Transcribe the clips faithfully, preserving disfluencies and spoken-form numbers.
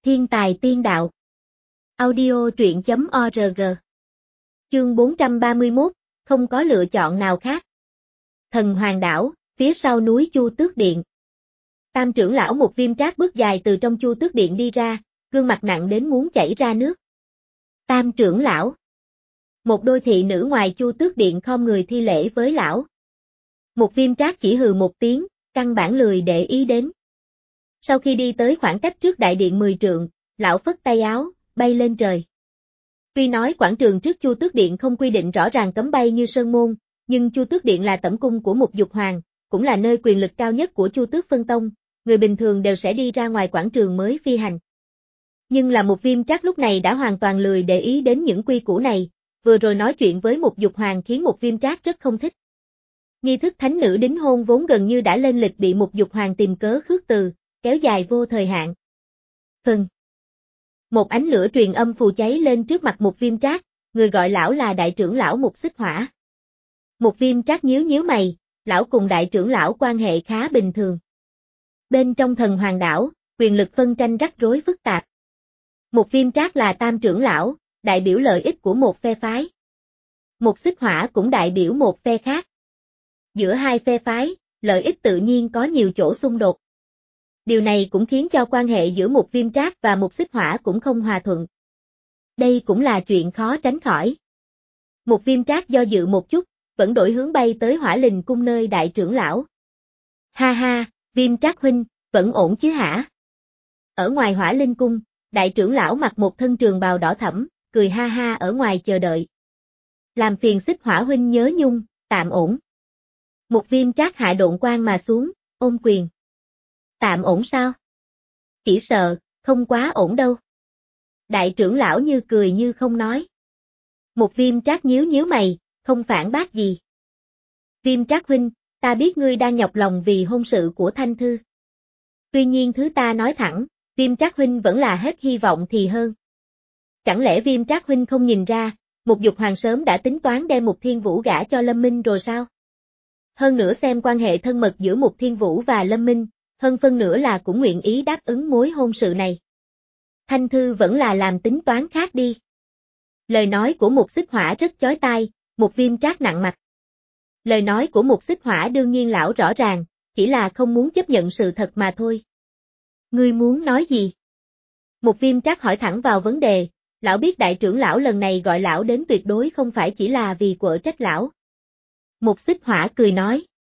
Thiên tài tiên đạo. Audio truyện chấm org. Chương bốn trăm ba mươi mốt, không có lựa chọn nào khác. Thần Hoàng đảo, phía sau núi Chu Tước Điện. Tam trưởng lão Một Viêm Trác bước dài từ trong Chu Tước Điện đi ra, gương mặt nặng đến muốn chảy ra nước. Tam trưởng lão. Một đôi thị nữ ngoài Chu Tước Điện khom người thi lễ với lão. Một Viêm Trác chỉ hừ một tiếng, căn bản lười để ý đến. Sau khi đi tới khoảng cách trước đại điện mười trượng, lão phất tay áo, bay lên trời. Tuy nói quảng trường trước Chu Tước Điện không quy định rõ ràng cấm bay như sơn môn, nhưng Chu Tước Điện là tẩm cung của Một Dục Hoàng, cũng là nơi quyền lực cao nhất của Chu Tước Phân Tông, người bình thường đều sẽ đi ra ngoài quảng trường mới phi hành. Nhưng là Một Viêm Trác lúc này đã hoàn toàn lười để ý đến những quy củ này, vừa rồi nói chuyện với Một Dục Hoàng khiến Một Viêm Trác rất không thích. Nghi thức thánh nữ đính hôn vốn gần như đã lên lịch bị Một Dục Hoàng tìm cớ khước từ, kéo dài vô thời hạn. Phần. Một ánh lửa truyền âm phù cháy lên trước mặt Một Viêm Trác, người gọi lão là đại trưởng lão Một Xích Hỏa. Một Viêm Trác nhíu nhíu mày, lão cùng đại trưởng lão quan hệ khá bình thường. Bên trong Thần Hoàng đảo, quyền lực phân tranh rắc rối phức tạp. Một Viêm Trác là tam trưởng lão, đại biểu lợi ích của một phe phái. Một Xích Hỏa cũng đại biểu một phe khác. Giữa hai phe phái, lợi ích tự nhiên có nhiều chỗ xung đột. Điều này cũng khiến cho quan hệ giữa Một Viêm Trác và Một Xích Hỏa cũng không hòa thuận. Đây cũng là chuyện khó tránh khỏi. Một Viêm Trác do dự một chút, vẫn đổi hướng bay tới Hỏa Linh cung nơi đại trưởng lão. Ha ha, Viêm Trác huynh, vẫn ổn chứ hả? Ở ngoài Hỏa Linh cung, đại trưởng lão mặc một thân trường bào đỏ thẫm, cười ha ha ở ngoài chờ đợi. Làm phiền Xích Hỏa huynh nhớ nhung, tạm ổn. Một Viêm Trác hạ độn quang mà xuống, ôm quyền. Tạm ổn sao? Chỉ sợ, không quá ổn đâu. Đại trưởng lão như cười như không nói. Một Viêm Trác nhíu nhíu mày, không phản bác gì. Viêm Trác huynh, ta biết ngươi đang nhọc lòng vì hôn sự của Thanh Thư. Tuy nhiên thứ ta nói thẳng, Viêm Trác huynh vẫn là hết hy vọng thì hơn. Chẳng lẽ Viêm Trác huynh không nhìn ra, Một Dục Hoàng sớm đã tính toán đem Một Thiên Vũ gả cho Lâm Minh rồi sao? Hơn nữa xem quan hệ thân mật giữa Một Thiên Vũ và Lâm Minh, hơn phân nữa là cũng nguyện ý đáp ứng mối hôn sự này. Thanh Thư vẫn là làm tính toán khác đi. Lời nói của Một Xích Hỏa rất chói tai, Một Viêm Trác nặng mặt. Lời nói của Một Xích Hỏa đương nhiên lão rõ ràng, chỉ là không muốn chấp nhận sự thật mà thôi. Ngươi muốn nói gì? Một Viêm Trác hỏi thẳng vào vấn đề, lão biết đại trưởng lão lần này gọi lão đến tuyệt đối không phải chỉ là vì quở trách lão. Một Xích Hỏa cười nói.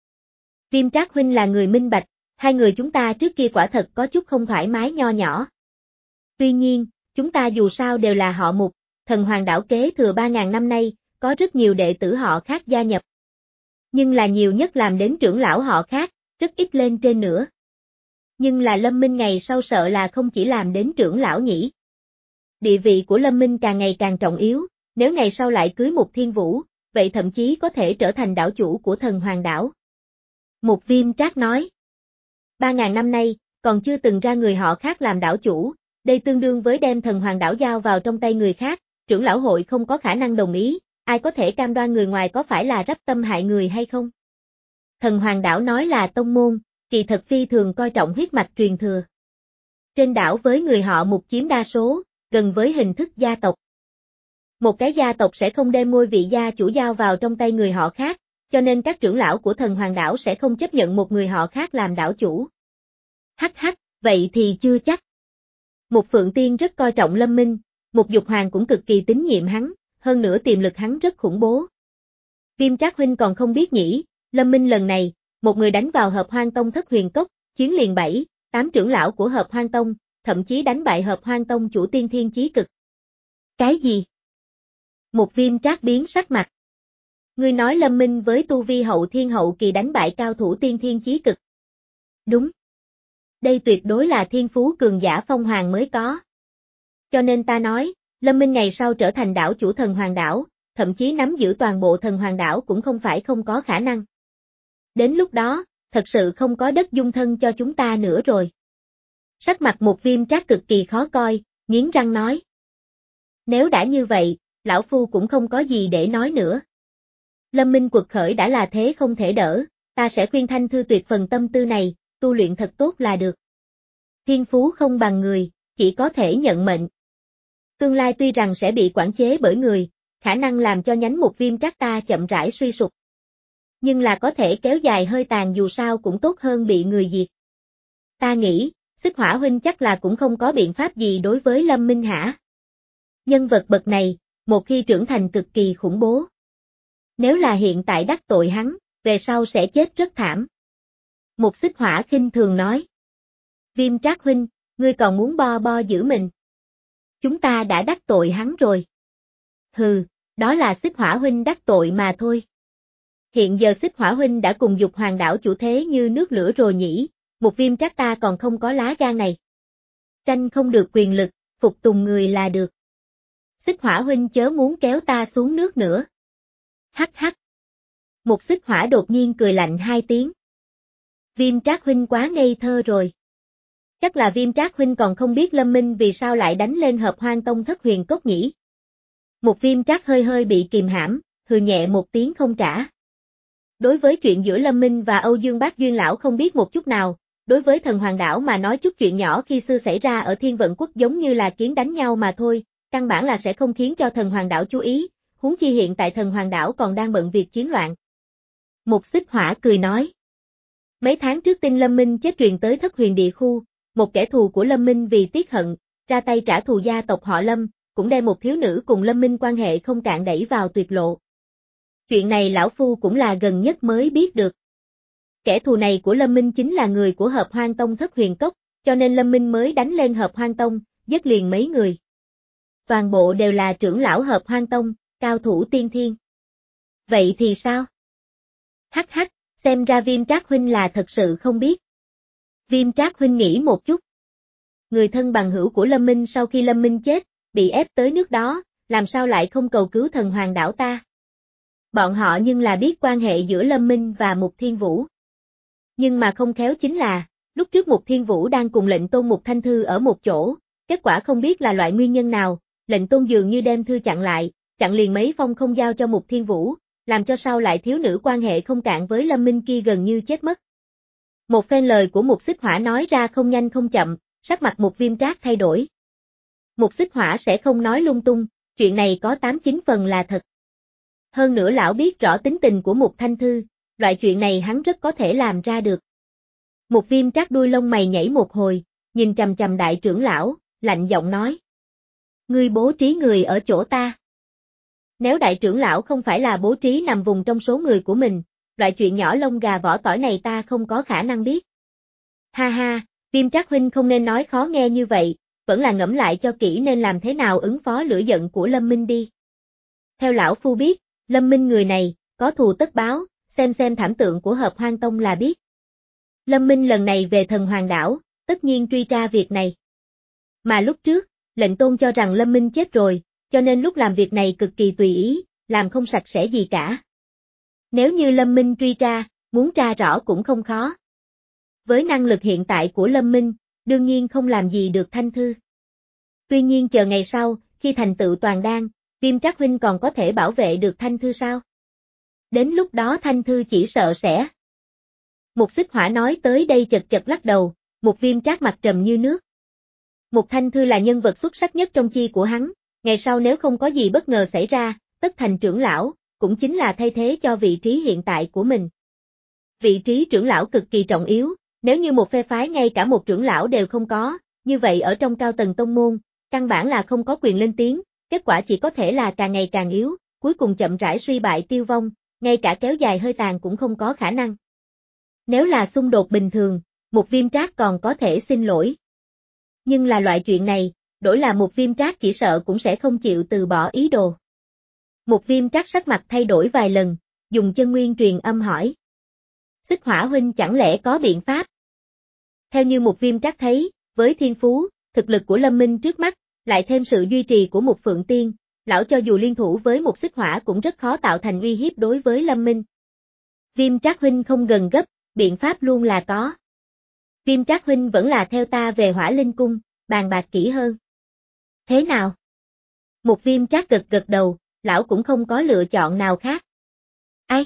Viêm Trác huynh là người minh bạch, hai người chúng ta trước kia quả thật có chút không thoải mái nho nhỏ. Tuy nhiên, chúng ta dù sao đều là họ Mục, Thần Hoàng đảo kế thừa ba ngàn năm nay, có rất nhiều đệ tử họ khác gia nhập. Nhưng là nhiều nhất làm đến trưởng lão họ khác, rất ít lên trên nữa. Nhưng là Lâm Minh ngày sau sợ là không chỉ làm đến trưởng lão nhỉ. Địa vị của Lâm Minh càng ngày càng trọng yếu, nếu ngày sau lại cưới Một Thiên Vũ, vậy thậm chí có thể trở thành đảo chủ của Thần Hoàng đảo. Một Viêm Trác nói. Ba ngàn năm nay, còn chưa từng ra người họ khác làm đảo chủ, đây tương đương với đem Thần Hoàng đảo giao vào trong tay người khác, trưởng lão hội không có khả năng đồng ý, ai có thể cam đoan người ngoài có phải là rắp tâm hại người hay không? Thần Hoàng đảo nói là tông môn, kỳ thật phi thường coi trọng huyết mạch truyền thừa. Trên đảo với người họ Mục chiếm đa số, gần với hình thức gia tộc. Một cái gia tộc sẽ không đem ngôi vị gia chủ giao vào trong tay người họ khác, cho nên các trưởng lão của Thần Hoàng đảo sẽ không chấp nhận một người họ khác làm đảo chủ. Hắc hắc, vậy thì chưa chắc. Một Phượng Tiên rất coi trọng Lâm Minh, Một Dục Hoàng cũng cực kỳ tín nhiệm hắn, hơn nữa tiềm lực hắn rất khủng bố. Viêm Trác huynh còn không biết nhỉ, Lâm Minh lần này, một người đánh vào Hợp Hoang Tông Thất Huyền Cốc, chiến liền bảy, tám trưởng lão của Hợp Hoang Tông, thậm chí đánh bại Hợp Hoang Tông chủ Tiên Thiên Chí Cực. Cái gì? Một Viêm Trác biến sắc mặt. Ngươi nói Lâm Minh với tu vi hậu thiên hậu kỳ đánh bại cao thủ Tiên Thiên Chí Cực. Đúng. Đây tuyệt đối là thiên phú cường giả phong hoàng mới có. Cho nên ta nói, Lâm Minh ngày sau trở thành đảo chủ Thần Hoàng đảo, thậm chí nắm giữ toàn bộ Thần Hoàng đảo cũng không phải không có khả năng. Đến lúc đó, thật sự không có đất dung thân cho chúng ta nữa rồi. Sắc mặt Một Viêm Trác cực kỳ khó coi, nghiến răng nói. Nếu đã như vậy, lão phu cũng không có gì để nói nữa. Lâm Minh quật khởi đã là thế không thể đỡ, ta sẽ khuyên Thanh Thư tuyệt phần tâm tư này, tu luyện thật tốt là được. Thiên phú không bằng người, chỉ có thể nhận mệnh. Tương lai tuy rằng sẽ bị quản chế bởi người, khả năng làm cho nhánh một viêm trác ta chậm rãi suy sụp. Nhưng là có thể kéo dài hơi tàn dù sao cũng tốt hơn bị người diệt. Ta nghĩ, Xích Hỏa huynh chắc là cũng không có biện pháp gì đối với Lâm Minh hả? Nhân vật bậc này, một khi trưởng thành cực kỳ khủng bố. Nếu là hiện tại đắc tội hắn, về sau sẽ chết rất thảm. Một Xích Hỏa khinh thường nói. Viêm Trác huynh, ngươi còn muốn bo bo giữ mình. Chúng ta đã đắc tội hắn rồi. Hừ, đó là Xích Hỏa huynh đắc tội mà thôi. Hiện giờ Xích Hỏa huynh đã cùng Dục Hoàng đảo chủ thế như nước lửa rồi nhỉ, một Viêm Trác ta còn không có lá gan này. Tranh không được quyền lực, phục tùng người là được. Xích Hỏa huynh chớ muốn kéo ta xuống nước nữa. Hắc hắc. Một Xích Hỏa đột nhiên cười lạnh hai tiếng. Viêm Trác huynh quá ngây thơ rồi. Chắc là Viêm Trác huynh còn không biết Lâm Minh vì sao lại đánh lên Hợp Hoan Tông Thất Huyền Cốc nhỉ. Một Viêm Trác hơi hơi bị kìm hãm, hừ nhẹ một tiếng không trả. Đối với chuyện giữa Lâm Minh và Âu Dương Bác Duyên lão không biết một chút nào, đối với Thần Hoàng đảo mà nói chút chuyện nhỏ khi xưa xảy ra ở Thiên Vận Quốc giống như là kiến đánh nhau mà thôi, căn bản là sẽ không khiến cho Thần Hoàng đảo chú ý, huống chi hiện tại Thần Hoàng đảo còn đang bận việc chiến loạn. Một Xích Hỏa cười nói. Mấy tháng trước tin Lâm Minh chết truyền tới Thất Huyền Địa khu, một kẻ thù của Lâm Minh vì tiếc hận, ra tay trả thù gia tộc họ Lâm, cũng đem một thiếu nữ cùng Lâm Minh quan hệ không cạn đẩy vào tuyệt lộ. Chuyện này lão phu cũng là gần nhất mới biết được. Kẻ thù này của Lâm Minh chính là người của Hợp Hoan Tông Thất Huyền Cốc, cho nên Lâm Minh mới đánh lên Hợp Hoan Tông, giết liền mấy người. Toàn bộ đều là trưởng lão Hợp Hoan Tông, cao thủ tiên thiên. Vậy thì sao? Hắc hắc, xem ra Viêm Trác huynh là thật sự không biết. Viêm Trác huynh nghĩ một chút. Người thân bằng hữu của Lâm Minh sau khi Lâm Minh chết, bị ép tới nước đó, làm sao lại không cầu cứu Thần Hoàng đảo ta? Bọn họ nhưng là biết quan hệ giữa Lâm Minh và Mục Thiên Vũ. Nhưng mà không khéo chính là, lúc trước Mục Thiên Vũ đang cùng lệnh tôn Mục Thanh Thư ở một chỗ, kết quả không biết là loại nguyên nhân nào, lệnh tôn dường như đem thư chặn lại, chặn liền mấy phong không giao cho Mục Thiên Vũ, làm cho sau lại thiếu nữ quan hệ không cạn với Lâm Minh kia gần như chết mất. Một phen lời của Một Xích Hỏa nói ra không nhanh không chậm, sắc mặt Một Viêm Trác thay đổi. Một Xích Hỏa sẽ không nói lung tung, chuyện này có tám chín phần là thật. Hơn nữa lão biết rõ tính tình của Mục Thanh Thư, loại chuyện này hắn rất có thể làm ra được. Một Viêm Trác đuôi lông mày nhảy một hồi, nhìn chằm chằm đại trưởng lão, lạnh giọng nói. Ngươi bố trí người ở chỗ ta. Nếu đại trưởng lão không phải là bố trí nằm vùng trong số người của mình, loại chuyện nhỏ lông gà vỏ tỏi này ta không có khả năng biết. Ha ha, Viêm Trác huynh không nên nói khó nghe như vậy, vẫn là ngẫm lại cho kỹ nên làm thế nào ứng phó lửa giận của Lâm Minh đi. Theo lão phu biết, Lâm Minh người này, có thù tất báo, xem xem thảm tượng của Hợp Hoan Tông là biết. Lâm Minh lần này về Thần Hoàng đảo, tất nhiên truy tra việc này. Mà lúc trước, lệnh tôn cho rằng Lâm Minh chết rồi, cho nên lúc làm việc này cực kỳ tùy ý, làm không sạch sẽ gì cả. Nếu như Lâm Minh truy tra, muốn tra rõ cũng không khó. Với năng lực hiện tại của Lâm Minh, đương nhiên không làm gì được Thanh Thư. Tuy nhiên chờ ngày sau, khi thành tựu toàn đan, Viêm Trác huynh còn có thể bảo vệ được Thanh Thư sao? Đến lúc đó Thanh Thư chỉ sợ sẽ. Một Xích Hỏa nói tới đây chật chật lắc đầu, một Viêm Trác mặt trầm như nước. Một Thanh Thư là nhân vật xuất sắc nhất trong chi của hắn, ngày sau nếu không có gì bất ngờ xảy ra, tất thành trưởng lão, cũng chính là thay thế cho vị trí hiện tại của mình. Vị trí trưởng lão cực kỳ trọng yếu, nếu như một phe phái ngay cả một trưởng lão đều không có, như vậy ở trong cao tầng tông môn, căn bản là không có quyền lên tiếng, kết quả chỉ có thể là càng ngày càng yếu, cuối cùng chậm rãi suy bại tiêu vong, ngay cả kéo dài hơi tàn cũng không có khả năng. Nếu là xung đột bình thường, một Viêm Trác còn có thể xin lỗi. Nhưng là loại chuyện này, đổi là một Viêm Trác chỉ sợ cũng sẽ không chịu từ bỏ ý đồ. Một Viêm Trác sắc mặt thay đổi vài lần, dùng chân nguyên truyền âm hỏi. Xích Hỏa huynh chẳng lẽ có biện pháp? Theo như một Viêm Trác thấy, với thiên phú, thực lực của Lâm Minh trước mắt, lại thêm sự duy trì của một Phượng Tiên, lão cho dù liên thủ với một Xích Hỏa cũng rất khó tạo thành uy hiếp đối với Lâm Minh. Viêm Trác huynh không gần gấp, biện pháp luôn là có. Viêm Trác huynh vẫn là theo ta về Hỏa Linh Cung, bàn bạc kỹ hơn. Thế nào? Một Viêm Trác gật gật đầu, lão cũng không có lựa chọn nào khác. Ai?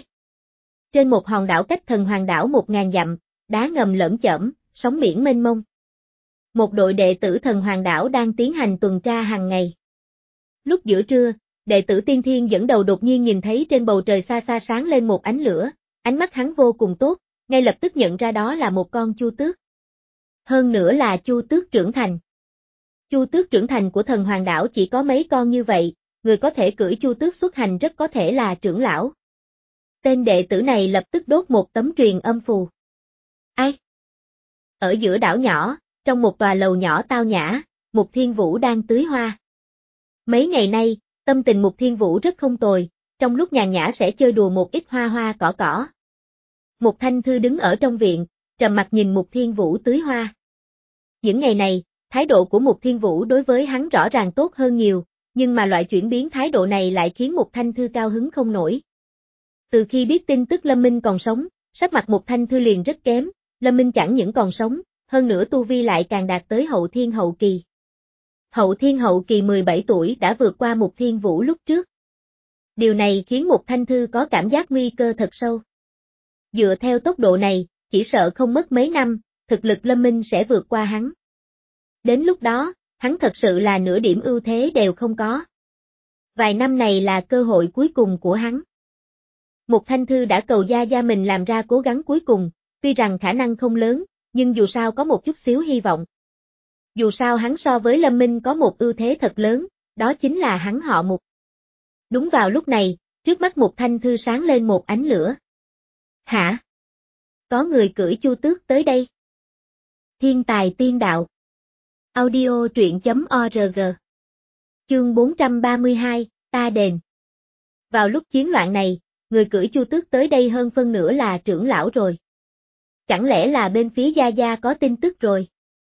Trên một hòn đảo cách Thần Hoàng đảo một ngàn dặm, đá ngầm lởm chởm, sóng biển mênh mông. Một đội đệ tử thần hoàng đảo đang tiến hành tuần tra hàng ngày. Lúc giữa trưa, đệ tử Tiên Thiên dẫn đầu đột nhiên nhìn thấy trên bầu trời xa xa sáng lên một ánh lửa, ánh mắt hắn vô cùng tốt, ngay lập tức nhận ra đó là một con chu tước. Hơn nữa là chu tước trưởng thành. Chu tước trưởng thành của thần hoàng đảo chỉ có mấy con như vậy, người có thể cưỡi chu tước xuất hành rất có thể là trưởng lão. Tên đệ tử này lập tức đốt một tấm truyền âm phù. Ai? Ở giữa đảo nhỏ, trong một tòa lầu nhỏ tao nhã, Mục Thiên Vũ đang tưới hoa. Mấy ngày nay, tâm tình Mục Thiên Vũ rất không tồi, trong lúc nhàn nhã sẽ chơi đùa một ít hoa hoa cỏ cỏ. Mục Thanh Thư đứng ở trong viện, trầm mặt nhìn Mục Thiên Vũ tưới hoa. Những ngày này, thái độ của Mục Thiên Vũ đối với hắn rõ ràng tốt hơn nhiều, nhưng mà loại chuyển biến thái độ này lại khiến Mục Thanh Thư cao hứng không nổi. Từ khi biết tin tức Lâm Minh còn sống, sắc mặt Mục Thanh Thư liền rất kém, Lâm Minh chẳng những còn sống, hơn nữa tu vi lại càng đạt tới hậu thiên hậu kỳ. Hậu thiên hậu kỳ mười bảy tuổi đã vượt qua Mục Thiên Vũ lúc trước. Điều này khiến Mục Thanh Thư có cảm giác nguy cơ thật sâu. Dựa theo tốc độ này, chỉ sợ không mất mấy năm, thực lực Lâm Minh sẽ vượt qua hắn. Đến lúc đó, hắn thật sự là nửa điểm ưu thế đều không có. Vài năm này là cơ hội cuối cùng của hắn. Mục Thanh Thư đã cầu gia gia mình làm ra cố gắng cuối cùng, tuy rằng khả năng không lớn, nhưng dù sao có một chút xíu hy vọng. Dù sao hắn so với Lâm Minh có một ưu thế thật lớn, đó chính là hắn họ Mục. Đúng vào lúc này, trước mắt Mục Thanh Thư sáng lên một ánh lửa. Hả? Có người cưỡi chu tước tới đây. Thiên tài tiên đạo. Audio truyện chấm org. Chương bốn trăm ba mươi hai, ta đền. Vào lúc chiến loạn này, người cưỡi chu tước tới đây hơn phân nửa là trưởng lão rồi. Chẳng lẽ là bên phía gia gia có tin tức rồi?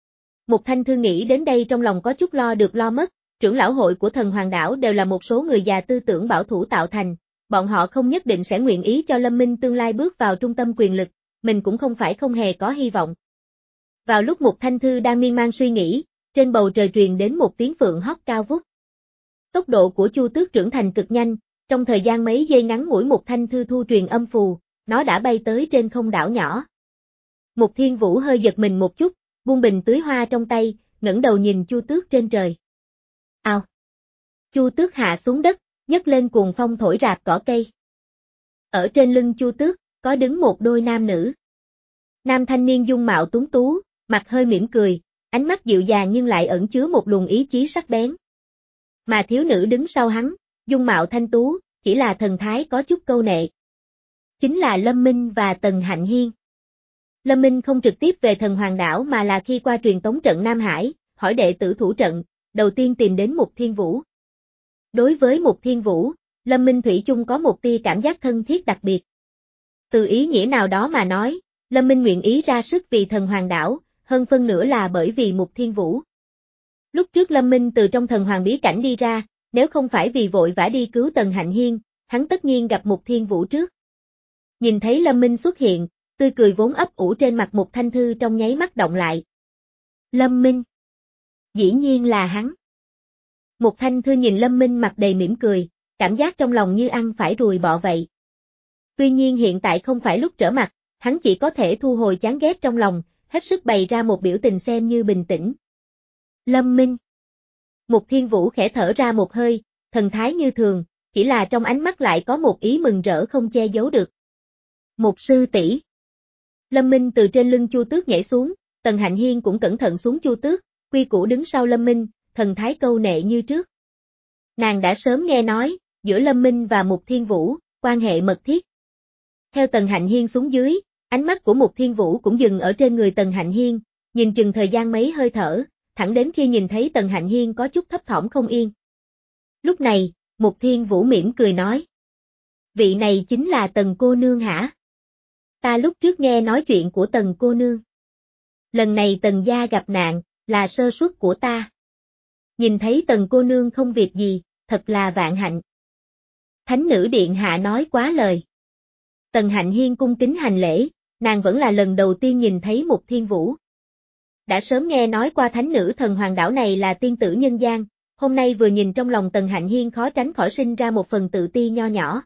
Mục Thanh Thư nghĩ đến đây trong lòng có chút lo được lo mất, trưởng lão hội của thần hoàng đảo đều là một số người già tư tưởng bảo thủ tạo thành, bọn họ không nhất định sẽ nguyện ý cho Lâm Minh tương lai bước vào trung tâm quyền lực, mình cũng không phải không hề có hy vọng. Vào lúc Mục Thanh Thư đang miên man suy nghĩ, trên bầu trời truyền đến một tiếng phượng hót cao vút. Tốc độ của chu tước trưởng thành cực nhanh, trong thời gian mấy giây ngắn ngủi Mục Thanh Thư thu truyền âm phù, nó đã bay tới trên không đảo nhỏ. Mục Thiên Vũ hơi giật mình một chút, buông bình tưới hoa trong tay, ngẩng đầu nhìn chu tước trên trời. Ào! Chu tước hạ xuống đất, nhấc lên cuồng phong thổi rạp cỏ cây. Ở trên lưng chu tước, có đứng một đôi nam nữ. Nam thanh niên dung mạo tuấn tú, mặt hơi mỉm cười, ánh mắt dịu dàng nhưng lại ẩn chứa một luồng ý chí sắc bén. Mà thiếu nữ đứng sau hắn, dung mạo thanh tú, chỉ là thần thái có chút câu nệ. Chính là Lâm Minh và Tần Hạnh Hiên. Lâm Minh không trực tiếp về thần hoàng đảo mà là khi qua truyền tống trận Nam Hải, hỏi đệ tử thủ trận, đầu tiên tìm đến Mục Thiên Vũ. Đối với Mục Thiên Vũ, Lâm Minh thủy chung có một tia cảm giác thân thiết đặc biệt. Từ ý nghĩa nào đó mà nói, Lâm Minh nguyện ý ra sức vì thần hoàng đảo, hơn phân nửa là bởi vì Mục Thiên Vũ. Lúc trước Lâm Minh từ trong thần hoàng bí cảnh đi ra, nếu không phải vì vội vã đi cứu Tần Hạnh Hiên, hắn tất nhiên gặp Mục Thiên Vũ trước. Nhìn thấy Lâm Minh xuất hiện, tươi cười vốn ấp ủ trên mặt Mục Thanh Thư trong nháy mắt động lại. Lâm Minh. Dĩ nhiên là hắn. Mục Thanh Thư nhìn Lâm Minh mặt đầy mỉm cười, cảm giác trong lòng như ăn phải ruồi bọ vậy. Tuy nhiên hiện tại không phải lúc trở mặt, hắn chỉ có thể thu hồi chán ghét trong lòng, hết sức bày ra một biểu tình xem như bình tĩnh. Lâm Minh. Mục Thiên Vũ khẽ thở ra một hơi, thần thái như thường, chỉ là trong ánh mắt lại có một ý mừng rỡ không che giấu được. Một sư tỷ. Lâm Minh từ trên lưng chu tước nhảy xuống, Tần Hạnh Hiên cũng cẩn thận xuống chu tước, quy củ đứng sau Lâm Minh, thần thái câu nệ như trước. Nàng đã sớm nghe nói, giữa Lâm Minh và Mục Thiên Vũ, quan hệ mật thiết. Theo Tần Hạnh Hiên xuống dưới, ánh mắt của Mục Thiên Vũ cũng dừng ở trên người Tần Hạnh Hiên, nhìn chừng thời gian mấy hơi thở, thẳng đến khi nhìn thấy Tần Hạnh Hiên có chút thấp thỏm không yên. Lúc này, Mục Thiên Vũ mỉm cười nói. Vị này chính là Tần cô nương hả? Ta lúc trước nghe nói chuyện của Tần cô nương. Lần này Tần gia gặp nạn, là sơ suất của ta. Nhìn thấy Tần cô nương không việc gì, thật là vạn hạnh. Thánh nữ điện hạ nói quá lời. Tần Hạnh Hiên cung kính hành lễ, nàng vẫn là lần đầu tiên nhìn thấy Mục Thiên Vũ. Đã sớm nghe nói qua thánh nữ thần hoàng đảo này là tiên tử nhân gian, hôm nay vừa nhìn trong lòng Tần Hạnh Hiên khó tránh khỏi sinh ra một phần tự ti nho nhỏ.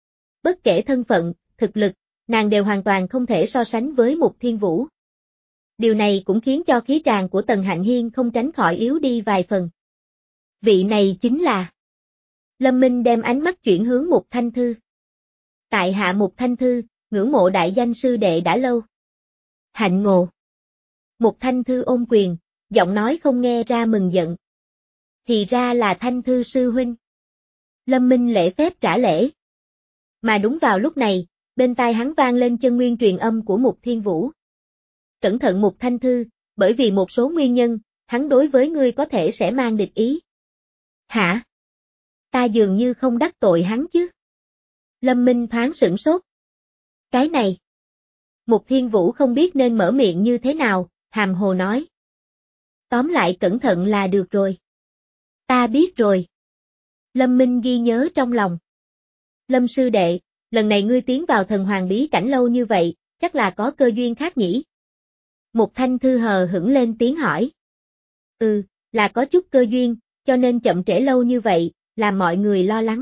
Bất kể thân phận, thực lực, nàng đều hoàn toàn không thể so sánh với Mục Thiên Vũ. Điều này cũng khiến cho khí tràng của Tần Hạnh Hiên không tránh khỏi yếu đi vài phần. Vị này chính là... Lâm Minh đem ánh mắt chuyển hướng Mục Thanh Thư. Tại hạ Mục Thanh Thư, ngưỡng mộ đại danh sư đệ đã lâu. Hạnh ngộ. Mục Thanh Thư ôm quyền, giọng nói không nghe ra mừng giận. Thì ra là Thanh Thư sư huynh. Lâm Minh lễ phép trả lễ. Mà đúng vào lúc này, bên tai hắn vang lên chân nguyên truyền âm của Mục Thiên Vũ. Cẩn thận Mục Thanh Thư, bởi vì một số nguyên nhân, hắn đối với ngươi có thể sẽ mang địch ý. Hả? Ta dường như không đắc tội hắn chứ. Lâm Minh thoáng sửng sốt. Cái này. Mục Thiên Vũ không biết nên mở miệng như thế nào, hàm hồ nói. Tóm lại cẩn thận là được rồi. Ta biết rồi. Lâm Minh ghi nhớ trong lòng. Lâm sư đệ, lần này ngươi tiến vào thần hoàng bí cảnh lâu như vậy, chắc là có cơ duyên khác nhỉ? Mục Thanh Thư hờ hững lên tiếng hỏi. Ừ, là có chút cơ duyên, cho nên chậm trễ lâu như vậy, làm mọi người lo lắng.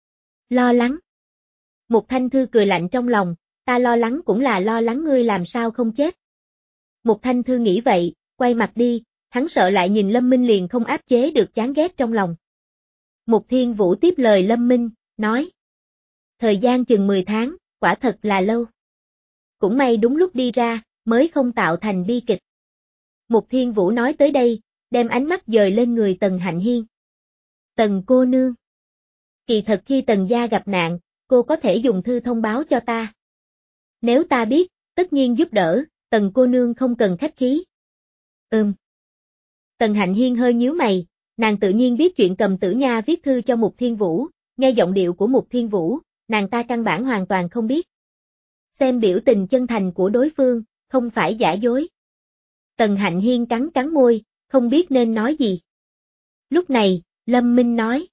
Lo lắng? Mục Thanh Thư cười lạnh trong lòng, ta lo lắng cũng là lo lắng ngươi làm sao không chết. Mục Thanh Thư nghĩ vậy, quay mặt đi, hắn sợ lại nhìn Lâm Minh liền không áp chế được chán ghét trong lòng. Mục Thiên Vũ tiếp lời Lâm Minh, nói. Thời gian chừng mười tháng, quả thật là lâu. Cũng may đúng lúc đi ra, mới không tạo thành bi kịch. Mục Thiên Vũ nói tới đây, đem ánh mắt dời lên người Tần Hạnh Hiên. Tần cô nương. Kỳ thật khi Tần gia gặp nạn, cô có thể dùng thư thông báo cho ta. Nếu ta biết, tất nhiên giúp đỡ, Tần cô nương không cần khách khí. Ừm. Tần Hạnh Hiên hơi nhíu mày, nàng tự nhiên biết chuyện Cầm Tử Nha viết thư cho Mục Thiên Vũ, nghe giọng điệu của Mục Thiên Vũ, nàng ta căn bản hoàn toàn không biết. Xem biểu tình chân thành của đối phương, không phải giả dối. Tần Hạnh Hiên cắn cắn môi, không biết nên nói gì. Lúc này, Lâm Minh nói.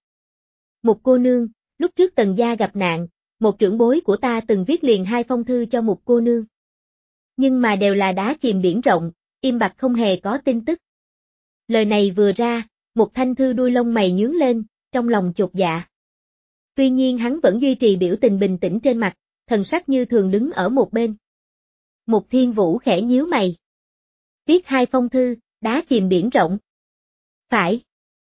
Mục cô nương, lúc trước Tần gia gặp nạn, một trưởng bối của ta từng viết liền hai phong thư cho Mục cô nương. Nhưng mà đều là đá chìm biển rộng, im bặt không hề có tin tức. Lời này vừa ra, Mục Thanh Thư đuôi lông mày nhướng lên, trong lòng chột dạ. Tuy nhiên hắn vẫn duy trì biểu tình bình tĩnh trên mặt, thần sắc như thường đứng ở một bên. Mục Thiên Vũ khẽ nhíu mày. Viết hai phong thư, đá chìm biển rộng. Phải.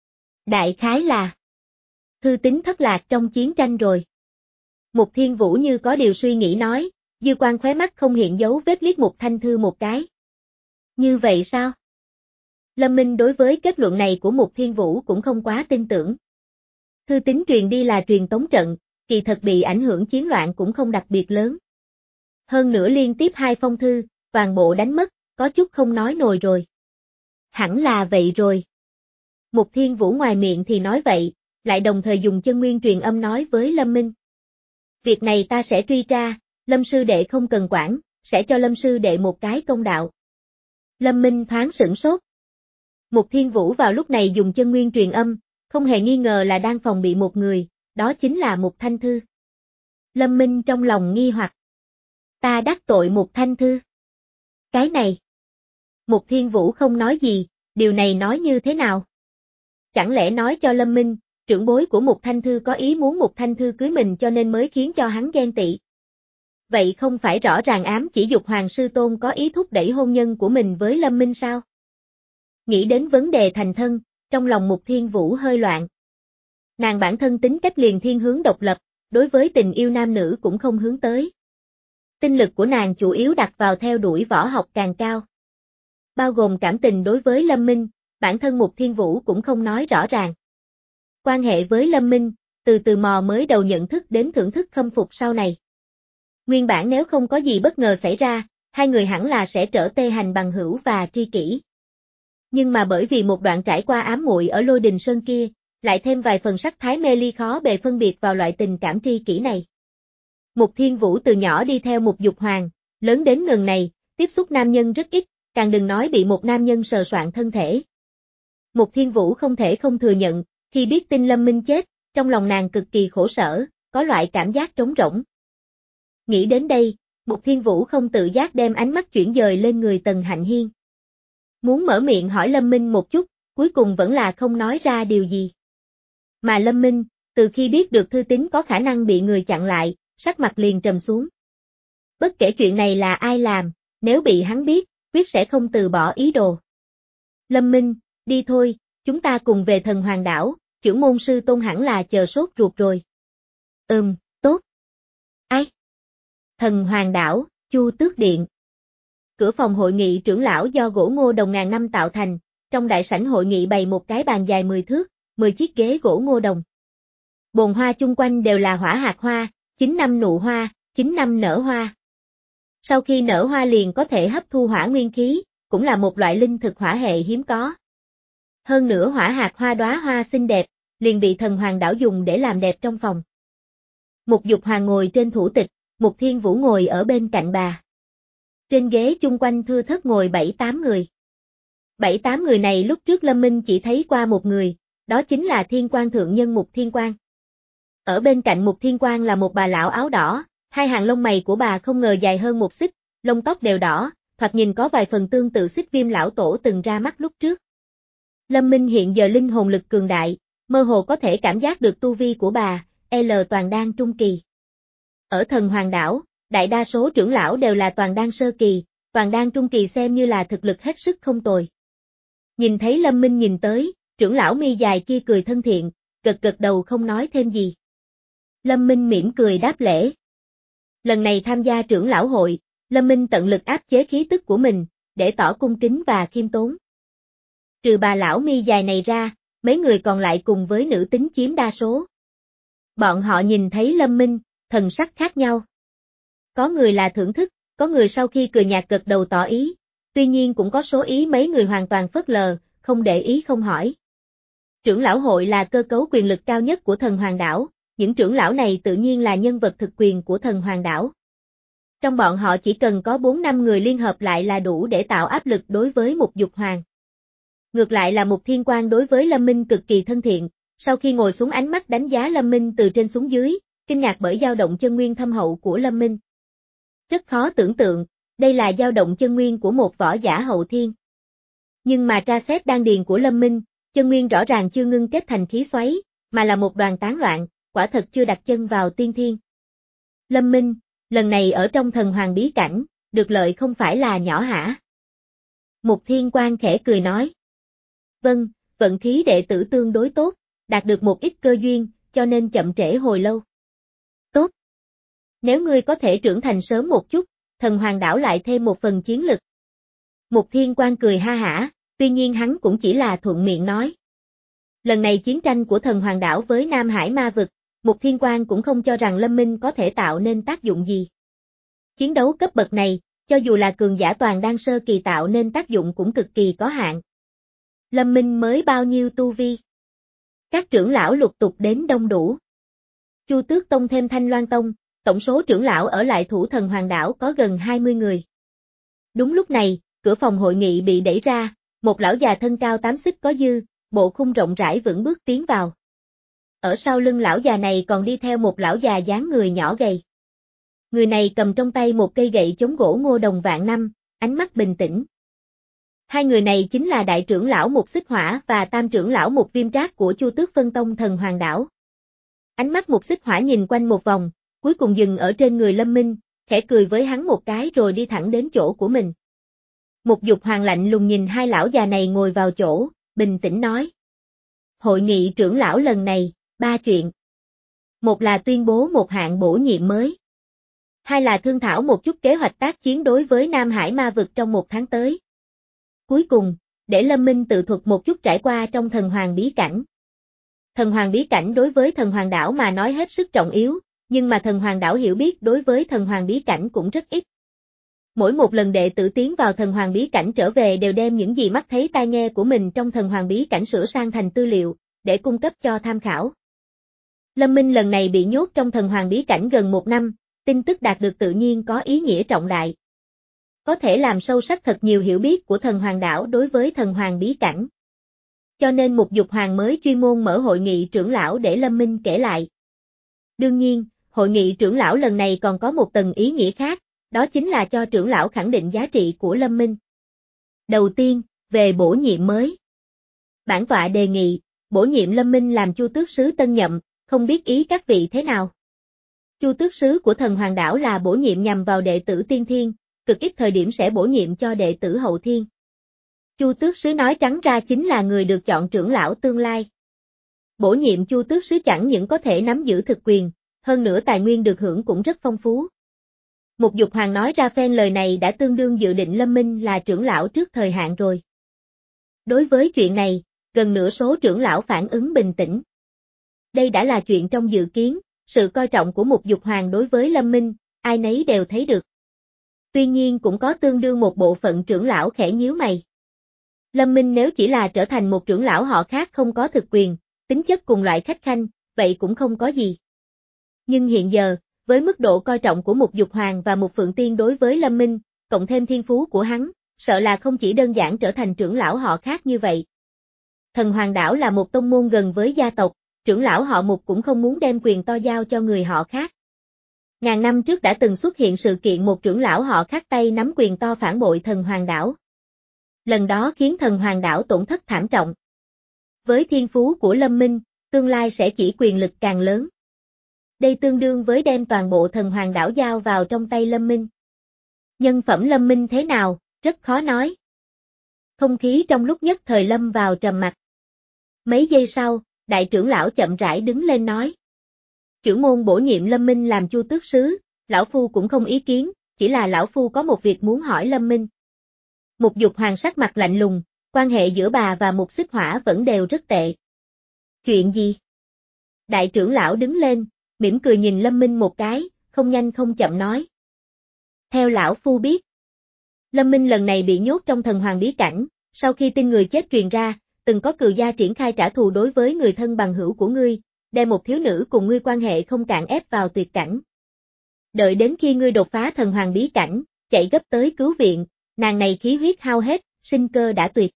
Đại khái là thư tín thất lạc trong chiến tranh rồi. Mục Thiên Vũ như có điều suy nghĩ nói, dư quan khóe mắt không hiện dấu vết liếc Mục Thanh Thư một cái. Như vậy sao? Lâm Minh đối với kết luận này của Mục Thiên Vũ cũng không quá tin tưởng. Thư tín truyền đi là truyền tống trận, kỳ thật bị ảnh hưởng chiến loạn cũng không đặc biệt lớn. Hơn nữa liên tiếp hai phong thư, toàn bộ đánh mất, có chút không nói nổi rồi. Hẳn là vậy rồi. Mục Thiên Vũ ngoài miệng thì nói vậy, lại đồng thời dùng chân nguyên truyền âm nói với Lâm Minh. Việc này ta sẽ truy tra, Lâm sư đệ không cần quản, sẽ cho Lâm sư đệ một cái công đạo. Lâm Minh thoáng sửng sốt. Mục Thiên Vũ vào lúc này dùng chân nguyên truyền âm, không hề nghi ngờ là đang phòng bị một người, đó chính là Mục Thanh Thư. Lâm Minh trong lòng nghi hoặc. Ta đắc tội Mục Thanh Thư. Cái này. Mục Thiên Vũ không nói gì, điều này nói như thế nào? Chẳng lẽ nói cho Lâm Minh, trưởng bối của Mục Thanh Thư có ý muốn Mục Thanh Thư cưới mình cho nên mới khiến cho hắn ghen tị. Vậy không phải rõ ràng ám chỉ Dục Hoàng Sư Tôn có ý thúc đẩy hôn nhân của mình với Lâm Minh sao? Nghĩ đến vấn đề thành thân, trong lòng Mục Thiên Vũ hơi loạn. Nàng bản thân tính cách liền thiên hướng độc lập, đối với tình yêu nam nữ cũng không hướng tới. Tinh lực của nàng chủ yếu đặt vào theo đuổi võ học càng cao. Bao gồm cảm tình đối với Lâm Minh, bản thân Mục Thiên Vũ cũng không nói rõ ràng. Quan hệ với Lâm Minh, từ từ mò mới đầu nhận thức đến thưởng thức khâm phục sau này. Nguyên bản nếu không có gì bất ngờ xảy ra, hai người hẳn là sẽ trở tê hành bằng hữu và tri kỷ. Nhưng mà bởi vì một đoạn trải qua ám muội ở Lôi Đình Sơn kia, lại thêm vài phần sắc thái mê ly khó bề phân biệt vào loại tình cảm tri kỷ này. Mục Thiên Vũ từ nhỏ đi theo Mục Dục Hoàng, lớn đến ngần này, tiếp xúc nam nhân rất ít, càng đừng nói bị một nam nhân sờ soạn thân thể. Mục Thiên Vũ không thể không thừa nhận, khi biết tin Lâm Minh chết, trong lòng nàng cực kỳ khổ sở, có loại cảm giác trống rỗng. Nghĩ đến đây, Mục Thiên Vũ không tự giác đem ánh mắt chuyển dời lên người Tần Hạnh Hiên. Muốn mở miệng hỏi Lâm Minh một chút, cuối cùng vẫn là không nói ra điều gì. Mà Lâm Minh, từ khi biết được thư tín có khả năng bị người chặn lại, sắc mặt liền trầm xuống. Bất kể chuyện này là ai làm, nếu bị hắn biết, quyết sẽ không từ bỏ ý đồ. Lâm Minh, đi thôi, chúng ta cùng về Thần Hoàng đảo, chưởng môn sư Tôn hẳn là chờ sốt ruột rồi. Ừm, tốt. Ai? Thần Hoàng đảo, Chu Tước Điện. Cửa phòng hội nghị trưởng lão do gỗ ngô đồng ngàn năm tạo thành, trong đại sảnh hội nghị bày một cái bàn dài mười thước, mười chiếc ghế gỗ ngô đồng. Bồn hoa chung quanh đều là hỏa hạt hoa, chín năm nụ hoa, chín năm nở hoa. Sau khi nở hoa liền có thể hấp thu hỏa nguyên khí, cũng là một loại linh thực hỏa hệ hiếm có. Hơn nữa hỏa hạt hoa đóa hoa xinh đẹp, liền bị Thần Hoàng đảo dùng để làm đẹp trong phòng. Mục Dục Hoàng ngồi trên thủ tịch, Mục Thiên Vũ ngồi ở bên cạnh bà. Trên ghế chung quanh thưa thớt ngồi bảy tám người. Bảy tám người này lúc trước Lâm Minh chỉ thấy qua một người, đó chính là Thiên Quan Thượng Nhân Mục Thiên Quan. Ở bên cạnh Mục Thiên Quan là một bà lão áo đỏ, hai hàng lông mày của bà không ngờ dài hơn một xích, lông tóc đều đỏ, thoạt nhìn có vài phần tương tự xích Viêm lão tổ từng ra mắt lúc trước. Lâm Minh hiện giờ linh hồn lực cường đại, mơ hồ có thể cảm giác được tu vi của bà, L toàn đan trung kỳ. Ở Thần Hoàng đảo, đại đa số trưởng lão đều là toàn đan sơ kỳ, toàn đan trung kỳ xem như là thực lực hết sức không tồi. Nhìn thấy Lâm Minh nhìn tới, trưởng lão mi dài kia cười thân thiện, gật gật đầu không nói thêm gì. Lâm Minh mỉm cười đáp lễ. Lần này tham gia trưởng lão hội, Lâm Minh tận lực áp chế khí tức của mình, để tỏ cung kính và khiêm tốn. Trừ bà lão mi dài này ra, mấy người còn lại cùng với nữ tính chiếm đa số. Bọn họ nhìn thấy Lâm Minh, thần sắc khác nhau. Có người là thưởng thức, có người sau khi cười nhạt gật đầu tỏ ý, tuy nhiên cũng có số ý mấy người hoàn toàn phớt lờ, không để ý không hỏi. Trưởng lão hội là cơ cấu quyền lực cao nhất của Thần Hoàng đảo, những trưởng lão này tự nhiên là nhân vật thực quyền của Thần Hoàng đảo. Trong bọn họ chỉ cần có bốn năm người liên hợp lại là đủ để tạo áp lực đối với Mục Dục Hoàng. Ngược lại là Mục Thiên Quan đối với Lâm Minh cực kỳ thân thiện, sau khi ngồi xuống ánh mắt đánh giá Lâm Minh từ trên xuống dưới, kinh ngạc bởi dao động chân nguyên thâm hậu của Lâm Minh. Rất khó tưởng tượng, đây là dao động chân nguyên của một võ giả hậu thiên. Nhưng mà tra xét đan điền của Lâm Minh, chân nguyên rõ ràng chưa ngưng kết thành khí xoáy, mà là một đoàn tán loạn, quả thật chưa đặt chân vào tiên thiên. Lâm Minh, lần này ở trong Thần Hoàng bí cảnh, được lợi không phải là nhỏ hả? Mục Thiên Quan khẽ cười nói. Vâng, vận khí đệ tử tương đối tốt, đạt được một ít cơ duyên, cho nên chậm trễ hồi lâu. Tốt. Nếu ngươi có thể trưởng thành sớm một chút, Thần Hoàng đảo lại thêm một phần chiến lực. Mục Thiên Quan cười ha hả, tuy nhiên hắn cũng chỉ là thuận miệng nói. Lần này chiến tranh của Thần Hoàng đảo với Nam Hải ma vực, Mục Thiên Quan cũng không cho rằng Lâm Minh có thể tạo nên tác dụng gì. Chiến đấu cấp bậc này, cho dù là cường giả toàn đan sơ kỳ tạo nên tác dụng cũng cực kỳ có hạn. Lâm Minh mới bao nhiêu tu vi? Các trưởng lão lục tục đến đông đủ. Chu Tước Tông thêm Thanh Loan Tông, tổng số trưởng lão ở lại thủ Thần Hoàng đảo có gần hai mươi người. Đúng lúc này, cửa phòng hội nghị bị đẩy ra, một lão già thân cao tám xích có dư, bộ khung rộng rãi vững bước tiến vào. Ở sau lưng lão già này còn đi theo một lão già dáng người nhỏ gầy. Người này cầm trong tay một cây gậy chống gỗ ngô đồng vạn năm, ánh mắt bình tĩnh. Hai người này chính là đại trưởng lão Mục Xích Hỏa và tam trưởng lão Mục Viêm Trác của Chu Tước Phân Tông Thần Hoàng đảo. Ánh mắt Mục Xích Hỏa nhìn quanh một vòng, cuối cùng dừng ở trên người Lâm Minh, khẽ cười với hắn một cái rồi đi thẳng đến chỗ của mình. Mục Dục Hoàng lạnh lùng nhìn hai lão già này ngồi vào chỗ, bình tĩnh nói. Hội nghị trưởng lão lần này, ba chuyện. Một là tuyên bố một hạng bổ nhiệm mới. Hai là thương thảo một chút kế hoạch tác chiến đối với Nam Hải ma vực trong một tháng tới. Cuối cùng, để Lâm Minh tự thuật một chút trải qua trong Thần Hoàng bí cảnh. Thần Hoàng bí cảnh đối với Thần Hoàng đảo mà nói hết sức trọng yếu, nhưng mà Thần Hoàng đảo hiểu biết đối với Thần Hoàng bí cảnh cũng rất ít. Mỗi một lần đệ tử tiến vào Thần Hoàng bí cảnh trở về đều đem những gì mắt thấy tai nghe của mình trong Thần Hoàng bí cảnh sửa sang thành tư liệu, để cung cấp cho tham khảo. Lâm Minh lần này bị nhốt trong Thần Hoàng bí cảnh gần một năm, tin tức đạt được tự nhiên có ý nghĩa trọng đại. Có thể làm sâu sắc thật nhiều hiểu biết của Thần Hoàng đảo đối với Thần Hoàng bí cảnh. Cho nên Mục Dục Hoàng mới chuyên môn mở hội nghị trưởng lão để Lâm Minh kể lại. Đương nhiên, hội nghị trưởng lão lần này còn có một tầng ý nghĩa khác, đó chính là cho trưởng lão khẳng định giá trị của Lâm Minh. Đầu tiên, về bổ nhiệm mới. Bản tọa đề nghị, bổ nhiệm Lâm Minh làm Chu Tước Sứ tân nhậm, không biết ý các vị thế nào. Chu Tước Sứ của Thần Hoàng đảo là bổ nhiệm nhằm vào đệ tử tiên thiên, cực ít thời điểm sẽ bổ nhiệm cho đệ tử hậu thiên. Chu tước sứ nói trắng ra chính là người được chọn trưởng lão tương lai. Bổ nhiệm chu tước sứ chẳng những có thể nắm giữ thực quyền, hơn nữa tài nguyên được hưởng cũng rất phong phú. Mục Dục Hoàng nói ra phen lời này đã tương đương dự định Lâm Minh là trưởng lão trước thời hạn rồi. Đối với chuyện này, gần nửa số trưởng lão phản ứng bình tĩnh. Đây đã là chuyện trong dự kiến, sự coi trọng của Mục Dục Hoàng đối với Lâm Minh, ai nấy đều thấy được. Tuy nhiên cũng có tương đương một bộ phận trưởng lão khẽ nhíu mày. Lâm Minh nếu chỉ là trở thành một trưởng lão họ khác không có thực quyền, tính chất cùng loại khách khanh, vậy cũng không có gì. Nhưng hiện giờ, với mức độ coi trọng của Mục Dục Hoàng và Mục Phượng Tiên đối với Lâm Minh, cộng thêm thiên phú của hắn, sợ là không chỉ đơn giản trở thành trưởng lão họ khác như vậy. Thần Hoàng Đảo là một tông môn gần với gia tộc, trưởng lão họ Mục cũng không muốn đem quyền to giao cho người họ khác. Ngàn năm trước đã từng xuất hiện sự kiện một trưởng lão họ khác tay nắm quyền to phản bội Thần Hoàng Đảo. Lần đó khiến Thần Hoàng Đảo tổn thất thảm trọng. Với thiên phú của Lâm Minh, tương lai sẽ chỉ quyền lực càng lớn. Đây tương đương với đem toàn bộ Thần Hoàng Đảo giao vào trong tay Lâm Minh. Nhân phẩm Lâm Minh thế nào, rất khó nói. Không khí trong lúc nhất thời lâm vào trầm mặc. Mấy giây sau, đại trưởng lão chậm rãi đứng lên nói. Trưởng môn bổ nhiệm Lâm Minh làm chu tước sứ, lão phu cũng không ý kiến, chỉ là lão phu có một việc muốn hỏi Lâm Minh. Mục Dục Hoàng sắc mặt lạnh lùng, quan hệ giữa bà và Mục Xích Hỏa vẫn đều rất tệ. Chuyện gì? Đại trưởng lão đứng lên, mỉm cười nhìn Lâm Minh một cái, không nhanh không chậm nói. Theo lão phu biết, Lâm Minh lần này bị nhốt trong Thần Hoàng bí cảnh, sau khi tin người chết truyền ra, từng có cừu gia triển khai trả thù đối với người thân bằng hữu của ngươi, đem một thiếu nữ cùng ngươi quan hệ không cạn ép vào tuyệt cảnh. Đợi đến khi ngươi đột phá Thần Hoàng bí cảnh, chạy gấp tới cứu viện, nàng này khí huyết hao hết, sinh cơ đã tuyệt.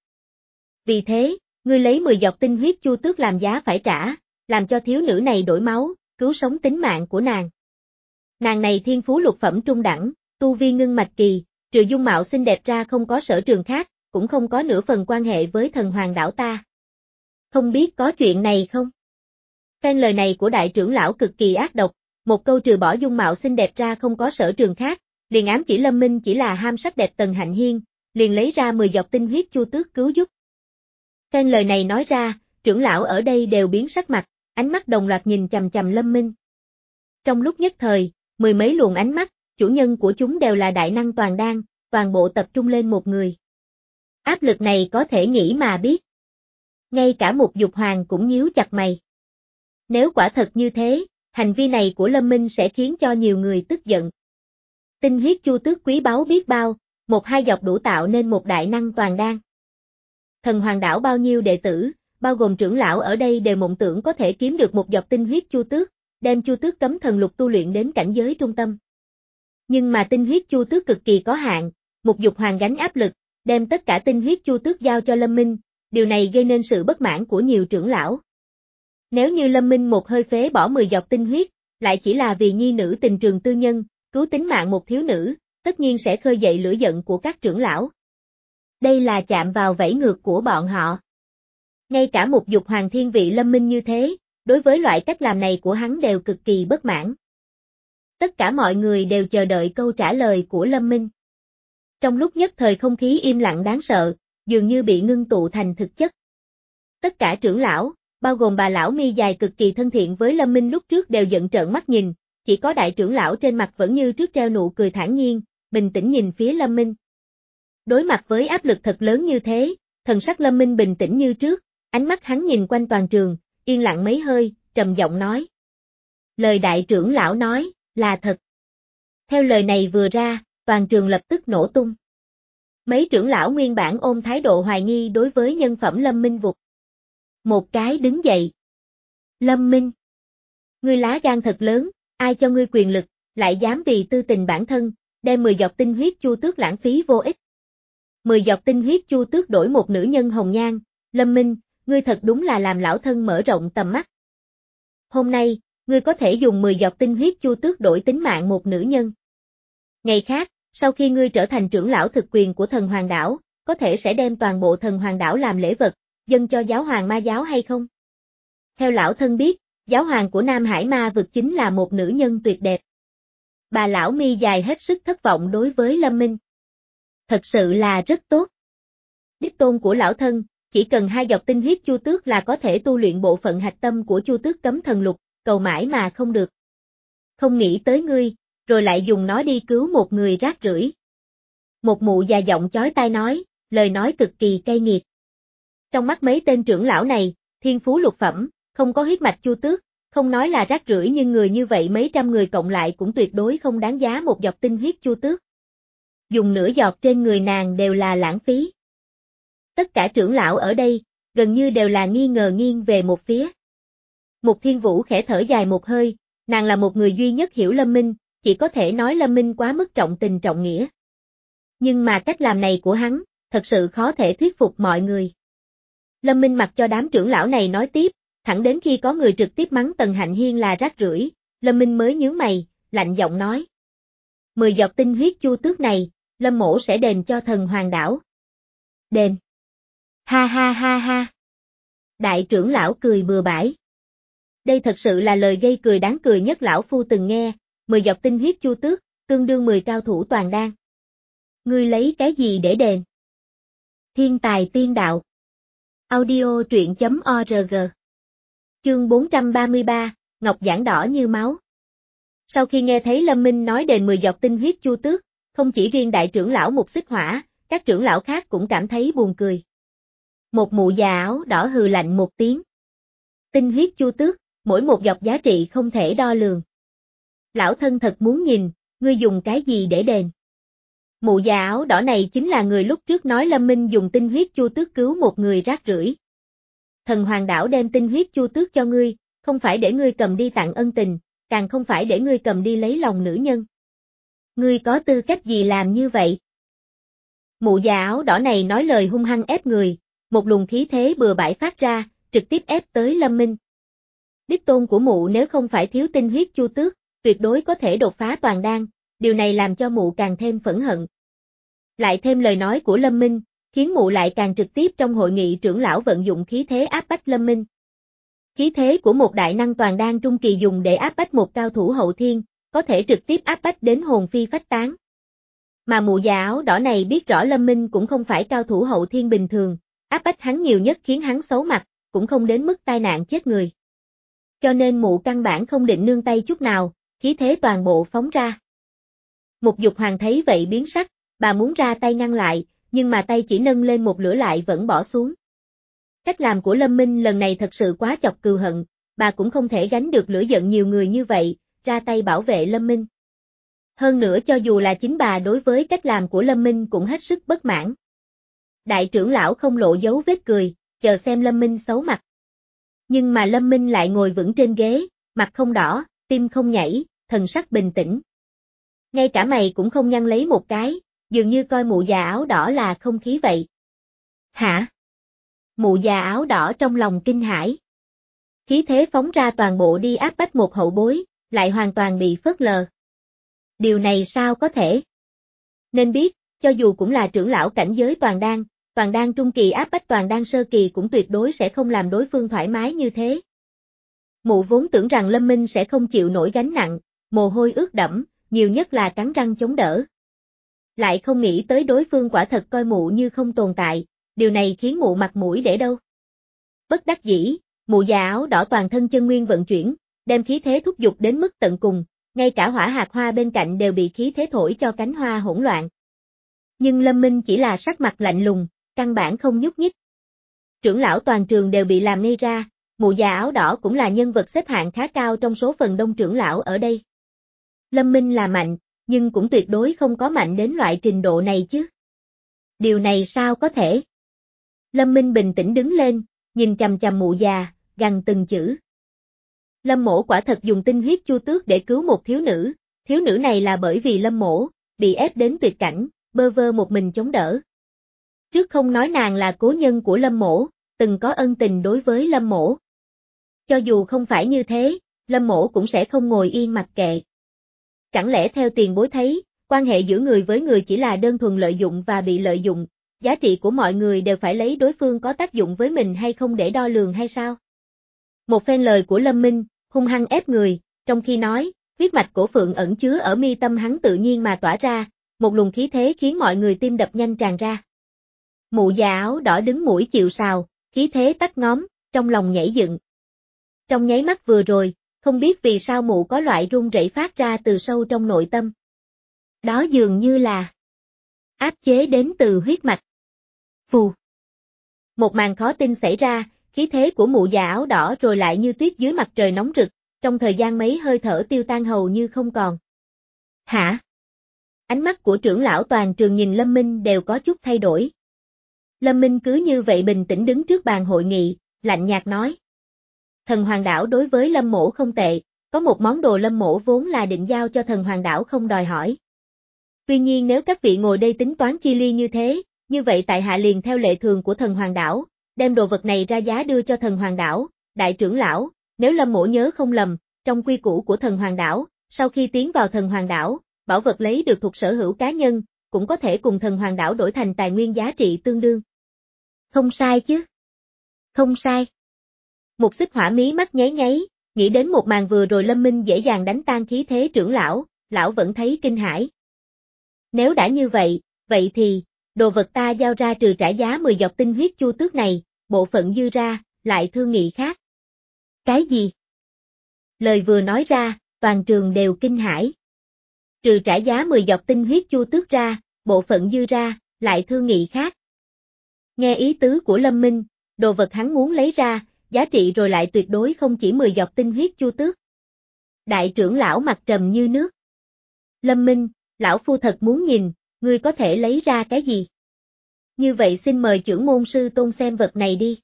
Vì thế, ngươi lấy mười giọt tinh huyết chu tước làm giá phải trả, làm cho thiếu nữ này đổi máu, cứu sống tính mạng của nàng. Nàng này thiên phú lục phẩm trung đẳng, tu vi ngưng mạch kỳ, trừ dung mạo xinh đẹp ra không có sở trường khác, cũng không có nửa phần quan hệ với Thần Hoàng Đảo ta. Không biết có chuyện này không? Phen lời này của đại trưởng lão cực kỳ ác độc, một câu trừ bỏ dung mạo xinh đẹp ra không có sở trường khác, liền ám chỉ Lâm Minh chỉ là ham sắc đẹp Tần Hạnh Hiên, liền lấy ra mười giọt tinh huyết chu tước cứu giúp. Phen lời này nói ra, trưởng lão ở đây đều biến sắc mặt, ánh mắt đồng loạt nhìn chằm chằm Lâm Minh. Trong lúc nhất thời, mười mấy luồng ánh mắt, chủ nhân của chúng đều là đại năng toàn đan, toàn bộ tập trung lên một người. Áp lực này có thể nghĩ mà biết. Ngay cả Mục Dục Hoàng cũng nhíu chặt mày. Nếu quả thật như thế, hành vi này của Lâm Minh sẽ khiến cho nhiều người tức giận. Tinh huyết chu tước quý báu biết bao, một hai giọt đủ tạo nên một đại năng toàn đan. Thần Hoàng Đảo bao nhiêu đệ tử, bao gồm trưởng lão ở đây đều mộng tưởng có thể kiếm được một giọt tinh huyết chu tước, đem chu tước cấm thần lục tu luyện đến cảnh giới trung tâm. Nhưng mà tinh huyết chu tước cực kỳ có hạn, Mục Dục Hoàng gánh áp lực, đem tất cả tinh huyết chu tước giao cho Lâm Minh, điều này gây nên sự bất mãn của nhiều trưởng lão. Nếu như Lâm Minh một hơi phế bỏ mười giọt tinh huyết, lại chỉ là vì nhi nữ tình trường tư nhân, cứu tính mạng một thiếu nữ, tất nhiên sẽ khơi dậy lửa giận của các trưởng lão. Đây là chạm vào vảy ngược của bọn họ. Ngay cả Mục Dục Hoàng thiên vị Lâm Minh như thế, đối với loại cách làm này của hắn đều cực kỳ bất mãn. Tất cả mọi người đều chờ đợi câu trả lời của Lâm Minh. Trong lúc nhất thời không khí im lặng đáng sợ, dường như bị ngưng tụ thành thực chất. Tất cả trưởng lão, bao gồm bà lão mi dài cực kỳ thân thiện với Lâm Minh lúc trước đều giận trợn mắt nhìn, chỉ có đại trưởng lão trên mặt vẫn như trước treo nụ cười thản nhiên, bình tĩnh nhìn phía Lâm Minh. Đối mặt với áp lực thật lớn như thế, thần sắc Lâm Minh bình tĩnh như trước, ánh mắt hắn nhìn quanh toàn trường, yên lặng mấy hơi, trầm giọng nói. Lời đại trưởng lão nói, là thật. Theo lời này vừa ra, toàn trường lập tức nổ tung. Mấy trưởng lão nguyên bản ôm thái độ hoài nghi đối với nhân phẩm Lâm Minh vụt. Một cái đứng dậy. Lâm Minh. Ngươi lá gan thật lớn, ai cho ngươi quyền lực, lại dám vì tư tình bản thân, đem mười giọt tinh huyết chu tước lãng phí vô ích. Mười giọt tinh huyết chu tước đổi một nữ nhân hồng nhan, Lâm Minh, ngươi thật đúng là làm lão thân mở rộng tầm mắt. Hôm nay, ngươi có thể dùng mười giọt tinh huyết chu tước đổi tính mạng một nữ nhân. Ngày khác, sau khi ngươi trở thành trưởng lão thực quyền của Thần Hoàng Đảo, có thể sẽ đem toàn bộ Thần Hoàng Đảo làm lễ vật, dâng cho giáo hoàng ma giáo hay không? Theo lão thân biết, giáo hoàng của Nam Hải Ma vực chính là một nữ nhân tuyệt đẹp. Bà lão mi dài hết sức thất vọng đối với Lâm Minh. Thật sự là rất tốt. Đích tôn của lão thân, chỉ cần hai giọt tinh huyết Chu Tước là có thể tu luyện bộ phận hạch tâm của Chu Tước cấm thần lục, cầu mãi mà không được. Không nghĩ tới ngươi, rồi lại dùng nó đi cứu một người rác rưởi. Một mụ già giọng chói tai nói, lời nói cực kỳ cay nghiệt. Trong mắt mấy tên trưởng lão này, thiên phú lục phẩm, không có huyết mạch Chu Tước, không nói là rác rưởi nhưng người như vậy mấy trăm người cộng lại cũng tuyệt đối không đáng giá một giọt tinh huyết Chu Tước. Dùng nửa giọt trên người nàng đều là lãng phí. Tất cả trưởng lão ở đây, gần như đều là nghi ngờ nghiêng về một phía. Mục Thiên Vũ khẽ thở dài một hơi, nàng là một người duy nhất hiểu Lâm Minh, chỉ có thể nói Lâm Minh quá mức trọng tình trọng nghĩa. Nhưng mà cách làm này của hắn, thật sự khó thể thuyết phục mọi người. Lâm Minh mặc cho đám trưởng lão này nói tiếp, thẳng đến khi có người trực tiếp mắng Tần Hạnh Hiên là rác rưởi, Lâm Minh mới nhướng mày, lạnh giọng nói. Mười giọt tinh huyết Chu Tước này, Lâm mỗ sẽ đền cho thần hoàng đảo. Đền. Ha ha ha ha. Đại trưởng lão cười bừa bãi. Đây thật sự là lời gây cười đáng cười nhất lão phu từng nghe, mười giọt tinh huyết Chu Tước, tương đương mười cao thủ toàn đan. Ngươi lấy cái gì để đền? Thiên tài tiên đạo. Audio truyện chấm org. Chương bốn trăm ba mươi ba, Ngọc giản đỏ như máu. Sau khi nghe thấy Lâm Minh nói đền mười giọt tinh huyết Chu Tước, không chỉ riêng đại trưởng lão Mục Xích Hỏa, các trưởng lão khác cũng cảm thấy buồn cười. Một mụ già áo đỏ hừ lạnh một tiếng. Tinh huyết Chu Tước, mỗi một giọt giá trị không thể đo lường. Lão thân thật muốn nhìn, ngươi dùng cái gì để đền? Mụ già áo đỏ này chính là người lúc trước nói Lâm Minh dùng tinh huyết Chu Tước cứu một người rác rưởi. Thần hoàng đảo đem tinh huyết Chu Tước cho ngươi, không phải để ngươi cầm đi tặng ân tình, càng không phải để ngươi cầm đi lấy lòng nữ nhân. Ngươi có tư cách gì làm như vậy? Mụ già áo đỏ này nói lời hung hăng ép người, một luồng khí thế bừa bãi phát ra, trực tiếp ép tới Lâm Minh. Đích tôn của mụ nếu không phải thiếu tinh huyết Chu Tước, tuyệt đối có thể đột phá toàn đan, điều này làm cho mụ càng thêm phẫn hận. Lại thêm lời nói của Lâm Minh, khiến mụ lại càng trực tiếp trong hội nghị trưởng lão vận dụng khí thế áp bách Lâm Minh. Khí thế của một đại năng toàn đan trung kỳ dùng để áp bách một cao thủ hậu thiên, có thể trực tiếp áp bách đến hồn phi phách tán. Mà mụ già áo đỏ này biết rõ Lâm Minh cũng không phải cao thủ hậu thiên bình thường, áp bách hắn nhiều nhất khiến hắn xấu mặt, cũng không đến mức tai nạn chết người. Cho nên mụ căn bản không định nương tay chút nào, khí thế toàn bộ phóng ra. Mục Dục Hoàng thấy vậy biến sắc, bà muốn ra tay ngăn lại, nhưng mà tay chỉ nâng lên một lửa lại vẫn bỏ xuống. Cách làm của Lâm Minh lần này thật sự quá chọc cừu hận, bà cũng không thể gánh được lửa giận nhiều người như vậy, ra tay bảo vệ Lâm Minh. Hơn nữa cho dù là chính bà đối với cách làm của Lâm Minh cũng hết sức bất mãn. Đại trưởng lão không lộ dấu vết cười, chờ xem Lâm Minh xấu mặt. Nhưng mà Lâm Minh lại ngồi vững trên ghế, mặt không đỏ, tim không nhảy, thần sắc bình tĩnh. Ngay cả mày cũng không nhăn lấy một cái, dường như coi mụ già áo đỏ là không khí vậy. Hả? Mụ già áo đỏ trong lòng kinh hãi. Khí thế phóng ra toàn bộ đi áp bách một hậu bối, lại hoàn toàn bị phớt lờ. Điều này sao có thể? Nên biết, cho dù cũng là trưởng lão cảnh giới toàn đan, toàn đan trung kỳ áp bách toàn đan sơ kỳ cũng tuyệt đối sẽ không làm đối phương thoải mái như thế. Mụ vốn tưởng rằng Lâm Minh sẽ không chịu nổi gánh nặng, mồ hôi ướt đẫm, nhiều nhất là cắn răng chống đỡ. Lại không nghĩ tới đối phương quả thật coi mụ như không tồn tại, điều này khiến mụ mặt mũi để đâu. Bất đắc dĩ, mụ già áo đỏ toàn thân chân nguyên vận chuyển, đem khí thế thúc giục đến mức tận cùng, ngay cả hỏa hạt hoa bên cạnh đều bị khí thế thổi cho cánh hoa hỗn loạn. Nhưng Lâm Minh chỉ là sắc mặt lạnh lùng, căn bản không nhúc nhích. Trưởng lão toàn trường đều bị làm ngây ra, mụ già áo đỏ cũng là nhân vật xếp hạng khá cao trong số phần đông trưởng lão ở đây. Lâm Minh là mạnh, nhưng cũng tuyệt đối không có mạnh đến loại trình độ này chứ. Điều này sao có thể? Lâm Minh bình tĩnh đứng lên, nhìn chằm chằm mụ già, gằn từng chữ. Lâm mỗ quả thật dùng tinh huyết Chu Tước để cứu một thiếu nữ, thiếu nữ này là bởi vì Lâm mỗ, bị ép đến tuyệt cảnh, bơ vơ một mình chống đỡ. Trước không nói nàng là cố nhân của Lâm mỗ, từng có ân tình đối với Lâm mỗ. Cho dù không phải như thế, Lâm mỗ cũng sẽ không ngồi yên mặc kệ. Chẳng lẽ theo tiền bối thấy, quan hệ giữa người với người chỉ là đơn thuần lợi dụng và bị lợi dụng, giá trị của mọi người đều phải lấy đối phương có tác dụng với mình hay không để đo lường hay sao? Một phen lời của Lâm Minh, hung hăng ép người, trong khi nói, Huyết mạch cổ phượng ẩn chứa ở mi tâm hắn tự nhiên mà tỏa ra, một luồng khí thế khiến mọi người tim đập nhanh tràn ra. Mụ già áo đỏ đứng mũi chịu sào, khí thế tách ngóm, trong lòng nhảy dựng. Trong nháy mắt vừa rồi, không biết vì sao mụ có loại run rẩy phát ra từ sâu trong nội tâm. Đó dường như là áp chế đến từ huyết mạch. Phù. Một màn khó tin xảy ra, khí thế của mụ già áo đỏ rồi lại như tuyết dưới mặt trời nóng rực, trong thời gian mấy hơi thở tiêu tan hầu như không còn. Hả? Ánh mắt của trưởng lão toàn trường nhìn Lâm Minh đều có chút thay đổi. Lâm Minh cứ như vậy bình tĩnh đứng trước bàn hội nghị, lạnh nhạt nói. Thần Hoàng Đảo đối với Lâm Mỗ không tệ, có một món đồ Lâm Mỗ vốn là định giao cho Thần Hoàng Đảo không đòi hỏi. Tuy nhiên nếu các vị ngồi đây tính toán chi ly như thế, như vậy tại hạ liền theo lệ thường của Thần Hoàng Đảo, đem đồ vật này ra giá đưa cho Thần Hoàng Đảo, đại trưởng lão, nếu Lâm Mỗ nhớ không lầm, trong quy củ của Thần Hoàng Đảo, sau khi tiến vào Thần Hoàng Đảo, bảo vật lấy được thuộc sở hữu cá nhân, cũng có thể cùng Thần Hoàng Đảo đổi thành tài nguyên giá trị tương đương. Không sai chứ? Không sai. Một xích hỏa mí mắt nháy nháy, nghĩ đến một màn vừa rồi Lâm Minh dễ dàng đánh tan khí thế trưởng lão, lão vẫn thấy kinh hãi. Nếu đã như vậy, vậy thì, đồ vật ta giao ra trừ trả giá mười giọt tinh huyết chu tước này, bộ phận dư ra, lại thương nghị khác. Cái gì? Lời vừa nói ra, toàn trường đều kinh hãi. Trừ trả giá mười giọt tinh huyết chu tước ra, bộ phận dư ra, lại thương nghị khác. Nghe ý tứ của Lâm Minh, đồ vật hắn muốn lấy ra, giá trị rồi lại tuyệt đối không chỉ mười giọt tinh huyết chu tước. Đại trưởng lão mặt trầm như nước. Lâm Minh, lão phu thật muốn nhìn, ngươi có thể lấy ra cái gì? Như vậy xin mời trưởng môn sư tôn xem vật này đi.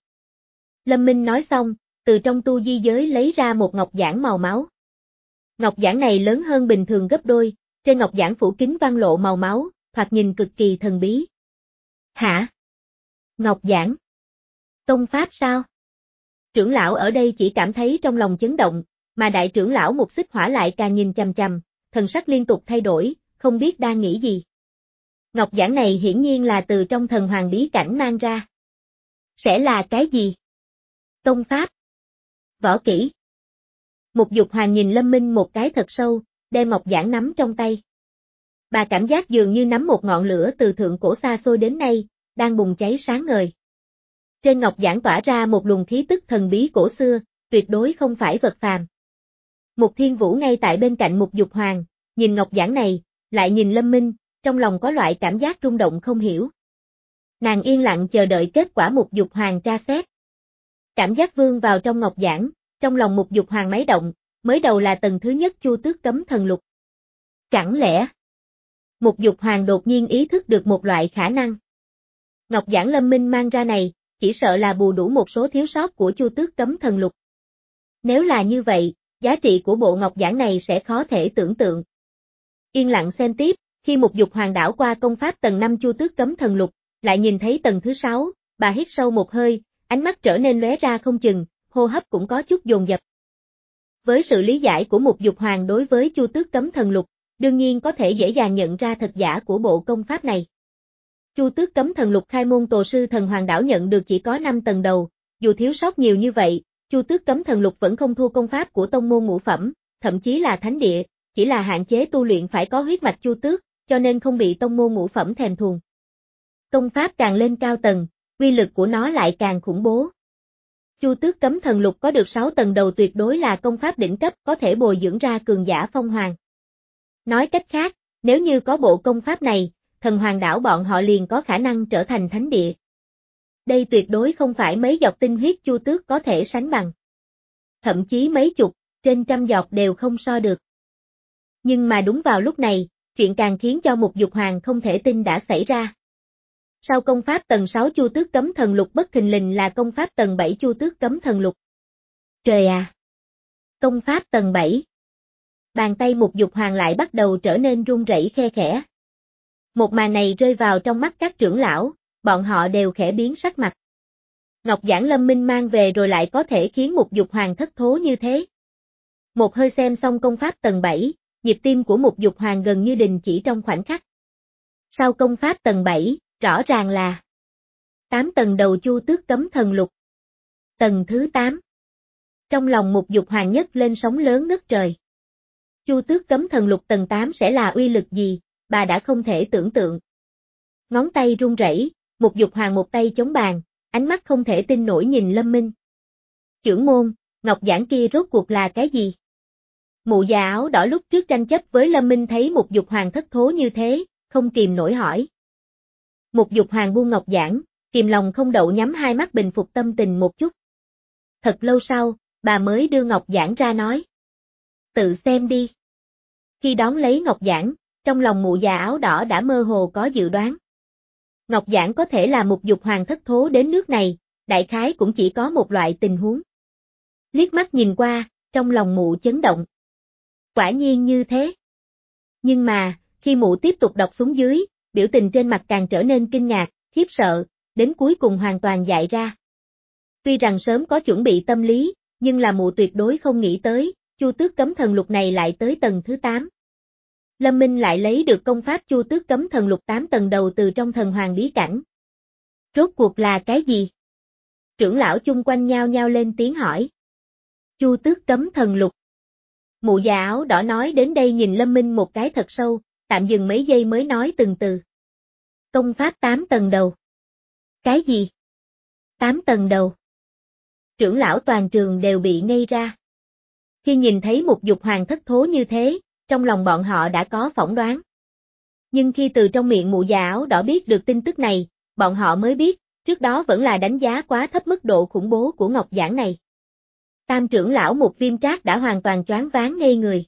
Lâm Minh nói xong, từ trong tu di giới lấy ra một ngọc giản màu máu. Ngọc giản này lớn hơn bình thường gấp đôi, trên ngọc giản phủ kín văn lộ màu máu, thoạt nhìn cực kỳ thần bí. Hả? Ngọc giản? Tông pháp sao? Trưởng lão ở đây chỉ cảm thấy trong lòng chấn động, mà đại trưởng lão một xích hỏa lại càng nhìn chằm chằm, thần sắc liên tục thay đổi, không biết đang nghĩ gì. Ngọc giản này hiển nhiên là từ trong thần hoàng bí cảnh mang ra. Sẽ là cái gì? Tông pháp? Võ kỹ? Mục Dục Hoàng nhìn Lâm Minh một cái thật sâu, đem ngọc giản nắm trong tay. Bà cảm giác dường như nắm một ngọn lửa từ thượng cổ xa xôi đến nay, đang bùng cháy sáng ngời. Trên ngọc giản tỏa ra một luồng khí tức thần bí cổ xưa, tuyệt đối không phải vật phàm. Mục Thiên Vũ ngay tại bên cạnh Mục Dục Hoàng, nhìn ngọc giản này, lại nhìn Lâm Minh, trong lòng có loại cảm giác rung động không hiểu. Nàng yên lặng chờ đợi kết quả Mục Dục Hoàng tra xét. Cảm giác vương vào trong ngọc giản, trong lòng Mục Dục Hoàng máy động, mới đầu là tầng thứ nhất chu tước cấm thần lục. Chẳng lẽ? Mục Dục Hoàng đột nhiên ý thức được một loại khả năng. Ngọc giản Lâm Minh mang ra này, chỉ sợ là bù đủ một số thiếu sót của chu tước cấm thần lục. Nếu là như vậy, giá trị của bộ ngọc giản này sẽ khó thể tưởng tượng. Yên lặng xem tiếp, khi Mục Dục Hoàng đảo qua công pháp tầng năm chu tước cấm thần lục, lại nhìn thấy tầng thứ sáu, bà hít sâu một hơi, ánh mắt trở nên lóe ra không chừng, hô hấp cũng có chút dồn dập. Với sự lý giải của Mục Dục Hoàng đối với chu tước cấm thần lục, đương nhiên có thể dễ dàng nhận ra thật giả của bộ công pháp này. Chu tước cấm thần lục khai môn tổ sư thần hoàng đảo nhận được chỉ có năm tầng đầu, dù thiếu sót nhiều như vậy, chu tước cấm thần lục vẫn không thua công pháp của tông môn ngũ phẩm, thậm chí là thánh địa, chỉ là hạn chế tu luyện phải có huyết mạch chu tước, cho nên không bị tông môn ngũ phẩm thèm thuồng. Công pháp càng lên cao tầng, uy lực của nó lại càng khủng bố. Chu tước cấm thần lục có được sáu tầng đầu tuyệt đối là công pháp đỉnh cấp có thể bồi dưỡng ra cường giả phong hoàng. Nói cách khác, nếu như có bộ công pháp này, thần hoàng đảo bọn họ liền có khả năng trở thành thánh địa. Đây tuyệt đối không phải mấy giọt tinh huyết chu tước có thể sánh bằng. Thậm chí mấy chục, trên trăm giọt đều không so được. Nhưng mà đúng vào lúc này, chuyện càng khiến cho Mục Dục Hoàng không thể tin đã xảy ra. Sau công pháp tầng sáu chu tước cấm thần lục bất thình lình là công pháp tầng bảy chu tước cấm thần lục. Trời à! Công pháp tầng bảy. Bàn tay Mục Dục Hoàng lại bắt đầu trở nên run rẩy khe khẽ. Một màn này rơi vào trong mắt các trưởng lão, bọn họ đều khẽ biến sắc mặt. Ngọc giản Lâm Minh mang về rồi lại có thể khiến Mục Dục Hoàng thất thố như thế. Một hơi xem xong công pháp tầng bảy, nhịp tim của Mục Dục Hoàng gần như đình chỉ trong khoảnh khắc. Sau công pháp tầng bảy, rõ ràng là tám tầng đầu chu tước cấm thần lục. Tầng thứ tám. Trong lòng Mục Dục Hoàng nhấc lên sóng lớn ngất trời. Chu Tước Cấm Thần Lục tầng tám sẽ là uy lực gì, bà đã không thể tưởng tượng. Ngón tay run rẩy, Mục Dục Hoàng một tay chống bàn, ánh mắt không thể tin nổi nhìn Lâm Minh. Chưởng môn, ngọc giản kia rốt cuộc là cái gì? Mụ già áo đỏ lúc trước tranh chấp với Lâm Minh thấy Mục Dục Hoàng thất thố như thế, không kìm nổi hỏi. Mục Dục Hoàng buông ngọc giản, kìm lòng không đậu nhắm hai mắt bình phục tâm tình một chút. Thật lâu sau, bà mới đưa ngọc giản ra nói. Tự xem đi. Khi đón lấy ngọc giản, trong lòng mụ già áo đỏ đã mơ hồ có dự đoán. Ngọc giản có thể là Mục Dục Hoàng thất thố đến nước này, đại khái cũng chỉ có một loại tình huống. Liếc mắt nhìn qua, trong lòng mụ chấn động. Quả nhiên như thế. Nhưng mà, khi mụ tiếp tục đọc xuống dưới, biểu tình trên mặt càng trở nên kinh ngạc, khiếp sợ, đến cuối cùng hoàn toàn dại ra. Tuy rằng sớm có chuẩn bị tâm lý, nhưng là mụ tuyệt đối không nghĩ tới, Chu Tước Cấm Thần Lục này lại tới tầng thứ tám. Lâm Minh lại lấy được công pháp Chu Tước Cấm Thần Lục tám tầng đầu từ trong thần hoàng bí cảnh. Rốt cuộc là cái gì? Trưởng lão chung quanh nhao nhao lên tiếng hỏi. Chu Tước Cấm Thần Lục. Mụ già áo đỏ nói đến đây nhìn Lâm Minh một cái thật sâu, tạm dừng mấy giây mới nói từng từ. Công pháp tám tầng đầu. Cái gì? tám tầng đầu. Trưởng lão toàn trường đều bị ngây ra. Khi nhìn thấy Mục Dục Hoàng thất thố như thế, trong lòng bọn họ đã có phỏng đoán. Nhưng khi từ trong miệng mụ già áo đỏ biết được tin tức này, bọn họ mới biết, trước đó vẫn là đánh giá quá thấp mức độ khủng bố của ngọc giản này. Tam trưởng lão Mục Viêm Trác đã hoàn toàn choáng váng ngây người.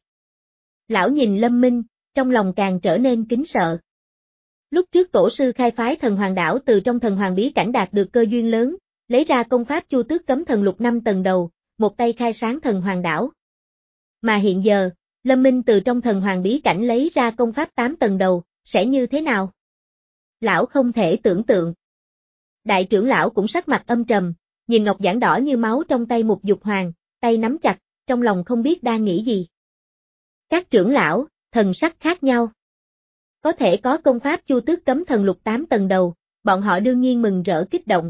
Lão nhìn Lâm Minh, trong lòng càng trở nên kính sợ. Lúc trước tổ sư khai phái thần hoàng đảo từ trong thần hoàng bí cảnh đạt được cơ duyên lớn, lấy ra công pháp Chu Tước Cấm Thần Lục năm tầng đầu, một tay khai sáng thần hoàng đảo. Mà hiện giờ, Lâm Minh từ trong thần hoàng bí cảnh lấy ra công pháp tám tầng đầu, sẽ như thế nào? Lão không thể tưởng tượng. Đại trưởng lão cũng sắc mặt âm trầm, nhìn ngọc giản đỏ như máu trong tay Mục Dục Hoàng, tay nắm chặt, trong lòng không biết đang nghĩ gì. Các trưởng lão, thần sắc khác nhau. Có thể có công pháp Chu Tước Cấm Thần Lục tám tầng đầu, bọn họ đương nhiên mừng rỡ kích động.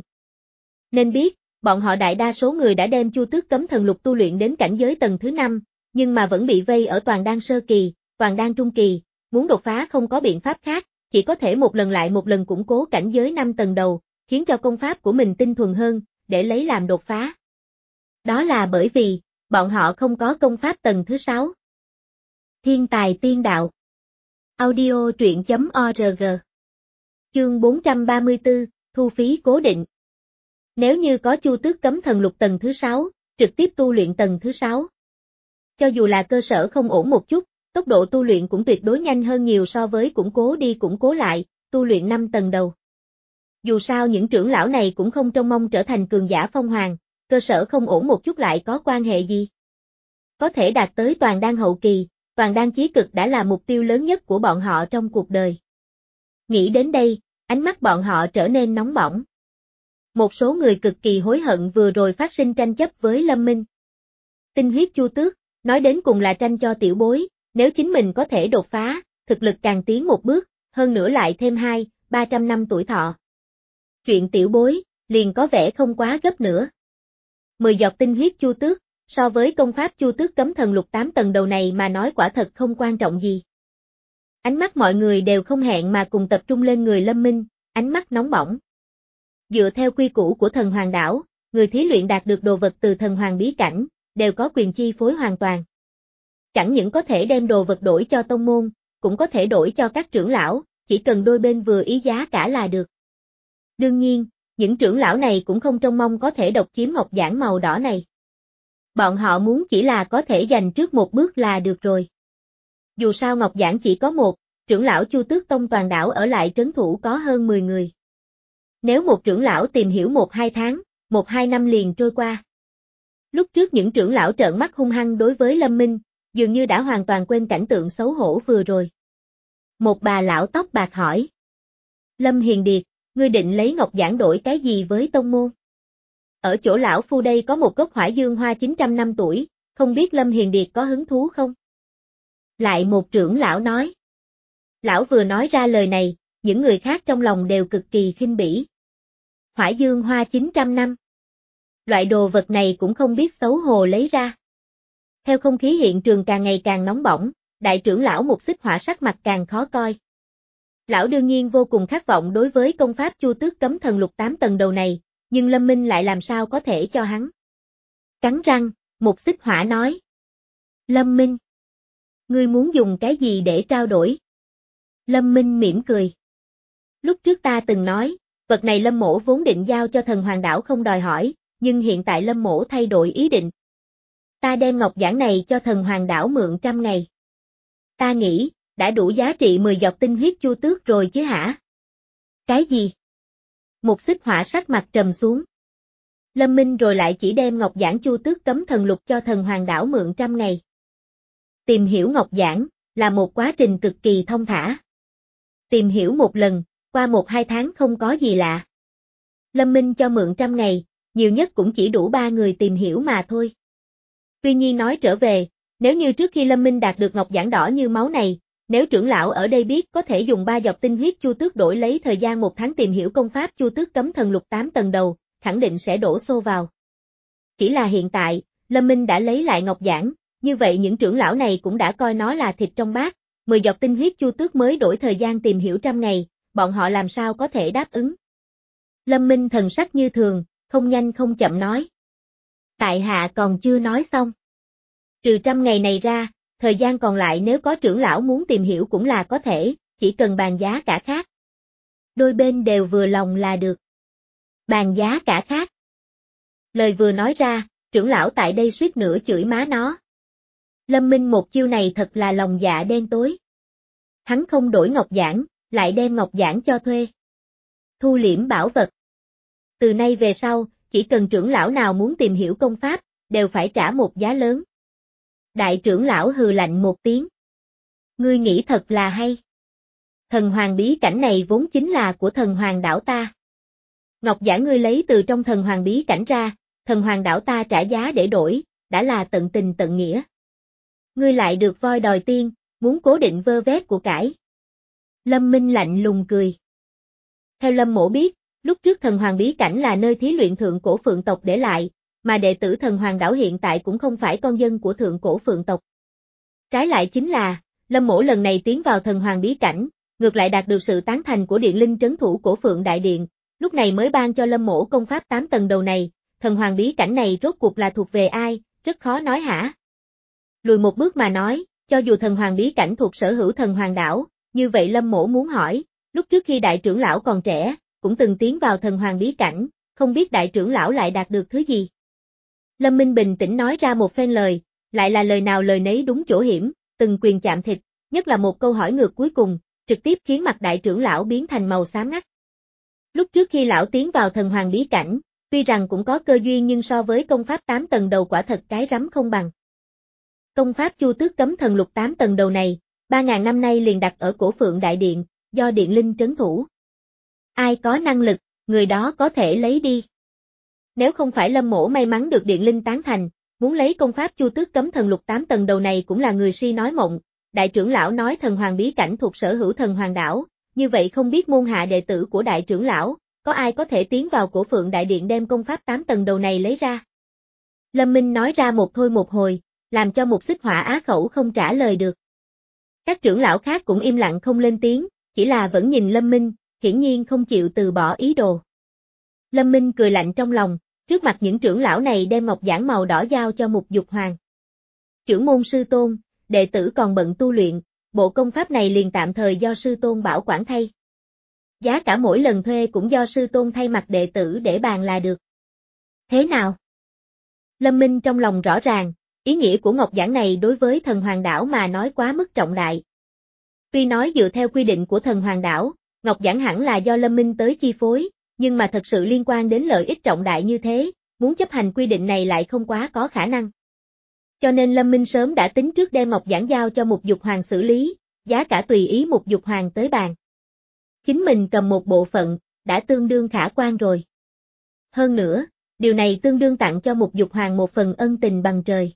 Nên biết, bọn họ đại đa số người đã đem Chu Tước Cấm Thần Lục tu luyện đến cảnh giới tầng thứ năm, nhưng mà vẫn bị vây ở toàn đan sơ kỳ, toàn đan trung kỳ, muốn đột phá không có biện pháp khác, chỉ có thể một lần lại một lần củng cố cảnh giới năm tầng đầu, khiến cho công pháp của mình tinh thuần hơn, để lấy làm đột phá. Đó là bởi vì, bọn họ không có công pháp tầng thứ sáu. Thiên tài tiên đạo. Audio truyện chấm org. Chương bốn trăm ba mươi tư, thu phí cố định. Nếu như có Chu Tước Cấm Thần Lục tầng thứ sáu, trực tiếp tu luyện tầng thứ sáu. Cho dù là cơ sở không ổn một chút, tốc độ tu luyện cũng tuyệt đối nhanh hơn nhiều so với củng cố đi củng cố lại, tu luyện năm tầng đầu. Dù sao những trưởng lão này cũng không trông mong trở thành cường giả phong hoàng, cơ sở không ổn một chút lại có quan hệ gì. Có thể đạt tới toàn đan hậu kỳ, toàn đan chí cực đã là mục tiêu lớn nhất của bọn họ trong cuộc đời. Nghĩ đến đây, ánh mắt bọn họ trở nên nóng bỏng. Một số người cực kỳ hối hận vừa rồi phát sinh tranh chấp với Lâm Minh. Tinh huyết Chu Tước, nói đến cùng là tranh cho tiểu bối, nếu chính mình có thể đột phá, thực lực càng tiến một bước, hơn nữa lại thêm hai, ba trăm năm tuổi thọ. Chuyện tiểu bối, liền có vẻ không quá gấp nữa. Mười giọt tinh huyết Chu Tước, so với công pháp Chu Tước Cấm Thần Lục tám tầng đầu này mà nói quả thật không quan trọng gì. Ánh mắt mọi người đều không hẹn mà cùng tập trung lên người Lâm Minh, ánh mắt nóng bỏng. Dựa theo quy củ của thần hoàng đảo, người thí luyện đạt được đồ vật từ thần hoàng bí cảnh, đều có quyền chi phối hoàn toàn. Chẳng những có thể đem đồ vật đổi cho tông môn, cũng có thể đổi cho các trưởng lão, chỉ cần đôi bên vừa ý giá cả là được. Đương nhiên, những trưởng lão này cũng không trông mong có thể độc chiếm ngọc giản màu đỏ này. Bọn họ muốn chỉ là có thể giành trước một bước là được rồi. Dù sao ngọc giản chỉ có một, trưởng lão Chu Tước Tông toàn đảo ở lại trấn thủ có hơn mười người. Nếu một trưởng lão tìm hiểu một hai tháng, một hai năm liền trôi qua. Lúc trước những trưởng lão trợn mắt hung hăng đối với Lâm Minh, dường như đã hoàn toàn quên cảnh tượng xấu hổ vừa rồi. Một bà lão tóc bạc hỏi. Lâm Hiền Điệt, ngươi định lấy ngọc giản đổi cái gì với tông môn? Ở chỗ lão phu đây có một gốc hỏa dương hoa chín trăm năm tuổi, không biết Lâm Hiền Điệt có hứng thú không? Lại một trưởng lão nói. Lão vừa nói ra lời này, những người khác trong lòng đều cực kỳ khinh bỉ. Hỏa dương hoa chín trăm năm. Loại đồ vật này cũng không biết xấu hổ lấy ra. Theo không khí hiện trường càng ngày càng nóng bỏng, đại trưởng lão Mục Xích Hỏa sắc mặt càng khó coi. Lão đương nhiên vô cùng khát vọng đối với công pháp Chu Tước Cấm Thần Lục tám tầng đầu này, nhưng Lâm Minh lại làm sao có thể cho hắn. Cắn răng, Mục Xích Hỏa nói. Lâm Minh, ngươi muốn dùng cái gì để trao đổi? Lâm Minh mỉm cười. Lúc trước ta từng nói, vật này Lâm Mỗ vốn định giao cho Thần Hoàng Đảo không đòi hỏi, nhưng hiện tại Lâm Mỗ thay đổi ý định. Ta đem ngọc giản này cho Thần Hoàng Đảo mượn trăm ngày. Ta nghĩ, đã đủ giá trị mười giọt tinh huyết Chu Tước rồi chứ hả? Cái gì? Mục Xích Hỏa sắc mặt trầm xuống. Lâm Minh rồi lại chỉ đem ngọc giản Chu Tước Cấm Thần Lục cho Thần Hoàng Đảo mượn trăm ngày. Tìm hiểu ngọc giản là một quá trình cực kỳ thông thả. Tìm hiểu một lần, qua một hai tháng không có gì lạ. Lâm Minh cho mượn trăm ngày, nhiều nhất cũng chỉ đủ ba người tìm hiểu mà thôi. Tuy nhiên nói trở về, nếu như trước khi Lâm Minh đạt được ngọc giản đỏ như máu này, nếu trưởng lão ở đây biết có thể dùng ba giọt tinh huyết Chu Tước đổi lấy thời gian một tháng tìm hiểu công pháp Chu Tước Cấm Thần Lục tám tầng đầu, khẳng định sẽ đổ xô vào. Chỉ là hiện tại, Lâm Minh đã lấy lại ngọc giản, như vậy những trưởng lão này cũng đã coi nó là thịt trong bát, mười giọt tinh huyết Chu Tước mới đổi thời gian tìm hiểu trăm ngày, bọn họ làm sao có thể đáp ứng. Lâm Minh thần sắc như thường, không nhanh không chậm nói. Tại hạ còn chưa nói xong. Trừ trăm ngày này ra, thời gian còn lại nếu có trưởng lão muốn tìm hiểu cũng là có thể, chỉ cần bàn giá cả khác. Đôi bên đều vừa lòng là được. Bàn giá cả khác. Lời vừa nói ra, trưởng lão tại đây suýt nữa chửi má nó. Lâm Minh một chiêu này thật là lòng dạ đen tối. Hắn không đổi ngọc giản, lại đem ngọc giản cho thuê. Thu liễm bảo vật. Từ nay về sau, chỉ cần trưởng lão nào muốn tìm hiểu công pháp, đều phải trả một giá lớn. Đại trưởng lão hừ lạnh một tiếng. Ngươi nghĩ thật là hay. Thần hoàng bí cảnh này vốn chính là của thần hoàng đảo ta. Ngọc giản ngươi lấy từ trong thần hoàng bí cảnh ra, thần hoàng đảo ta trả giá để đổi, đã là tận tình tận nghĩa. Ngươi lại được voi đòi tiên, muốn cố định vơ vét của cải. Lâm Minh lạnh lùng cười. Theo Lâm Mỗ biết, lúc trước thần hoàng bí cảnh là nơi thí luyện thượng cổ phượng tộc để lại, mà đệ tử thần hoàng đảo hiện tại cũng không phải con dân của thượng cổ phượng tộc. Trái lại chính là, Lâm Mỗ lần này tiến vào thần hoàng bí cảnh, ngược lại đạt được sự tán thành của điện linh trấn thủ của Phượng Đại Điện, lúc này mới ban cho Lâm Mỗ công pháp tám tầng đầu này, thần hoàng bí cảnh này rốt cuộc là thuộc về ai, rất khó nói hả? Lùi một bước mà nói, cho dù thần hoàng bí cảnh thuộc sở hữu thần hoàng đảo, như vậy Lâm Mỗ muốn hỏi, lúc trước khi đại trưởng lão còn trẻ, cũng từng tiến vào thần hoàng bí cảnh, không biết đại trưởng lão lại đạt được thứ gì? Lâm Minh bình tĩnh nói ra một phen lời, lại là lời nào lời nấy đúng chỗ hiểm, từng quyền chạm thịt, nhất là một câu hỏi ngược cuối cùng, trực tiếp khiến mặt đại trưởng lão biến thành màu xám ngắt. Lúc trước khi lão tiến vào thần hoàng bí cảnh, tuy rằng cũng có cơ duyên nhưng so với công pháp tám tầng đầu quả thật cái rắm không bằng. Công pháp Chu Tước Cấm Thần Lục tám tầng đầu này, ba ngàn năm nay liền đặt ở cổ Phượng Đại Điện, do điện linh trấn thủ. Ai có năng lực, người đó có thể lấy đi. Nếu không phải Lâm Mỗ may mắn được điện linh tán thành, muốn lấy công pháp Chu Tước Cấm Thần Lục tám tầng đầu này cũng là người si nói mộng. Đại trưởng lão nói thần hoàng bí cảnh thuộc sở hữu thần hoàng đảo, như vậy không biết môn hạ đệ tử của đại trưởng lão, có ai có thể tiến vào cổ Phượng Đại Điện đem công pháp tám tầng đầu này lấy ra. Lâm Minh nói ra một thôi một hồi, làm cho Mục Xích Hỏa á khẩu không trả lời được. Các trưởng lão khác cũng im lặng không lên tiếng, chỉ là vẫn nhìn Lâm Minh, hiển nhiên không chịu từ bỏ ý đồ. Lâm Minh cười lạnh trong lòng, trước mặt những trưởng lão này đem ngọc giản màu đỏ giao cho Mục Dục Hoàng. Trưởng môn sư tôn, đệ tử còn bận tu luyện, bộ công pháp này liền tạm thời do sư tôn bảo quản thay. Giá cả mỗi lần thuê cũng do sư tôn thay mặt đệ tử để bàn là được. Thế nào? Lâm Minh trong lòng rõ ràng, ý nghĩa của ngọc giản này đối với thần hoàng đảo mà nói quá mức trọng đại. Tuy nói dựa theo quy định của thần hoàng đảo, ngọc giản hẳn là do Lâm Minh tới chi phối, nhưng mà thật sự liên quan đến lợi ích trọng đại như thế, muốn chấp hành quy định này lại không quá có khả năng. Cho nên Lâm Minh sớm đã tính trước đem ngọc giản giao cho Mục Dục Hoàng xử lý, giá cả tùy ý Mục Dục Hoàng tới bàn. Chính mình cầm một bộ phận, đã tương đương khả quan rồi. Hơn nữa, điều này tương đương tặng cho Mục Dục Hoàng một phần ân tình bằng trời.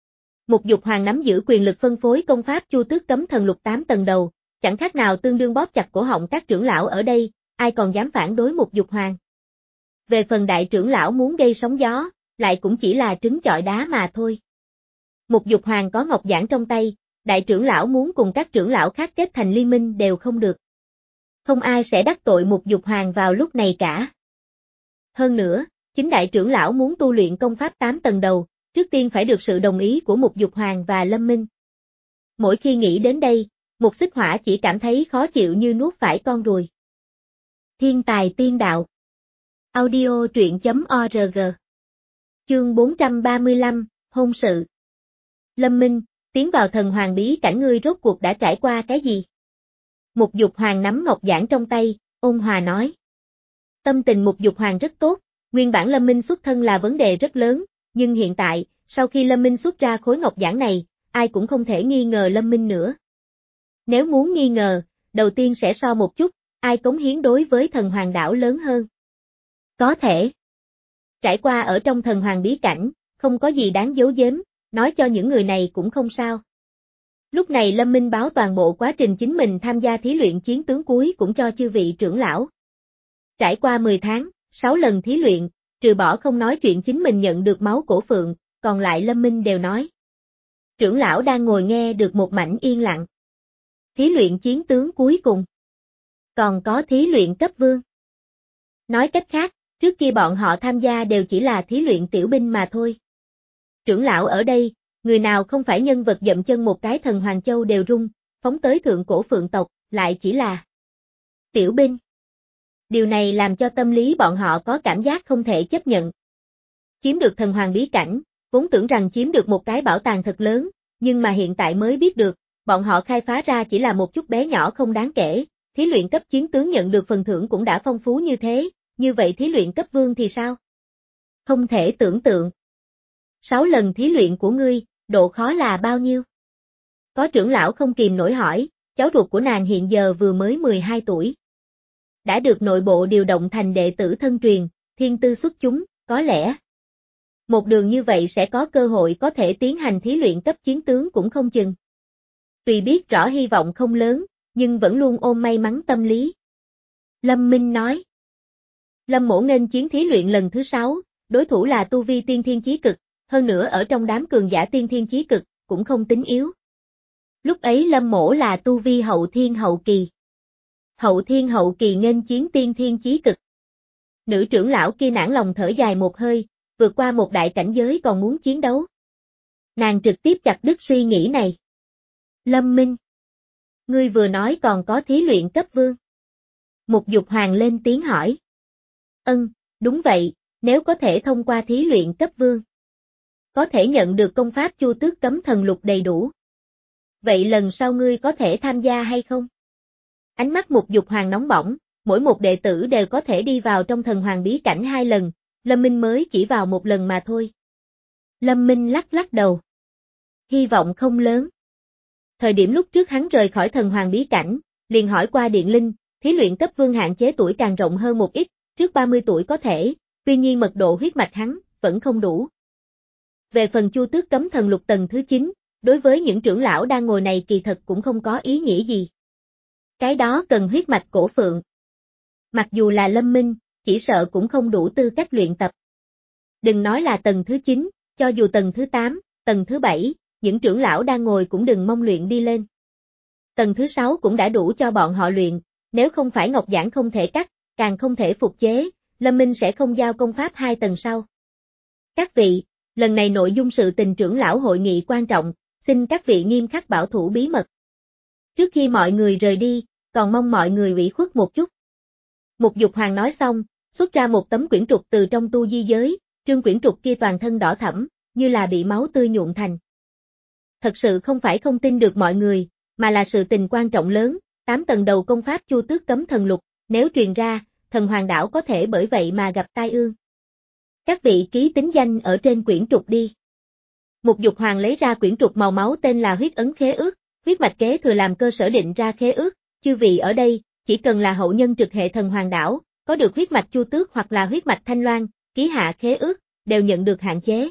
Mục Dục Hoàng nắm giữ quyền lực phân phối công pháp Chu Tước Cấm Thần Lục tám tầng đầu, chẳng khác nào tương đương bóp chặt cổ họng các trưởng lão ở đây, ai còn dám phản đối Mục Dục Hoàng. Về phần đại trưởng lão muốn gây sóng gió, lại cũng chỉ là trứng chọi đá mà thôi. Mục Dục Hoàng có ngọc giản trong tay, đại trưởng lão muốn cùng các trưởng lão khác kết thành liên minh đều không được. Không ai sẽ đắc tội Mục Dục Hoàng vào lúc này cả. Hơn nữa, chính đại trưởng lão muốn tu luyện công pháp tám tầng đầu, trước tiên phải được sự đồng ý của Mục Dục Hoàng và Lâm Minh. Mỗi khi nghĩ đến đây, Mục Xích Hỏa chỉ cảm thấy khó chịu như nuốt phải con ruồi. Thiên tài tiên đạo. Audio truyện chấm org. Chương bốn trăm ba mươi lăm, hôn sự. Lâm Minh, tiến vào thần hoàng bí cảnh ngươi rốt cuộc đã trải qua cái gì? Mục Dục Hoàng nắm ngọc giản trong tay, ôn hòa nói. Tâm tình Mục Dục Hoàng rất tốt, nguyên bản Lâm Minh xuất thân là vấn đề rất lớn, nhưng hiện tại, sau khi Lâm Minh xuất ra khối ngọc giản này, ai cũng không thể nghi ngờ Lâm Minh nữa. Nếu muốn nghi ngờ, đầu tiên sẽ so một chút, ai cống hiến đối với thần hoàng đảo lớn hơn. Có thể. Trải qua ở trong thần hoàng bí cảnh, không có gì đáng giấu giếm, nói cho những người này cũng không sao. Lúc này Lâm Minh báo toàn bộ quá trình chính mình tham gia thí luyện chiến tướng cuối cũng cho chư vị trưởng lão. Trải qua mười tháng, sáu lần thí luyện, trừ bỏ không nói chuyện chính mình nhận được máu cổ phượng, còn lại Lâm Minh đều nói. Trưởng lão đang ngồi nghe được một mảnh yên lặng. Thí luyện chiến tướng cuối cùng. Còn có thí luyện cấp vương. Nói cách khác, trước kia bọn họ tham gia đều chỉ là thí luyện tiểu binh mà thôi. Trưởng lão ở đây, người nào không phải nhân vật dậm chân một cái thần Hoàng Châu đều rung, phóng tới thượng cổ phượng tộc, lại chỉ là tiểu binh. Điều này làm cho tâm lý bọn họ có cảm giác không thể chấp nhận. Chiếm được thần hoàng bí cảnh, vốn tưởng rằng chiếm được một cái bảo tàng thật lớn, nhưng mà hiện tại mới biết được, bọn họ khai phá ra chỉ là một chút bé nhỏ không đáng kể, thí luyện cấp chiến tướng nhận được phần thưởng cũng đã phong phú như thế, như vậy thí luyện cấp vương thì sao? Không thể tưởng tượng. Sáu lần thí luyện của ngươi, độ khó là bao nhiêu? Có trưởng lão không kìm nổi hỏi, cháu ruột của nàng hiện giờ vừa mới mười hai tuổi. Đã được nội bộ điều động thành đệ tử thân truyền, thiên tư xuất chúng, có lẽ. Một đường như vậy sẽ có cơ hội có thể tiến hành thí luyện cấp chiến tướng cũng không chừng. Tuy biết rõ hy vọng không lớn, nhưng vẫn luôn ôm may mắn tâm lý. Lâm Minh nói. Lâm Mỗ nghênh chiến thí luyện lần thứ sáu, đối thủ là tu vi tiên thiên chí cực, hơn nữa ở trong đám cường giả tiên thiên chí cực, cũng không tính yếu. Lúc ấy Lâm Mỗ là tu vi hậu thiên hậu kỳ. Hậu thiên hậu kỳ nghênh chiến tiên thiên chí cực. Nữ trưởng lão kia nản lòng thở dài một hơi, vượt qua một đại cảnh giới còn muốn chiến đấu. Nàng trực tiếp chặt đứt suy nghĩ này. Lâm Minh. Ngươi vừa nói còn có thí luyện cấp vương. Mục Dục Hoàng lên tiếng hỏi. Ân, đúng vậy, nếu có thể thông qua thí luyện cấp vương. Có thể nhận được công pháp Chu Tước Cấm Thần Lục đầy đủ. Vậy lần sau ngươi có thể tham gia hay không? Ánh mắt Mục Dục Hoàng nóng bỏng, mỗi một đệ tử đều có thể đi vào trong thần hoàng bí cảnh hai lần, Lâm Minh mới chỉ vào một lần mà thôi. Lâm Minh lắc lắc đầu. Hy vọng không lớn. Thời điểm lúc trước hắn rời khỏi thần hoàng bí cảnh, liền hỏi qua Điện Linh, thí luyện cấp vương hạn chế tuổi càng rộng hơn một ít, trước ba mươi tuổi có thể, tuy nhiên mật độ huyết mạch hắn, vẫn không đủ. Về phần Chu Tước Cấm Thần Lục tầng thứ chín, đối với những trưởng lão đang ngồi này kỳ thật cũng không có ý nghĩa gì. Cái đó cần huyết mạch cổ phượng. Mặc dù là Lâm Minh, chỉ sợ cũng không đủ tư cách luyện tập. Đừng nói là tầng thứ chín, cho dù tầng thứ tám, tầng thứ bảy, những trưởng lão đang ngồi cũng đừng mong luyện đi lên. Tầng thứ sáu cũng đã đủ cho bọn họ luyện, nếu không phải ngọc giản không thể cắt, càng không thể phục chế, Lâm Minh sẽ không giao công pháp hai tầng sau. Các vị, lần này nội dung sự tình trưởng lão hội nghị quan trọng, xin các vị nghiêm khắc bảo thủ bí mật. Trước khi mọi người rời đi, còn mong mọi người ủy khuất một chút. Mục Dục Hoàng nói xong, xuất ra một tấm quyển trục từ trong tu di giới, trương quyển trục kia toàn thân đỏ thẫm, như là bị máu tươi nhuộn thành. Thật sự không phải không tin được mọi người, mà là sự tình quan trọng lớn, tám tầng đầu công pháp Chu Tước Cấm Thần Lục, nếu truyền ra, thần hoàng đảo có thể bởi vậy mà gặp tai ương. Các vị ký tính danh ở trên quyển trục đi. Mục Dục Hoàng lấy ra quyển trục màu máu tên là huyết ấn khế ước, huyết mạch kế thừa làm cơ sở định ra khế ước, chư vị ở đây, chỉ cần là hậu nhân trực hệ thần hoàng đảo, có được huyết mạch Chu Tước hoặc là huyết mạch Thanh Loan, ký hạ khế ước, đều nhận được hạn chế.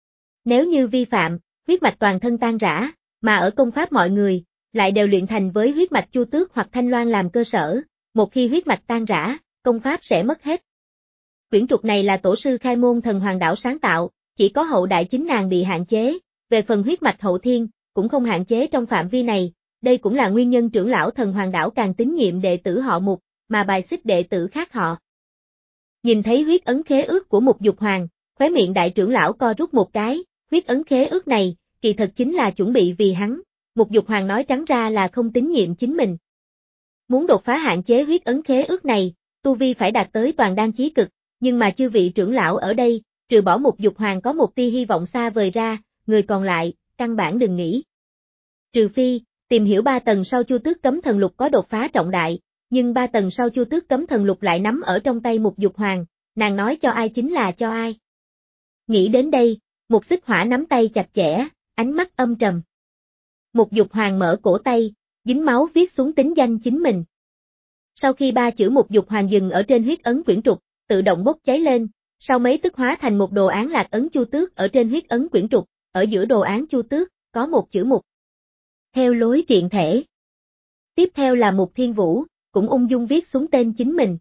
Nếu như vi phạm, huyết mạch toàn thân tan rã, mà ở công pháp mọi người, lại đều luyện thành với huyết mạch Chu Tước hoặc Thanh Loan làm cơ sở, một khi huyết mạch tan rã, công pháp sẽ mất hết. Quyển trục này là tổ sư khai môn thần hoàng đảo sáng tạo, chỉ có hậu đại chính nàng bị hạn chế, về phần huyết mạch hậu thiên, cũng không hạn chế trong phạm vi này, đây cũng là nguyên nhân trưởng lão thần hoàng đảo càng tín nhiệm đệ tử họ Mục, mà bài xích đệ tử khác họ. Nhìn thấy huyết ấn khế ước của Mục Dục Hoàng, khóe miệng đại trưởng lão co rút một cái, huyết ấn khế ước này, kỳ thật chính là chuẩn bị vì hắn, Mục Dục Hoàng nói trắng ra là không tín nhiệm chính mình. Muốn đột phá hạn chế huyết ấn khế ước này, tu vi phải đạt tới toàn đan chí cực, nhưng mà chư vị trưởng lão ở đây, trừ bỏ Mục Dục Hoàng có một tia hy vọng xa vời ra, người còn lại, căn bản đừng nghĩ. Trừ phi, tìm hiểu ba tầng sau Chu Tước Cấm Thần Lục có đột phá trọng đại, nhưng ba tầng sau Chu Tước Cấm Thần Lục lại nắm ở trong tay Mục Dục Hoàng, nàng nói cho ai chính là cho ai. Nghĩ đến đây, Mục Xích Hỏa nắm tay chặt chẽ, ánh mắt âm trầm. Mục Dục Hoàng mở cổ tay, dính máu viết xuống tính danh chính mình. Sau khi ba chữ Mục Dục Hoàng dừng ở trên huyết ấn quyển trục, tự động bốc cháy lên, sau mấy tức hóa thành một đồ án lạc ấn Chu Tước ở trên huyết ấn quyển trục, ở giữa đồ án Chu Tước, có một chữ Mục. Theo lối triện thể. Tiếp theo là Mục Thiên Vũ, cũng ung dung viết xuống tên chính mình.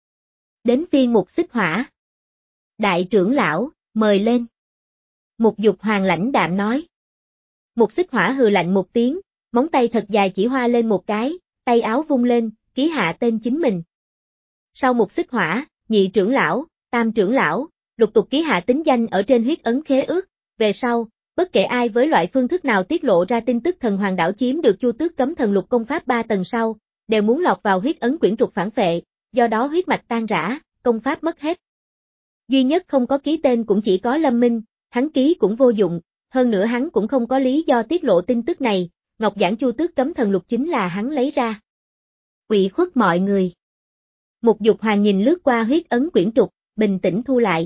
Đến phiên Mục Xích Hỏa. Đại trưởng lão, mời lên. Mục Dục Hoàng lãnh đạm nói. Mục Xích Hỏa hừ lạnh một tiếng, móng tay thật dài chỉ hoa lên một cái, tay áo vung lên, ký hạ tên chính mình. Sau Mục Xích Hỏa, nhị trưởng lão, tam trưởng lão, lục tục ký hạ tính danh ở trên huyết ấn khế ước, về sau, bất kể ai với loại phương thức nào tiết lộ ra tin tức thần hoàng đảo chiếm được Chu Tước Cấm Thần Lục công pháp ba tầng sau, đều muốn lọt vào huyết ấn quyển trục phản phệ, do đó huyết mạch tan rã, công pháp mất hết. Duy nhất không có ký tên cũng chỉ có Lâm Minh, hắn ký cũng vô dụng, hơn nữa hắn cũng không có lý do tiết lộ tin tức này, ngọc giản Chu Tước Cấm Thần Lục chính là hắn lấy ra. Ủy khuất mọi người. Mục Dục Hoàng nhìn lướt qua huyết ấn quyển trục, bình tĩnh thu lại.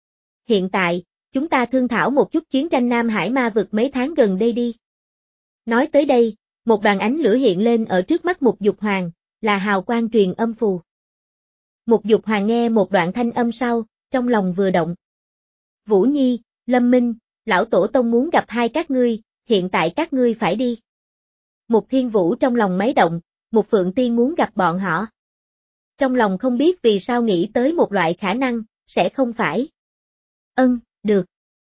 Hiện tại, chúng ta thương thảo một chút chiến tranh Nam Hải ma vực mấy tháng gần đây đi. Nói tới đây, một đoàn ánh lửa hiện lên ở trước mắt Mục Dục Hoàng, là hào quang truyền âm phù. Mục Dục Hoàng nghe một đoạn thanh âm sau, trong lòng vừa động. Vũ Nhi, Lâm Minh, lão tổ tông muốn gặp hai các ngươi, hiện tại các ngươi phải đi. Mục Thiên Vũ trong lòng máy động, Mục Phượng Tiên muốn gặp bọn họ. Trong lòng không biết vì sao nghĩ tới một loại khả năng, sẽ không phải. Ân, được.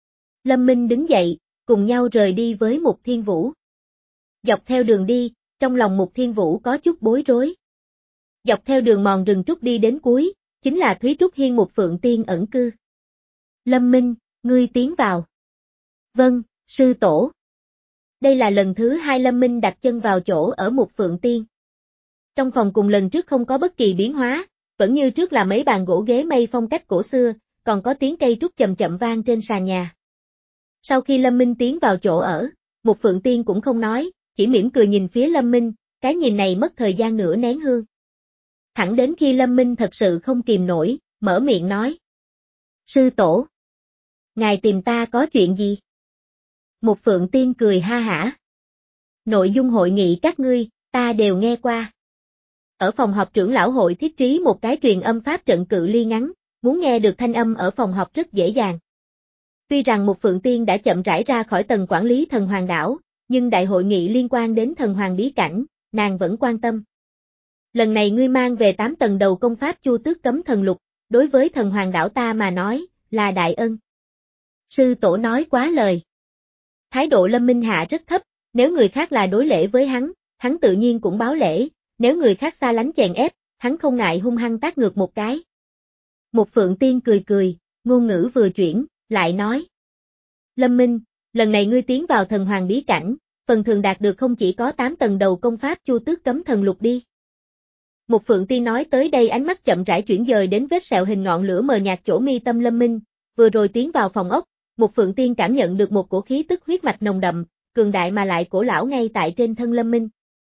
Lâm Minh đứng dậy, cùng nhau rời đi với Mục Thiên Vũ. Dọc theo đường đi, trong lòng Mục Thiên Vũ có chút bối rối. Dọc theo đường mòn rừng trúc đi đến cuối, chính là Thúy Trúc Hiên Mục Phượng Tiên ẩn cư. Lâm Minh, ngươi tiến vào. Vâng, sư tổ. Đây là lần thứ hai Lâm Minh đặt chân vào chỗ ở Mục Phượng Tiên. Trong phòng cùng lần trước không có bất kỳ biến hóa, vẫn như trước là mấy bàn gỗ ghế mây phong cách cổ xưa, còn có tiếng cây trúc chậm chậm vang trên sàn nhà. Sau khi Lâm Minh tiến vào chỗ ở, Mục Phượng Tiên cũng không nói, chỉ mỉm cười nhìn phía Lâm Minh, cái nhìn này mất thời gian nửa nén hương. Thẳng đến khi Lâm Minh thật sự không kìm nổi, mở miệng nói. Sư tổ. Ngài tìm ta có chuyện gì? Mục Phượng Tiên cười ha hả. Nội dung hội nghị các ngươi, ta đều nghe qua. Ở phòng họp trưởng lão hội thiết trí một cái truyền âm pháp trận cự ly ngắn, muốn nghe được thanh âm ở phòng họp rất dễ dàng. Tuy rằng Mục Phượng Tiên đã chậm rãi ra khỏi tầng quản lý thần hoàng đảo, nhưng đại hội nghị liên quan đến thần hoàng bí cảnh, nàng vẫn quan tâm. Lần này ngươi mang về tám tầng đầu công pháp Chu Tước Cấm Thần Lục, đối với thần hoàng đảo ta mà nói, là đại ân. Sư tổ nói quá lời. Thái độ Lâm Minh Hạ rất thấp, nếu người khác là đối lễ với hắn, hắn tự nhiên cũng báo lễ, nếu người khác xa lánh chèn ép, hắn không ngại hung hăng tát ngược một cái. Mục Phượng Tiên cười cười, ngôn ngữ vừa chuyển, lại nói. Lâm Minh, lần này ngươi tiến vào thần hoàng bí cảnh, phần thường đạt được không chỉ có tám tầng đầu công pháp Chu Tước Cấm Thần Lục đi. Mục Phượng Tiên nói tới đây ánh mắt chậm rãi chuyển dời đến vết sẹo hình ngọn lửa mờ nhạt chỗ mi tâm Lâm Minh, vừa rồi tiến vào phòng ốc, Mục Phượng Tiên cảm nhận được một cổ khí tức huyết mạch nồng đậm, cường đại mà lại cổ lão ngay tại trên thân Lâm Minh.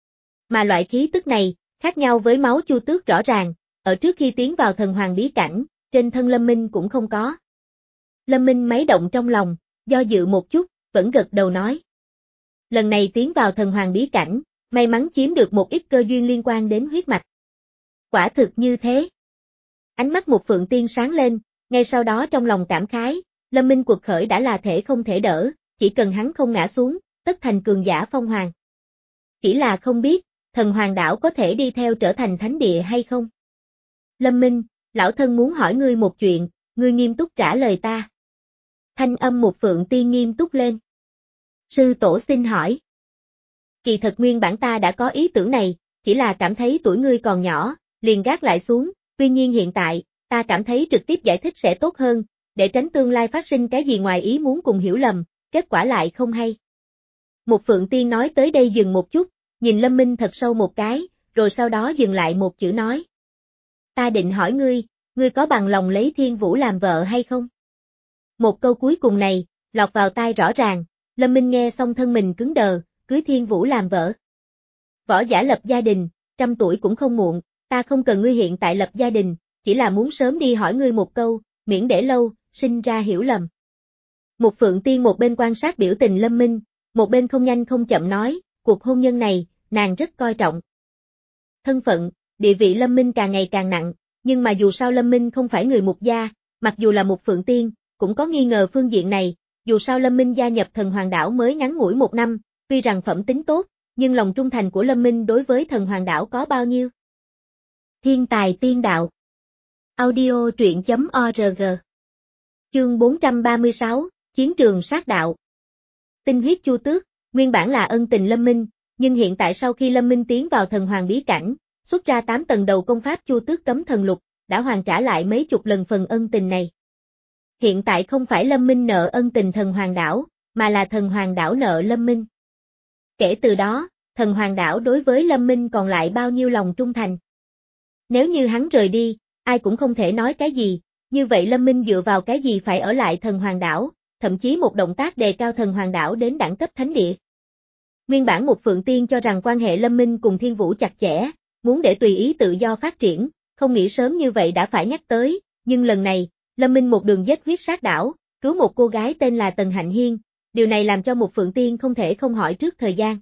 Mà loại khí tức này, khác nhau với máu Chu Tước rõ ràng, ở trước khi tiến vào thần hoàng bí cảnh, trên thân Lâm Minh cũng không có. Lâm Minh máy động trong lòng, do dự một chút, vẫn gật đầu nói. Lần này tiến vào thần hoàng bí cảnh, may mắn chiếm được một ít cơ duyên liên quan đến huyết mạch. Quả thực như thế. Ánh mắt Mục Phượng Tiên sáng lên, ngay sau đó trong lòng cảm khái, Lâm Minh cuộc khởi đã là thể không thể đỡ, chỉ cần hắn không ngã xuống, tất thành cường giả phong hoàng. Chỉ là không biết, thần hoàng đảo có thể đi theo trở thành thánh địa hay không? Lâm Minh, lão thân muốn hỏi ngươi một chuyện, ngươi nghiêm túc trả lời ta. Thanh âm Mục Phượng Tiên nghiêm túc lên. Sư tổ xin hỏi. Kỳ thật nguyên bản ta đã có ý tưởng này, chỉ là cảm thấy tuổi ngươi còn nhỏ, liền gác lại xuống, tuy nhiên hiện tại, ta cảm thấy trực tiếp giải thích sẽ tốt hơn, để tránh tương lai phát sinh cái gì ngoài ý muốn cùng hiểu lầm, kết quả lại không hay. Một Phượng Tiên nói tới đây dừng một chút, nhìn Lâm Minh thật sâu một cái, rồi sau đó dừng lại một chữ nói. Ta định hỏi ngươi, ngươi có bằng lòng lấy Thiên Vũ làm vợ hay không? Một câu cuối cùng này, lọt vào tai rõ ràng, Lâm Minh nghe xong thân mình cứng đờ, cưới Thiên Vũ làm vợ. Võ giả lập gia đình, trăm tuổi cũng không muộn, ta không cần ngươi hiện tại lập gia đình, chỉ là muốn sớm đi hỏi ngươi một câu, miễn để lâu, sinh ra hiểu lầm. Một Phượng Tiên một bên quan sát biểu tình Lâm Minh, một bên không nhanh không chậm nói, cuộc hôn nhân này, nàng rất coi trọng. Thân phận, địa vị Lâm Minh càng ngày càng nặng, nhưng mà dù sao Lâm Minh không phải người mục gia, mặc dù là một Phượng Tiên, cũng có nghi ngờ phương diện này, dù sao Lâm Minh gia nhập Thần Hoàng Đảo mới ngắn ngủi một năm, tuy rằng phẩm tính tốt, nhưng lòng trung thành của Lâm Minh đối với Thần Hoàng Đảo có bao nhiêu? Thiên tài tiên đạo. Audio truyện chấm org. Chương bốn trăm ba mươi sáu, Chiến trường sát đạo. Tinh huyết Chu Tước, nguyên bản là ân tình Lâm Minh, nhưng hiện tại sau khi Lâm Minh tiến vào Thần Hoàng bí cảnh, xuất ra tám tầng đầu công pháp Chu Tước cấm thần lục, đã hoàn trả lại mấy chục lần phần ân tình này. Hiện tại không phải Lâm Minh nợ ân tình Thần Hoàng Đảo, mà là Thần Hoàng Đảo nợ Lâm Minh. Kể từ đó, Thần Hoàng Đảo đối với Lâm Minh còn lại bao nhiêu lòng trung thành. Nếu như hắn rời đi, ai cũng không thể nói cái gì, như vậy Lâm Minh dựa vào cái gì phải ở lại Thần Hoàng Đảo, thậm chí một động tác đề cao Thần Hoàng Đảo đến đẳng cấp thánh địa. Nguyên bản một Phượng Tiên cho rằng quan hệ Lâm Minh cùng Thiên Vũ chặt chẽ, muốn để tùy ý tự do phát triển, không nghĩ sớm như vậy đã phải nhắc tới, nhưng lần này, Lâm Minh một đường giết huyết sát đảo, cứu một cô gái tên là Tần Hạnh Hiên, điều này làm cho một Phượng Tiên không thể không hỏi trước thời gian.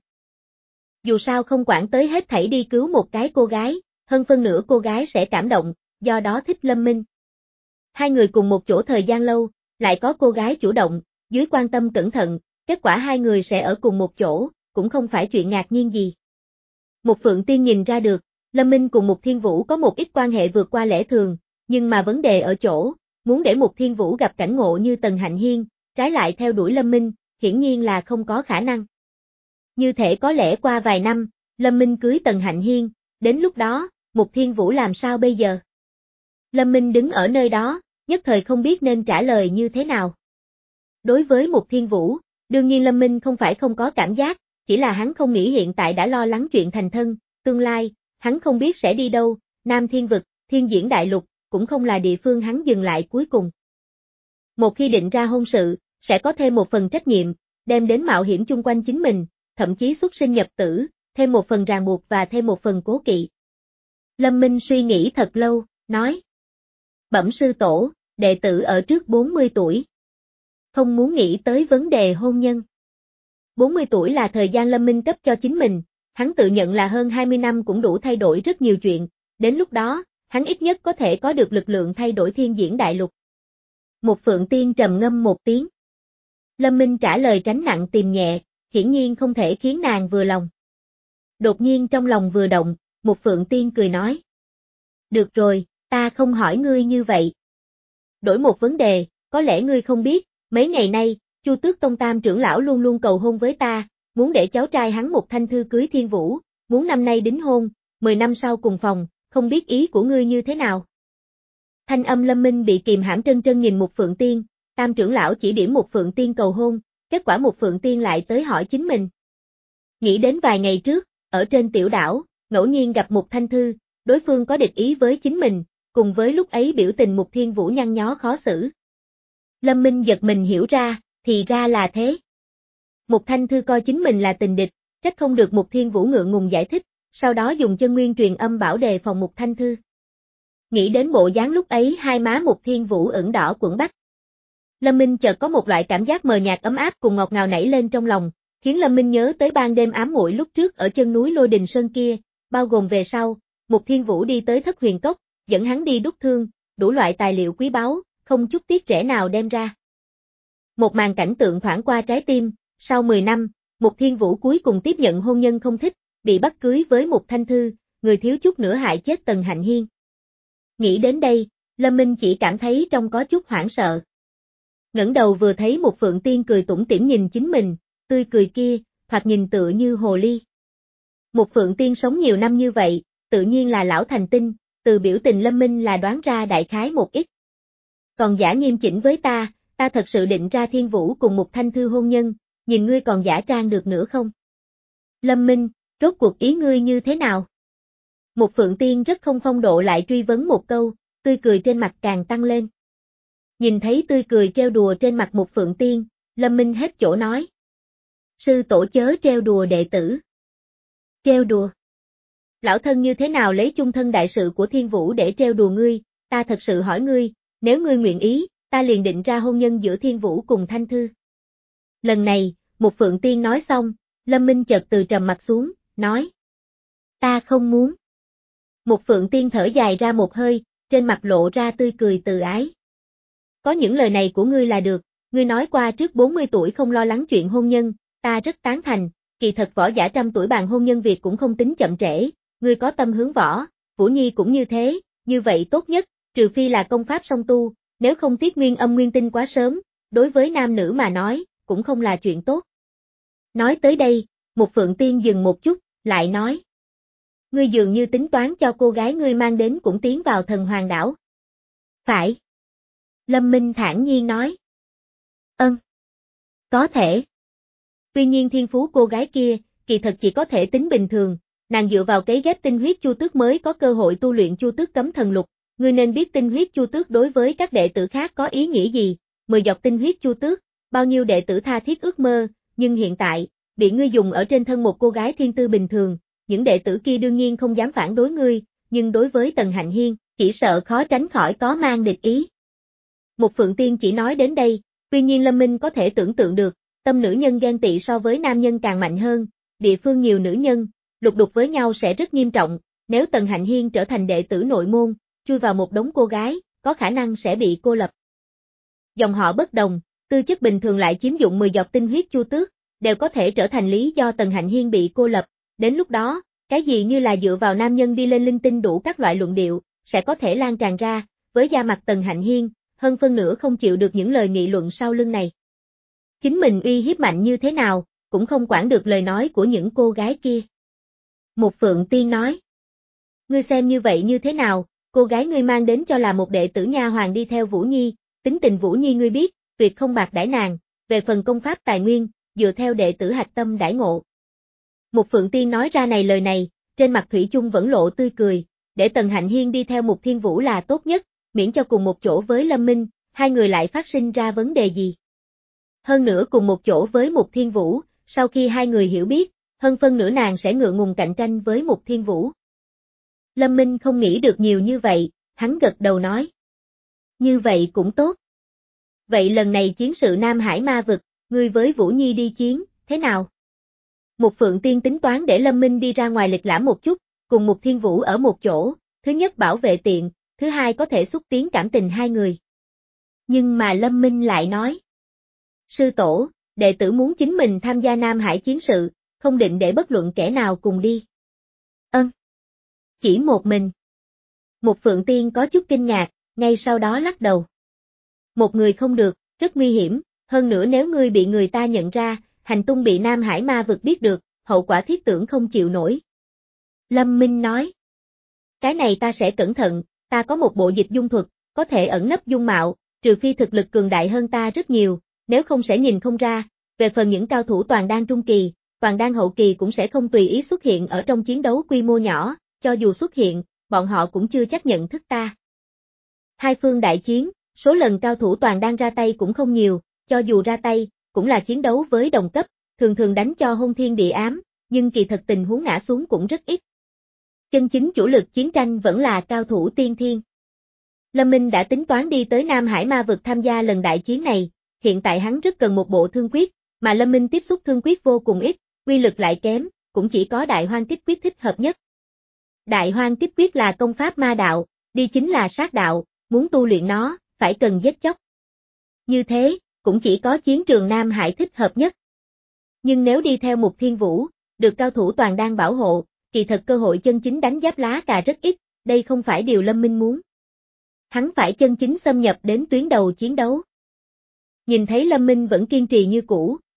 Dù sao không quản tới hết thảy đi cứu một cái cô gái, hơn phân nửa cô gái sẽ cảm động, do đó thích Lâm Minh. Hai người cùng một chỗ thời gian lâu, lại có cô gái chủ động, dưới quan tâm cẩn thận, kết quả hai người sẽ ở cùng một chỗ, cũng không phải chuyện ngạc nhiên gì. Một Phượng Tiên nhìn ra được, Lâm Minh cùng một Thiên Vũ có một ít quan hệ vượt qua lẽ thường, nhưng mà vấn đề ở chỗ, muốn để một Thiên Vũ gặp cảnh ngộ như Tần Hạnh Hiên, trái lại theo đuổi Lâm Minh, hiển nhiên là không có khả năng. Như thể có lẽ qua vài năm, Lâm Minh cưới Tần Hạnh Hiên, đến lúc đó, một Thiên Vũ làm sao bây giờ? Lâm Minh đứng ở nơi đó, nhất thời không biết nên trả lời như thế nào. Đối với một Thiên Vũ, đương nhiên Lâm Minh không phải không có cảm giác, chỉ là hắn không nghĩ hiện tại đã lo lắng chuyện thành thân, tương lai, hắn không biết sẽ đi đâu, Nam Thiên Vực, Thiên Diễn Đại Lục, cũng không là địa phương hắn dừng lại cuối cùng. Một khi định ra hôn sự, sẽ có thêm một phần trách nhiệm, đem đến mạo hiểm chung quanh chính mình, thậm chí xuất sinh nhập tử, thêm một phần ràng buộc và thêm một phần cố kỵ. Lâm Minh suy nghĩ thật lâu, nói. Bẩm sư tổ, đệ tử ở trước bốn mươi tuổi. Không muốn nghĩ tới vấn đề hôn nhân. bốn mươi tuổi là thời gian Lâm Minh cấp cho chính mình, hắn tự nhận là hơn hai mươi năm cũng đủ thay đổi rất nhiều chuyện, đến lúc đó, hắn ít nhất có thể có được lực lượng thay đổi Thiên Diễn Đại Lục. Một Phượng Tiên trầm ngâm một tiếng. Lâm Minh trả lời tránh nặng tìm nhẹ, hiển nhiên không thể khiến nàng vừa lòng. Đột nhiên trong lòng vừa động, một Phượng Tiên cười nói. Được rồi, ta không hỏi ngươi như vậy. Đổi một vấn đề, có lẽ ngươi không biết, mấy ngày nay, Chu Tước Tông Tam trưởng lão luôn luôn cầu hôn với ta, muốn để cháu trai hắn một Thanh Thư cưới Thiên Vũ, muốn năm nay đính hôn, mười năm sau cùng phòng, không biết ý của ngươi như thế nào. Thanh âm Lâm Minh bị kìm hãm trân trân nhìn một Phượng Tiên, Tam trưởng lão chỉ điểm một Phượng Tiên cầu hôn, kết quả một Phượng Tiên lại tới hỏi chính mình. Nghĩ đến vài ngày trước, ở trên tiểu đảo, ngẫu nhiên gặp một Thanh Thư, đối phương có địch ý với chính mình, cùng với lúc ấy biểu tình một Thiên Vũ nhăn nhó khó xử. Lâm Minh giật mình hiểu ra, thì ra là thế. Một Thanh Thư coi chính mình là tình địch, trách không được một Thiên Vũ ngượng ngùng giải thích, sau đó dùng chân nguyên truyền âm bảo đề phòng một Thanh Thư. Nghĩ đến bộ dáng lúc ấy hai má một Thiên Vũ ửng đỏ quẫn bách. Lâm Minh chợt có một loại cảm giác mờ nhạt ấm áp cùng ngọt ngào nảy lên trong lòng, khiến Lâm Minh nhớ tới ban đêm ám muội lúc trước ở chân núi Lôi Đình Sơn kia, bao gồm về sau, một Thiên Vũ đi tới Thất Huyền Cốc, dẫn hắn đi đúc thương, đủ loại tài liệu quý báu, không chút tiếc rẻ nào đem ra. Một màn cảnh tượng thoảng qua trái tim, sau mười năm, một Thiên Vũ cuối cùng tiếp nhận hôn nhân không thích, bị bắt cưới với một Thanh Thư, người thiếu chút nữa hại chết Tần Hạnh Hiên. Nghĩ đến đây, Lâm Minh chỉ cảm thấy trong có chút hoảng sợ. Ngẩng đầu vừa thấy một Phượng Tiên cười tủm tỉm nhìn chính mình, tươi cười kia, thoạt nhìn tựa như hồ ly. Một Phượng Tiên sống nhiều năm như vậy, tự nhiên là lão thành tinh, từ biểu tình Lâm Minh là đoán ra đại khái một ít. Còn giả nghiêm chỉnh với ta, ta thật sự định ra Thiên Vũ cùng một Thanh Thư hôn nhân, nhìn ngươi còn giả trang được nữa không? Lâm Minh, rốt cuộc ý ngươi như thế nào? Một Phượng Tiên rất không phong độ lại truy vấn một câu, tươi cười trên mặt càng tăng lên. Nhìn thấy tươi cười trêu đùa trên mặt một Phượng Tiên, Lâm Minh hết chỗ nói. Sư tổ chớ trêu đùa đệ tử. Trêu đùa? Lão thân như thế nào lấy chung thân đại sự của Thiên Vũ để trêu đùa ngươi, ta thật sự hỏi ngươi, nếu ngươi nguyện ý, ta liền định ra hôn nhân giữa Thiên Vũ cùng Thanh Thư. Lần này, một Phượng Tiên nói xong, Lâm Minh chợt từ trầm mặt xuống, nói. Ta không muốn. Một Phượng Tiên thở dài ra một hơi, trên mặt lộ ra tươi cười từ ái. Có những lời này của ngươi là được, ngươi nói qua trước bốn mươi tuổi không lo lắng chuyện hôn nhân, ta rất tán thành, kỳ thật võ giả trăm tuổi bàn hôn nhân việc cũng không tính chậm trễ, ngươi có tâm hướng võ, Vũ Nhi cũng như thế, như vậy tốt nhất, trừ phi là công pháp song tu, nếu không tiết nguyên âm nguyên tinh quá sớm, đối với nam nữ mà nói, cũng không là chuyện tốt. Nói tới đây, một Phượng Tiên dừng một chút, lại nói. Ngươi dường như tính toán cho cô gái ngươi mang đến cũng tiến vào Thần Hoàng đảo. Phải. Lâm Minh thản nhiên nói. Ân. Có thể. Tuy nhiên thiên phú cô gái kia, kỳ thật chỉ có thể tính bình thường, nàng dựa vào cấy ghép tinh huyết Chu Tước mới có cơ hội tu luyện Chu Tước cấm thần lục, ngươi nên biết tinh huyết Chu Tước đối với các đệ tử khác có ý nghĩa gì, mười giọt tinh huyết Chu Tước, bao nhiêu đệ tử tha thiết ước mơ, nhưng hiện tại, bị ngươi dùng ở trên thân một cô gái thiên tư bình thường, những đệ tử kia đương nhiên không dám phản đối ngươi, nhưng đối với Tần Hạnh Hiên, chỉ sợ khó tránh khỏi có mang địch ý. Một Phượng Tiên chỉ nói đến đây, tuy nhiên Lâm Minh có thể tưởng tượng được, tâm nữ nhân ghen tị so với nam nhân càng mạnh hơn, địa phương nhiều nữ nhân, lục đục với nhau sẽ rất nghiêm trọng, nếu Tần Hạnh Hiên trở thành đệ tử nội môn, chui vào một đống cô gái, có khả năng sẽ bị cô lập. Dòng họ bất đồng, tư chất bình thường lại chiếm dụng mười giọt tinh huyết Chu Tước, đều có thể trở thành lý do Tần Hạnh Hiên bị cô lập, đến lúc đó, cái gì như là dựa vào nam nhân đi lên linh tinh đủ các loại luận điệu, sẽ có thể lan tràn ra, với da mặt Tần Hạnh Hiên, hơn phân nửa không chịu được những lời nghị luận sau lưng này. Chính mình uy hiếp mạnh như thế nào, cũng không quản được lời nói của những cô gái kia. Một Phượng Tiên nói. Ngươi xem như vậy như thế nào, cô gái ngươi mang đến cho là một đệ tử nha hoàng đi theo Vũ Nhi, tính tình Vũ Nhi ngươi biết, tuyệt không bạc đãi nàng, về phần công pháp tài nguyên, dựa theo đệ tử hạch tâm đãi ngộ. Một Phượng Tiên nói ra này lời này, trên mặt thủy chung vẫn lộ tươi cười, để Tần Hạnh Hiên đi theo Mục Thiên Vũ là tốt nhất, miễn cho cùng một chỗ với Lâm Minh, hai người lại phát sinh ra vấn đề gì. Hơn nữa cùng một chỗ với Mục Thiên Vũ, sau khi hai người hiểu biết, hơn phân nửa nàng sẽ ngượng ngùng cạnh tranh với Mục Thiên Vũ. Lâm Minh không nghĩ được nhiều như vậy, hắn gật đầu nói. Như vậy cũng tốt. Vậy lần này chiến sự Nam Hải Ma Vực, ngươi với Vũ Nhi đi chiến, thế nào? Một Phượng Tiên tính toán để Lâm Minh đi ra ngoài lịch lãm một chút, cùng Mục Thiên Vũ ở một chỗ, thứ nhất bảo vệ tiện, thứ hai có thể xúc tiến cảm tình hai người. Nhưng mà Lâm Minh lại nói. Sư tổ, đệ tử muốn chính mình tham gia Nam Hải chiến sự, không định để bất luận kẻ nào cùng đi. Ân. Chỉ một mình. Một Phượng Tiên có chút kinh ngạc, ngay sau đó lắc đầu. Một người không được, rất nguy hiểm, hơn nữa nếu ngươi bị người ta nhận ra, hành tung bị Nam Hải Ma Vực biết được, hậu quả thiết tưởng không chịu nổi. Lâm Minh nói. Cái này ta sẽ cẩn thận, ta có một bộ dịch dung thuật, có thể ẩn nấp dung mạo, trừ phi thực lực cường đại hơn ta rất nhiều, nếu không sẽ nhìn không ra, về phần những cao thủ toàn đan trung kỳ, toàn đan hậu kỳ cũng sẽ không tùy ý xuất hiện ở trong chiến đấu quy mô nhỏ, cho dù xuất hiện, bọn họ cũng chưa chắc nhận thức ta. Hai phương đại chiến, số lần cao thủ toàn đan ra tay cũng không nhiều, cho dù ra tay, cũng là chiến đấu với đồng cấp, thường thường đánh cho hôn thiên địa ám, nhưng kỳ thật tình huống ngã xuống cũng rất ít. Chân chính chủ lực chiến tranh vẫn là cao thủ tiên thiên. Lâm Minh đã tính toán đi tới Nam Hải Ma Vực tham gia lần đại chiến này, hiện tại hắn rất cần một bộ thương quyết, mà Lâm Minh tiếp xúc thương quyết vô cùng ít, uy lực lại kém, cũng chỉ có Đại Hoang Tích Quyết thích hợp nhất. Đại Hoang Tích Quyết là công pháp ma đạo, đi chính là sát đạo, muốn tu luyện nó, phải cần giết chóc. Như thế, cũng chỉ có chiến trường Nam Hải thích hợp nhất. Nhưng nếu đi theo Mục Thiên Vũ, được cao thủ toàn đan bảo hộ, kỳ thật cơ hội chân chính đánh giáp lá cà rất ít, đây không phải điều Lâm Minh muốn. Hắn phải chân chính xâm nhập đến tuyến đầu chiến đấu. Nhìn thấy Lâm Minh vẫn kiên trì như cũ,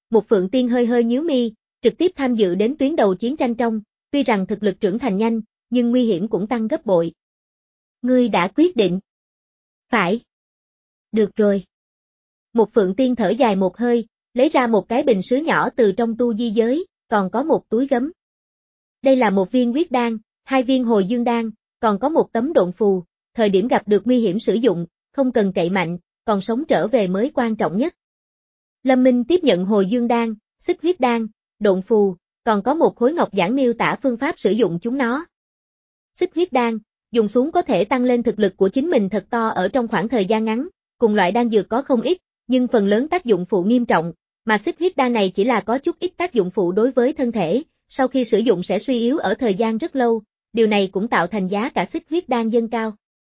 Một Phượng Tiên hơi hơi nhíu mi, trực tiếp tham dự đến tuyến đầu chiến tranh trong, tuy rằng thực lực trưởng thành nhanh, nhưng nguy hiểm cũng tăng gấp bội. Ngươi đã quyết định. Phải. Được rồi. Một Phượng Tiên thở dài một hơi, lấy ra một cái bình sứ nhỏ từ trong tu di giới, còn có một túi gấm. Đây là một viên huyết đan, hai viên hồi dương đan, còn có một tấm độn phù, thời điểm gặp được nguy hiểm sử dụng, không cần cậy mạnh, còn sống trở về mới quan trọng nhất. Lâm Minh tiếp nhận hồi dương đan, xích huyết đan, độn phù, còn có một khối ngọc giản miêu tả phương pháp sử dụng chúng nó. Xích huyết đan, dùng xuống có thể tăng lên thực lực của chính mình thật to ở trong khoảng thời gian ngắn, cùng loại đan dược có không ít, nhưng phần lớn tác dụng phụ nghiêm trọng, mà xích huyết đan này chỉ là có chút ít tác dụng phụ đối với thân thể, sau khi sử dụng sẽ suy yếu ở thời gian rất lâu, điều này cũng tạo thành giá cả xích huyết đan dâng cao.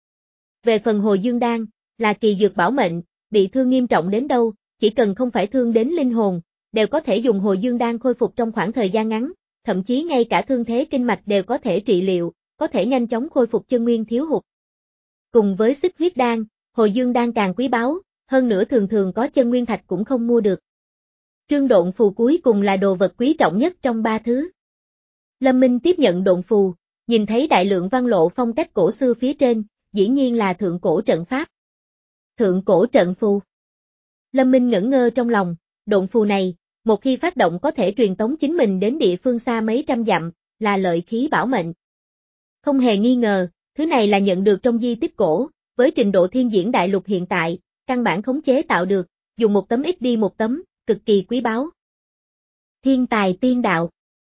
Về phần hồi dương đan, là kỳ dược bảo mệnh, bị thương nghiêm trọng đến đâu, chỉ cần không phải thương đến linh hồn, đều có thể dùng hồi dương đan khôi phục trong khoảng thời gian ngắn, thậm chí ngay cả thương thế kinh mạch đều có thể trị liệu, có thể nhanh chóng khôi phục chân nguyên thiếu hụt. Cùng với xích huyết đan, hồi dương đan càng quý báu, hơn nữa thường thường có chân nguyên thạch cũng không mua được. Trương độn phù cuối cùng là đồ vật quý trọng nhất trong ba thứ. Lâm Minh tiếp nhận độn phù, nhìn thấy đại lượng văn lộ phong cách cổ xưa phía trên, dĩ nhiên là thượng cổ trận pháp. Thượng cổ trận phù. Lâm Minh ngẩn ngơ trong lòng, độn phù này, một khi phát động có thể truyền tống chính mình đến địa phương xa mấy trăm dặm, là lợi khí bảo mệnh. Không hề nghi ngờ, thứ này là nhận được trong di tích cổ, với trình độ thiên diễn đại lục hiện tại, căn bản khống chế tạo được, dùng một tấm ít đi một tấm, cực kỳ quý báu. Thiên tài tiên đạo.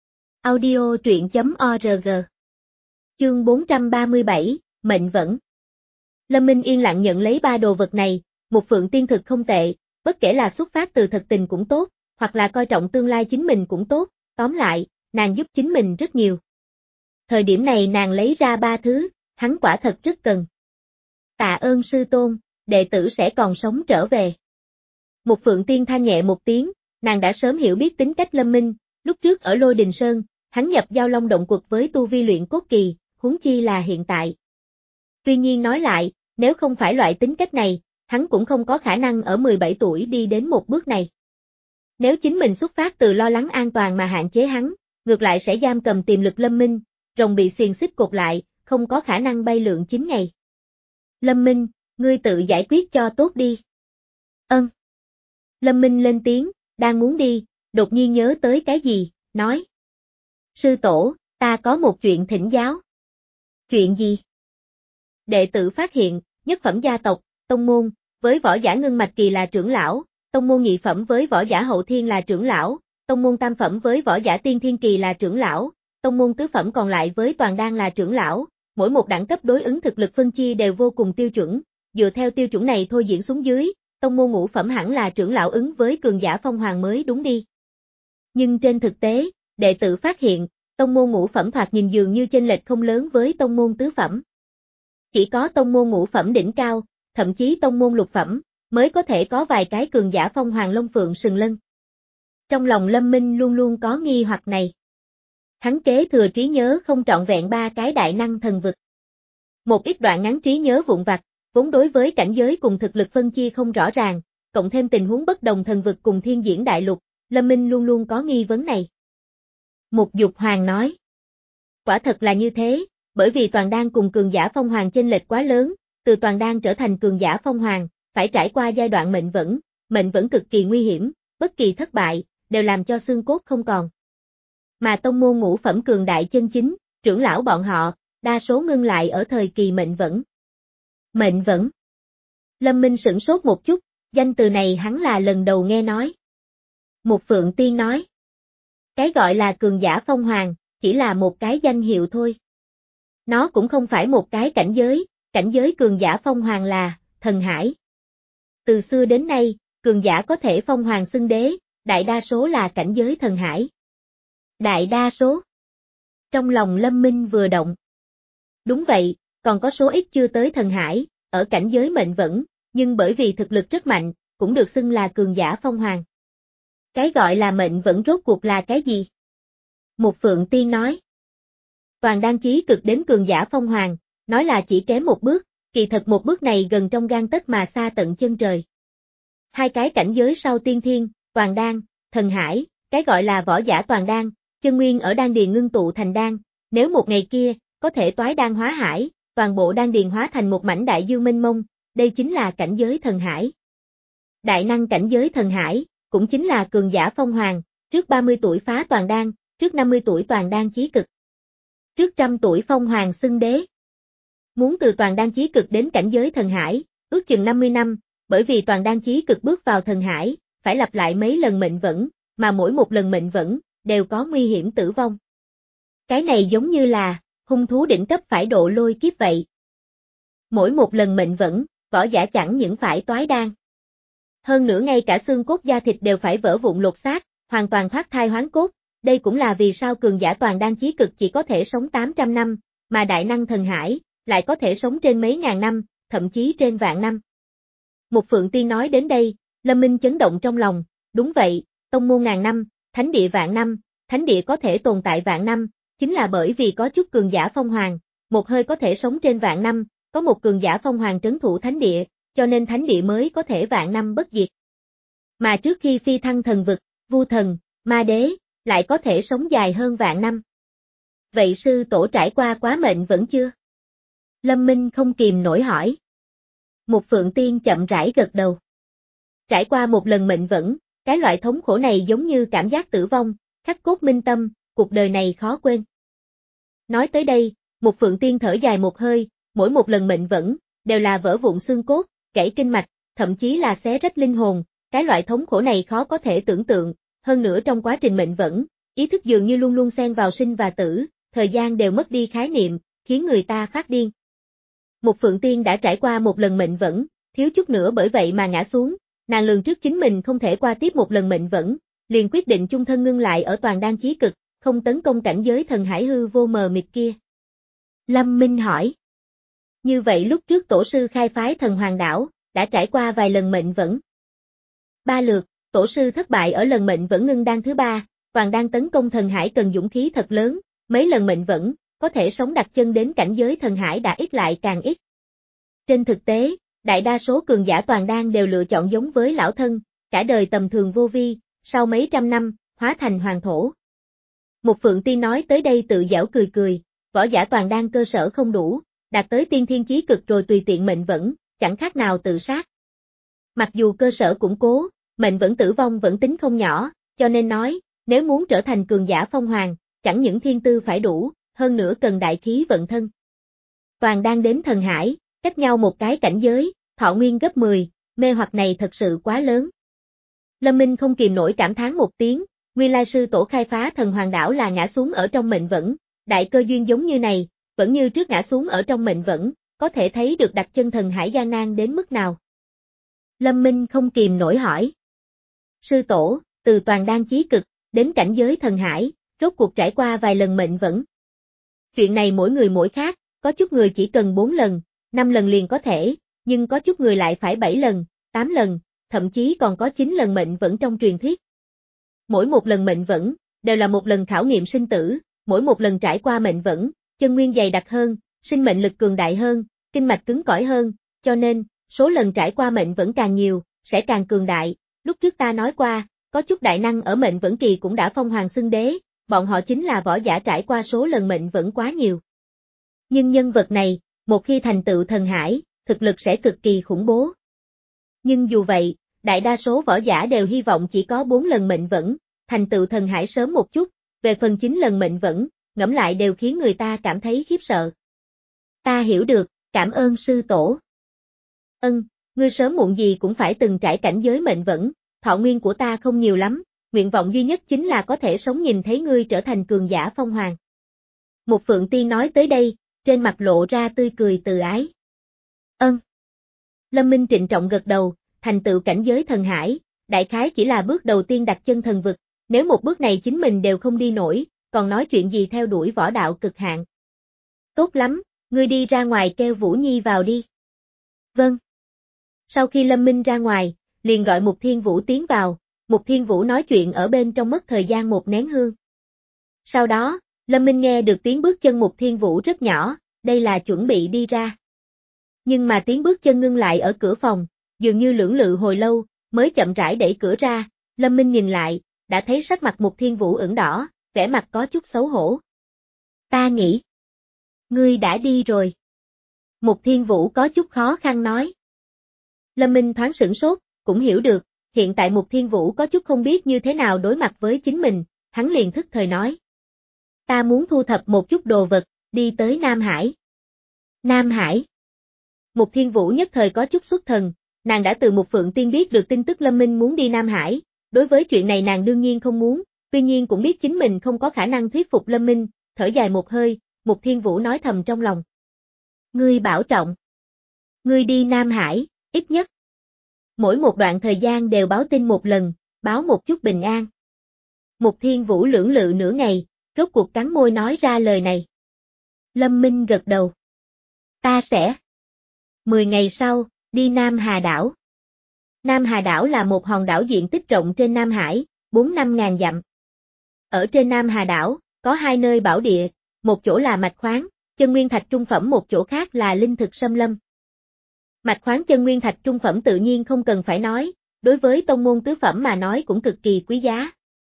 Audio truyện chấm org. Chương bốn trăm ba mươi bảy, Mệnh Vẫn. Lâm Minh yên lặng nhận lấy ba đồ vật này, một Phượng Tiên thực không tệ, bất kể là xuất phát từ thật tình cũng tốt, hoặc là coi trọng tương lai chính mình cũng tốt, tóm lại, nàng giúp chính mình rất nhiều. Thời điểm này nàng lấy ra ba thứ, hắn quả thật rất cần. Tạ ơn sư tôn, đệ tử sẽ còn sống trở về. Một Phượng Tiên than nhẹ một tiếng, nàng đã sớm hiểu biết tính cách Lâm Minh, lúc trước ở Lôi Đình Sơn, hắn nhập giao long động quật với tu vi luyện cốt kỳ, huống chi là hiện tại. Tuy nhiên nói lại, nếu không phải loại tính cách này, hắn cũng không có khả năng ở mười bảy tuổi đi đến một bước này. Nếu chính mình xuất phát từ lo lắng an toàn mà hạn chế hắn, ngược lại sẽ giam cầm tiềm lực Lâm Minh, rồng bị xiềng xích cột lại, không có khả năng bay lượn chín ngày. Lâm Minh, ngươi tự giải quyết cho tốt đi. Ân. Lâm Minh lên tiếng, đang muốn đi, đột nhiên nhớ tới cái gì, nói. Sư tổ, ta có một chuyện thỉnh giáo. Chuyện gì? Đệ tử phát hiện, nhất phẩm gia tộc, tông môn, với võ giả ngưng mạch kỳ là trưởng lão, tông môn nhị phẩm với võ giả hậu thiên là trưởng lão, tông môn tam phẩm với võ giả tiên thiên kỳ là trưởng lão, tông môn tứ phẩm còn lại với toàn đan là trưởng lão, mỗi một đẳng cấp đối ứng thực lực phân chia đều vô cùng tiêu chuẩn, dựa theo tiêu chuẩn này thôi diễn xuống dưới, tông môn ngũ phẩm hẳn là trưởng lão ứng với cường giả phong hoàng mới đúng đi. Nhưng trên thực tế, đệ tử phát hiện, tông môn ngũ phẩm thoạt nhìn dường như chênh lệch không lớn với tông môn tứ phẩm. Chỉ có tông môn ngũ phẩm đỉnh cao, thậm chí tông môn lục phẩm, mới có thể có vài cái cường giả phong hoàng long phượng sừng lân. Trong lòng Lâm Minh luôn luôn có nghi hoặc này. Hắn kế thừa trí nhớ không trọn vẹn ba cái đại năng thần vực. Một ít đoạn ngắn trí nhớ vụn vặt, vốn đối với cảnh giới cùng thực lực phân chia không rõ ràng, cộng thêm tình huống bất đồng thần vực cùng thiên diễn đại lục, Lâm Minh luôn luôn có nghi vấn này. Mục Dục Hoàng nói. Quả thật là như thế, bởi vì toàn đan cùng cường giả phong hoàng chênh lệch quá lớn, từ toàn đan trở thành cường giả phong hoàng, phải trải qua giai đoạn mệnh vẫn, mệnh vẫn cực kỳ nguy hiểm, bất kỳ thất bại, đều làm cho xương cốt không còn. Mà tông môn ngũ phẩm cường đại chân chính, trưởng lão bọn họ, đa số ngưng lại ở thời kỳ mệnh vẫn. Mệnh vẫn. Lâm Minh sửng sốt một chút, danh từ này hắn là lần đầu nghe nói. Một Phượng Tiên nói. Cái gọi là cường giả phong hoàng, chỉ là một cái danh hiệu thôi. Nó cũng không phải một cái cảnh giới, cảnh giới cường giả phong hoàng là, thần hải. Từ xưa đến nay, cường giả có thể phong hoàng xưng đế, đại đa số là cảnh giới thần hải. Đại đa số. Trong lòng Lâm Minh vừa động. Đúng vậy, còn có số ít chưa tới thần hải, ở cảnh giới mệnh vẫn, nhưng bởi vì thực lực rất mạnh, cũng được xưng là cường giả phong hoàng. Cái gọi là mệnh vẫn rốt cuộc là cái gì? Một Phượng Tiên nói. Toàn đan chí cực đến cường giả phong hoàng, nói là chỉ kém một bước, kỳ thật một bước này gần trong gang tấc mà xa tận chân trời. Hai cái cảnh giới sau tiên thiên, toàn đan, thần hải, cái gọi là võ giả toàn đan, chân nguyên ở đan điền ngưng tụ thành đan, nếu một ngày kia, có thể toái đan hóa hải, toàn bộ đan điền hóa thành một mảnh đại dương mênh mông, đây chính là cảnh giới thần hải. Đại năng cảnh giới thần hải, cũng chính là cường giả phong hoàng, trước ba mươi tuổi phá toàn đan, trước năm mươi tuổi toàn đan chí cực. Trước trăm tuổi phong hoàng xưng đế. Muốn từ toàn đan chí cực đến cảnh giới thần hải, ước chừng năm mươi năm, bởi vì toàn đan chí cực bước vào thần hải, phải lặp lại mấy lần mệnh vẫn, mà mỗi một lần mệnh vẫn, đều có nguy hiểm tử vong. Cái này giống như là, hung thú đỉnh cấp phải độ lôi kiếp vậy. Mỗi một lần mệnh vẫn, võ giả chẳng những phải toái đan. Hơn nữa ngay cả xương cốt da thịt đều phải vỡ vụn lột xác, hoàn toàn thoát thai hoán cốt, đây cũng là vì sao cường giả toàn đan chí cực chỉ có thể sống tám trăm năm, mà đại năng thần hải, lại có thể sống trên mấy ngàn năm, thậm chí trên vạn năm. Một Phượng Tiên nói đến đây, Lâm Minh chấn động trong lòng, đúng vậy, tông môn ngàn năm, thánh địa vạn năm, thánh địa có thể tồn tại vạn năm, chính là bởi vì có chút cường giả phong hoàng, một hơi có thể sống trên vạn năm, có một cường giả phong hoàng trấn thủ thánh địa, cho nên thánh địa mới có thể vạn năm bất diệt. Mà trước khi phi thăng thần vực, Vu thần, ma đế, lại có thể sống dài hơn vạn năm. Vậy sư tổ trải qua quá mệnh vẫn chưa? Lâm Minh không kìm nổi hỏi. Một Phượng Tiên chậm rãi gật đầu. Trải qua một lần mệnh vẫn, cái loại thống khổ này giống như cảm giác tử vong, khắc cốt minh tâm, cuộc đời này khó quên. Nói tới đây, một Phượng Tiên thở dài một hơi, mỗi một lần mệnh vẫn, đều là vỡ vụn xương cốt, gãy kinh mạch, thậm chí là xé rách linh hồn, cái loại thống khổ này khó có thể tưởng tượng, hơn nữa trong quá trình mệnh vẫn, ý thức dường như luôn luôn xen vào sinh và tử, thời gian đều mất đi khái niệm, khiến người ta phát điên. Một Phượng Tiên đã trải qua một lần mệnh vẫn, thiếu chút nữa bởi vậy mà ngã xuống, nàng lường trước chính mình không thể qua tiếp một lần mệnh vẫn, liền quyết định chung thân ngưng lại ở toàn đan chí cực, không tấn công cảnh giới thần hải hư vô mờ mịt kia. Lâm Minh hỏi. Như vậy lúc trước tổ sư khai phái thần hoàng đảo, đã trải qua vài lần mệnh vẫn. Ba lượt, tổ sư thất bại ở lần mệnh vẫn ngưng đan thứ ba, toàn đan tấn công thần hải cần dũng khí thật lớn, mấy lần mệnh vẫn, có thể sống đặt chân đến cảnh giới thần hải đã ít lại càng ít. Trên thực tế, đại đa số cường giả toàn đan đều lựa chọn giống với lão thân, cả đời tầm thường vô vi, sau mấy trăm năm, hóa thành hoàng thổ. Một Phượng Tiên nói tới đây tự giảo cười cười, võ giả toàn đan cơ sở không đủ, đạt tới tiên thiên chí cực rồi tùy tiện mệnh vẫn, chẳng khác nào tự sát. Mặc dù cơ sở củng cố, mệnh vẫn tử vong vẫn tính không nhỏ, cho nên nói, nếu muốn trở thành cường giả phong hoàng, chẳng những thiên tư phải đủ, hơn nữa cần đại khí vận thân. Toàn đan đến thần hải, cách nhau một cái cảnh giới, thọ nguyên gấp mười, mê hoặc này thật sự quá lớn. Lâm Minh không kìm nổi cảm thán một tiếng, nguyên lai sư tổ khai phá thần hoàng đảo là ngã xuống ở trong mệnh vẫn, đại cơ duyên giống như này, vẫn như trước ngã xuống ở trong mệnh vẫn, có thể thấy được đặt chân thần hải gian nan đến mức nào. Lâm Minh không kìm nổi hỏi. Sư tổ, từ toàn đan chí cực, đến cảnh giới thần hải, rốt cuộc trải qua vài lần mệnh vẫn. Chuyện này mỗi người mỗi khác, có chút người chỉ cần bốn lần, năm lần liền có thể, nhưng có chút người lại phải bảy lần, tám lần, thậm chí còn có chín lần mệnh vẫn trong truyền thuyết. Mỗi một lần mệnh vẫn, đều là một lần khảo nghiệm sinh tử, mỗi một lần trải qua mệnh vẫn, chân nguyên dày đặc hơn, sinh mệnh lực cường đại hơn, kinh mạch cứng cỏi hơn, cho nên, số lần trải qua mệnh vẫn càng nhiều, sẽ càng cường đại. Lúc trước ta nói qua, có chút đại năng ở mệnh vẫn kỳ cũng đã phong hoàng xưng đế, bọn họ chính là võ giả trải qua số lần mệnh vẫn quá nhiều. Nhưng nhân vật này, một khi thành tựu thần hải, thực lực sẽ cực kỳ khủng bố. Nhưng dù vậy, đại đa số võ giả đều hy vọng chỉ có bốn lần mệnh vẫn, thành tựu thần hải sớm một chút, về phần chín lần mệnh vẫn, ngẫm lại đều khiến người ta cảm thấy khiếp sợ. Ta hiểu được, cảm ơn sư tổ. Ân, ngươi sớm muộn gì cũng phải từng trải cảnh giới mệnh vẫn, thọ nguyên của ta không nhiều lắm, nguyện vọng duy nhất chính là có thể sống nhìn thấy ngươi trở thành cường giả phong hoàng. Một Phượng Tiên nói tới đây, trên mặt lộ ra tươi cười từ ái. Ân. Lâm Minh trịnh trọng gật đầu, thành tựu cảnh giới thần hải, đại khái chỉ là bước đầu tiên đặt chân thần vực, nếu một bước này chính mình đều không đi nổi, còn nói chuyện gì theo đuổi võ đạo cực hạn. Tốt lắm, ngươi đi ra ngoài kêu Vũ Nhi vào đi. Vâng. Sau khi Lâm Minh ra ngoài, liền gọi Mục Thiên Vũ tiến vào, Mục Thiên Vũ nói chuyện ở bên trong mất thời gian một nén hương. Sau đó, Lâm Minh nghe được tiếng bước chân Mục Thiên Vũ rất nhỏ, đây là chuẩn bị đi ra. Nhưng mà tiếng bước chân ngưng lại ở cửa phòng, dường như lưỡng lự hồi lâu, mới chậm rãi đẩy cửa ra, Lâm Minh nhìn lại, đã thấy sắc mặt Mục Thiên Vũ ửng đỏ, vẻ mặt có chút xấu hổ. Ta nghĩ, ngươi đã đi rồi. Mục Thiên Vũ có chút khó khăn nói. Lâm Minh thoáng sửng sốt, cũng hiểu được, hiện tại Mục Thiên Vũ có chút không biết như thế nào đối mặt với chính mình, hắn liền thức thời nói. Ta muốn thu thập một chút đồ vật, đi tới Nam Hải. Nam Hải. Mục Thiên Vũ nhất thời có chút xuất thần, nàng đã từ Mục Phượng Tiên biết được tin tức Lâm Minh muốn đi Nam Hải, đối với chuyện này nàng đương nhiên không muốn, tuy nhiên cũng biết chính mình không có khả năng thuyết phục Lâm Minh, thở dài một hơi, Mục Thiên Vũ nói thầm trong lòng. Ngươi bảo trọng. Ngươi đi Nam Hải, ít nhất. Mỗi một đoạn thời gian đều báo tin một lần, báo một chút bình an. Mục Thiên Vũ lưỡng lự nửa ngày, rốt cuộc cắn môi nói ra lời này. Lâm Minh gật đầu. Ta sẽ. Mười ngày sau, đi Nam Hà Đảo. Nam Hà Đảo là một hòn đảo diện tích rộng trên Nam Hải, bốn năm ngàn dặm. Ở trên Nam Hà Đảo, có hai nơi bảo địa, một chỗ là mạch khoáng, chân nguyên thạch trung phẩm, một chỗ khác là linh thực xâm lâm. Mạch khoáng chân nguyên thạch trung phẩm tự nhiên không cần phải nói, đối với tông môn tứ phẩm mà nói cũng cực kỳ quý giá.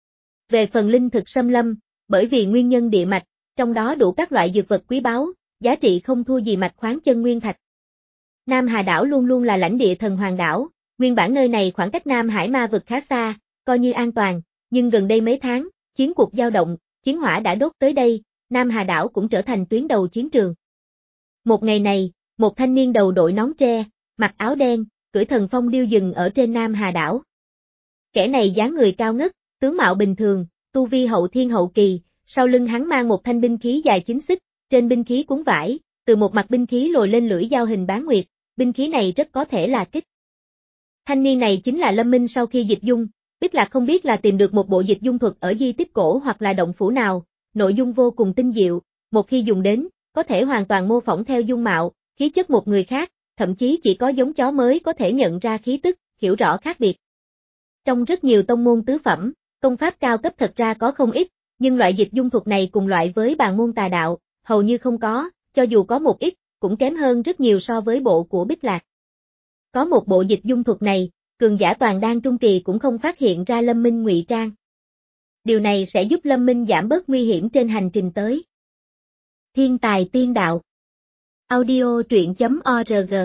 Về phần linh thực xâm lâm, bởi vì nguyên nhân địa mạch, trong đó đủ các loại dược vật quý báu, giá trị không thua gì mạch khoáng chân nguyên thạch. Nam Hà Đảo luôn luôn là lãnh địa thần hoàng đảo, nguyên bản nơi này khoảng cách Nam Hải ma vực khá xa, coi như an toàn, nhưng gần đây mấy tháng, chiến cuộc dao động, chiến hỏa đã đốt tới đây, Nam Hà Đảo cũng trở thành tuyến đầu chiến trường. Một ngày này, một thanh niên đầu đội nón tre, mặc áo đen, cưỡi thần phong điêu dừng ở trên Nam Hà Đảo. Kẻ này dáng người cao ngất, tướng mạo bình thường, tu vi hậu thiên hậu kỳ, sau lưng hắn mang một thanh binh khí dài chín xích, trên binh khí cuốn vải, từ một mặt binh khí lồi lên lưỡi dao hình bán nguyệt, binh khí này rất có thể là kích. Thanh niên này chính là Lâm Minh sau khi dịch dung, Bích Lạc không biết là tìm được một bộ dịch dung thuật ở di tích cổ hoặc là động phủ nào, nội dung vô cùng tinh diệu, một khi dùng đến, có thể hoàn toàn mô phỏng theo dung mạo, khí chất một người khác, thậm chí chỉ có giống chó mới có thể nhận ra khí tức, hiểu rõ khác biệt. Trong rất nhiều tông môn tứ phẩm, công pháp cao cấp thật ra có không ít, nhưng loại dịch dung thuật này cùng loại với bàn môn tà đạo, hầu như không có, cho dù có một ít, cũng kém hơn rất nhiều so với bộ của Bích Lạc. Có một bộ dịch dung thuật này, cường giả toàn đan trung kỳ cũng không phát hiện ra Lâm Minh ngụy trang. Điều này sẽ giúp Lâm Minh giảm bớt nguy hiểm trên hành trình tới. Thiên tài tiên đạo. Audio truyện chấm org.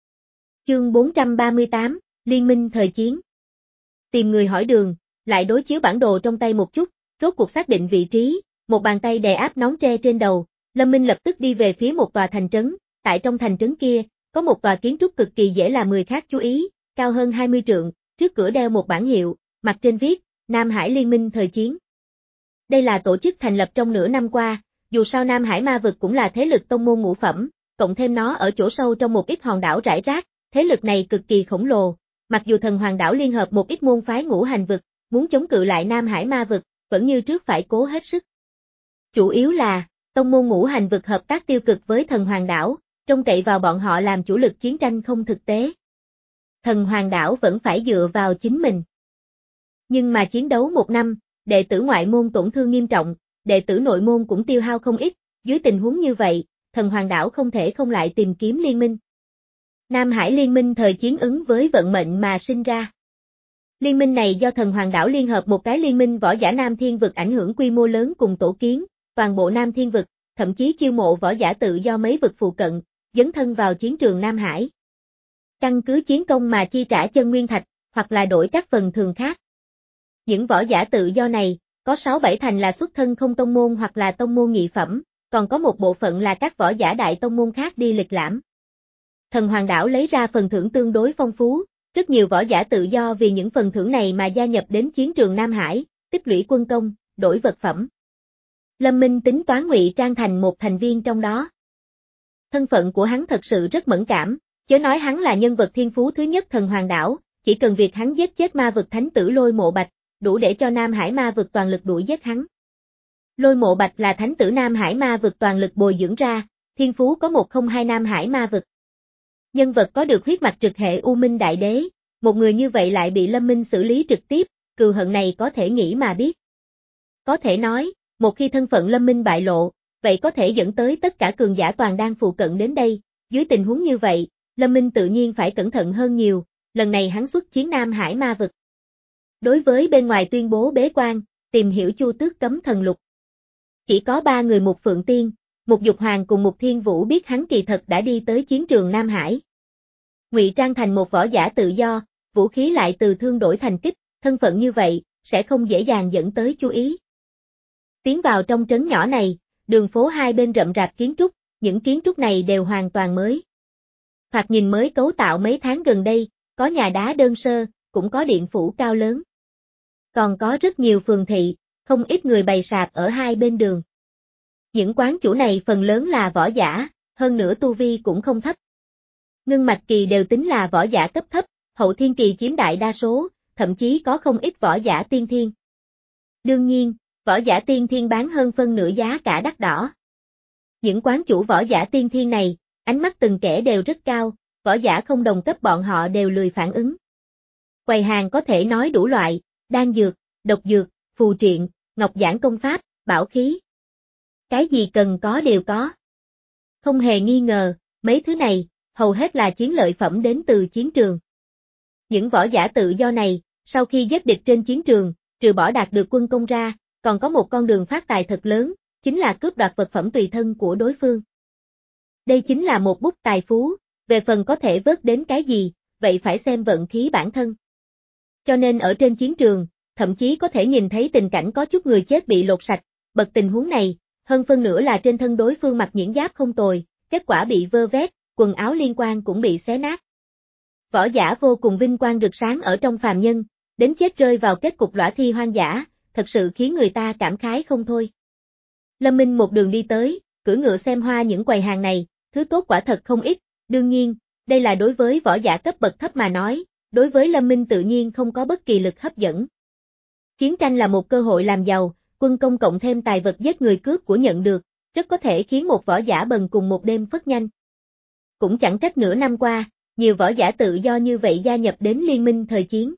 Chương bốn trăm ba mươi tám, Liên minh thời chiến. Tìm người hỏi đường, lại đối chiếu bản đồ trong tay một chút, rốt cuộc xác định vị trí, một bàn tay đè áp nón tre trên đầu, Lâm Minh lập tức đi về phía một tòa thành trấn, tại trong thành trấn kia, có một tòa kiến trúc cực kỳ dễ làm người khác chú ý, cao hơn hai mươi trượng, trước cửa đeo một bảng hiệu, mặt trên viết, Nam Hải Liên minh thời chiến. Đây là tổ chức thành lập trong nửa năm qua, dù sao Nam Hải ma vực cũng là thế lực tông môn ngũ phẩm, cộng thêm nó ở chỗ sâu trong một ít hòn đảo rải rác, thế lực này cực kỳ khổng lồ, mặc dù thần hoàng đảo liên hợp một ít môn phái ngũ hành vực, muốn chống cự lại Nam Hải ma vực, vẫn như trước phải cố hết sức. Chủ yếu là, tông môn ngũ hành vực hợp tác tiêu cực với thần hoàng đảo, trông cậy vào bọn họ làm chủ lực chiến tranh không thực tế. Thần hoàng đảo vẫn phải dựa vào chính mình. Nhưng mà chiến đấu một năm, đệ tử ngoại môn tổn thương nghiêm trọng, đệ tử nội môn cũng tiêu hao không ít, dưới tình huống như vậy, thần hoàng đảo không thể không lại tìm kiếm liên minh. Nam Hải liên minh thời chiến ứng với vận mệnh mà sinh ra. Liên minh này do thần hoàng đảo liên hợp một cái liên minh võ giả Nam Thiên vực ảnh hưởng quy mô lớn cùng tổ kiến, toàn bộ Nam Thiên vực, thậm chí chiêu mộ võ giả tự do mấy vực phụ cận, dấn thân vào chiến trường Nam Hải. Căn cứ chiến công mà chi trả chân nguyên thạch, hoặc là đổi các phần thường khác. Những võ giả tự do này, có sáu bảy thành là xuất thân không tông môn hoặc là tông môn nhị phẩm, còn có một bộ phận là các võ giả đại tông môn khác đi lịch lãm. Thần hoàng đảo lấy ra phần thưởng tương đối phong phú, rất nhiều võ giả tự do vì những phần thưởng này mà gia nhập đến chiến trường Nam Hải, tích lũy quân công, đổi vật phẩm. Lâm Minh tính toán ngụy trang thành một thành viên trong đó. Thân phận của hắn thật sự rất mẫn cảm, chớ nói hắn là nhân vật thiên phú thứ nhất thần hoàng đảo, chỉ cần việc hắn giết chết ma vực thánh tử Lôi Mộ Bạch, đủ để cho Nam Hải ma vực toàn lực đuổi giết hắn. Lôi Mộ Bạch là thánh tử Nam Hải ma vực toàn lực bồi dưỡng ra, thiên phú có một không hai Nam Hải ma vực. Nhân vật có được huyết mạch trực hệ U Minh Đại Đế, một người như vậy lại bị Lâm Minh xử lý trực tiếp, cừu hận này có thể nghĩ mà biết. Có thể nói, một khi thân phận Lâm Minh bại lộ, vậy có thể dẫn tới tất cả cường giả toàn đan phụ cận đến đây, dưới tình huống như vậy, Lâm Minh tự nhiên phải cẩn thận hơn nhiều, lần này hắn xuất chiến Nam Hải ma vực. Đối với bên ngoài tuyên bố bế quan, tìm hiểu Chu Tước cấm thần lục. Chỉ có ba người Mục Phượng Tiên, Mục Dục Hoàng cùng Mục Thiên Vũ biết hắn kỳ thật đã đi tới chiến trường Nam Hải. Ngụy trang thành một võ giả tự do, vũ khí lại từ thương đổi thành kích, thân phận như vậy, sẽ không dễ dàng dẫn tới chú ý. Tiến vào trong trấn nhỏ này, đường phố hai bên rậm rạp kiến trúc, những kiến trúc này đều hoàn toàn mới. Hoặc nhìn mới cấu tạo mấy tháng gần đây, có nhà đá đơn sơ, cũng có điện phủ cao lớn. Còn có rất nhiều phường thị, không ít người bày sạp ở hai bên đường. Những quán chủ này phần lớn là võ giả, hơn nữa tu vi cũng không thấp. Ngưng mạch kỳ đều tính là võ giả cấp thấp, hậu thiên kỳ chiếm đại đa số, thậm chí có không ít võ giả tiên thiên. Đương nhiên, võ giả tiên thiên bán hơn phân nửa giá cả đắt đỏ. Những quán chủ võ giả tiên thiên này, ánh mắt từng kẻ đều rất cao, võ giả không đồng cấp bọn họ đều lười phản ứng. Quầy hàng có thể nói đủ loại, đan dược, độc dược, phù triện, ngọc giản công pháp, bảo khí. Cái gì cần có đều có. Không hề nghi ngờ, mấy thứ này, hầu hết là chiến lợi phẩm đến từ chiến trường. Những võ giả tự do này, sau khi giết địch trên chiến trường, trừ bỏ đạt được quân công ra, còn có một con đường phát tài thật lớn, chính là cướp đoạt vật phẩm tùy thân của đối phương. Đây chính là một bút tài phú, về phần có thể vớt đến cái gì, vậy phải xem vận khí bản thân. Cho nên ở trên chiến trường, thậm chí có thể nhìn thấy tình cảnh có chút người chết bị lột sạch, bậc tình huống này, hơn phân nửa là trên thân đối phương mặc nhuyễn giáp không tồi, kết quả bị vơ vét, quần áo liên quan cũng bị xé nát. Võ giả vô cùng vinh quang rực sáng ở trong phàm nhân, đến chết rơi vào kết cục lõa thi hoang dã, thật sự khiến người ta cảm khái không thôi. Lâm Minh một đường đi tới, cưỡi ngựa xem hoa những quầy hàng này, thứ tốt quả thật không ít, đương nhiên, đây là đối với võ giả cấp bậc thấp mà nói, đối với Lâm Minh tự nhiên không có bất kỳ lực hấp dẫn. Chiến tranh là một cơ hội làm giàu, quân công cộng thêm tài vật giết người cướp của nhận được, rất có thể khiến một võ giả bần cùng một đêm phất nhanh. Cũng chẳng trách nửa năm qua, nhiều võ giả tự do như vậy gia nhập đến liên minh thời chiến.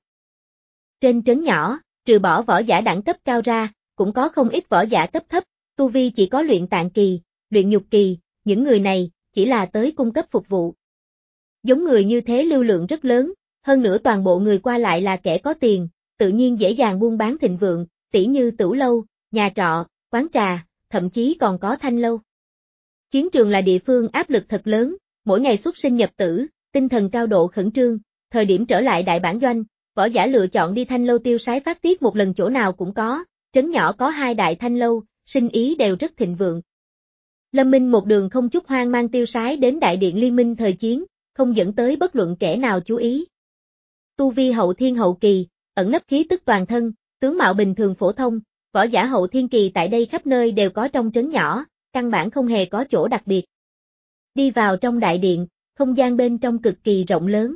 Trên trấn nhỏ, trừ bỏ võ giả đẳng cấp cao ra, cũng có không ít võ giả cấp thấp, tu vi chỉ có luyện tạng kỳ, luyện nhục kỳ, những người này, chỉ là tới cung cấp phục vụ. Giống người như thế lưu lượng rất lớn, hơn nữa toàn bộ người qua lại là kẻ có tiền, tự nhiên dễ dàng buôn bán thịnh vượng, tỉ như tửu lâu, nhà trọ, quán trà, thậm chí còn có thanh lâu. Chiến trường là địa phương áp lực thật lớn, mỗi ngày xuất sinh nhập tử, tinh thần cao độ khẩn trương, thời điểm trở lại đại bản doanh, võ giả lựa chọn đi thanh lâu tiêu sái phát tiết một lần chỗ nào cũng có, trấn nhỏ có hai đại thanh lâu, sinh ý đều rất thịnh vượng. Lâm Minh một đường không chút hoang mang tiêu sái đến đại điện liên minh thời chiến, không dẫn tới bất luận kẻ nào chú ý. Tu vi hậu thiên hậu kỳ, ẩn nấp khí tức toàn thân, tướng mạo bình thường phổ thông, võ giả hậu thiên kỳ tại đây khắp nơi đều có trong trấn nhỏ, căn bản không hề có chỗ đặc biệt. Đi vào trong đại điện, không gian bên trong cực kỳ rộng lớn.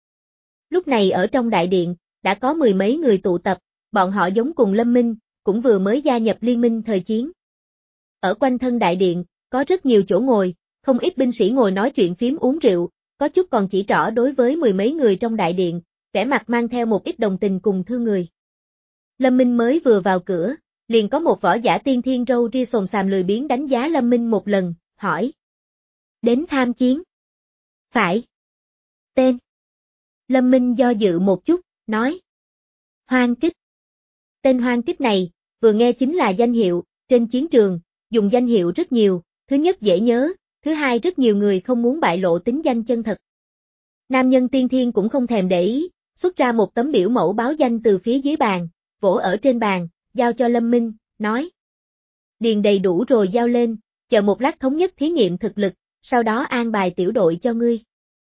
Lúc này ở trong đại điện, đã có mười mấy người tụ tập, bọn họ giống cùng Lâm Minh, cũng vừa mới gia nhập liên minh thời chiến. Ở quanh thân đại điện, có rất nhiều chỗ ngồi, không ít binh sĩ ngồi nói chuyện phím uống rượu, có chút còn chỉ trỏ đối với mười mấy người trong đại điện, vẻ mặt mang theo một ít đồng tình cùng thương người. Lâm Minh mới vừa vào cửa, liền có một võ giả tiên thiên râu ria xồm xàm lười biếng đánh giá Lâm Minh một lần, hỏi. Đến tham chiến. Phải. Tên. Lâm Minh do dự một chút, nói. Hoang Kích. Tên Hoang Kích này, vừa nghe chính là danh hiệu, trên chiến trường, dùng danh hiệu rất nhiều, thứ nhất dễ nhớ, thứ hai rất nhiều người không muốn bại lộ tính danh chân thật. Nam nhân tiên thiên cũng không thèm để ý, xuất ra một tấm biểu mẫu báo danh từ phía dưới bàn, vỗ ở trên bàn, giao cho Lâm Minh, nói. Điền đầy đủ rồi giao lên, chờ một lát thống nhất thí nghiệm thực lực, sau đó an bài tiểu đội cho ngươi.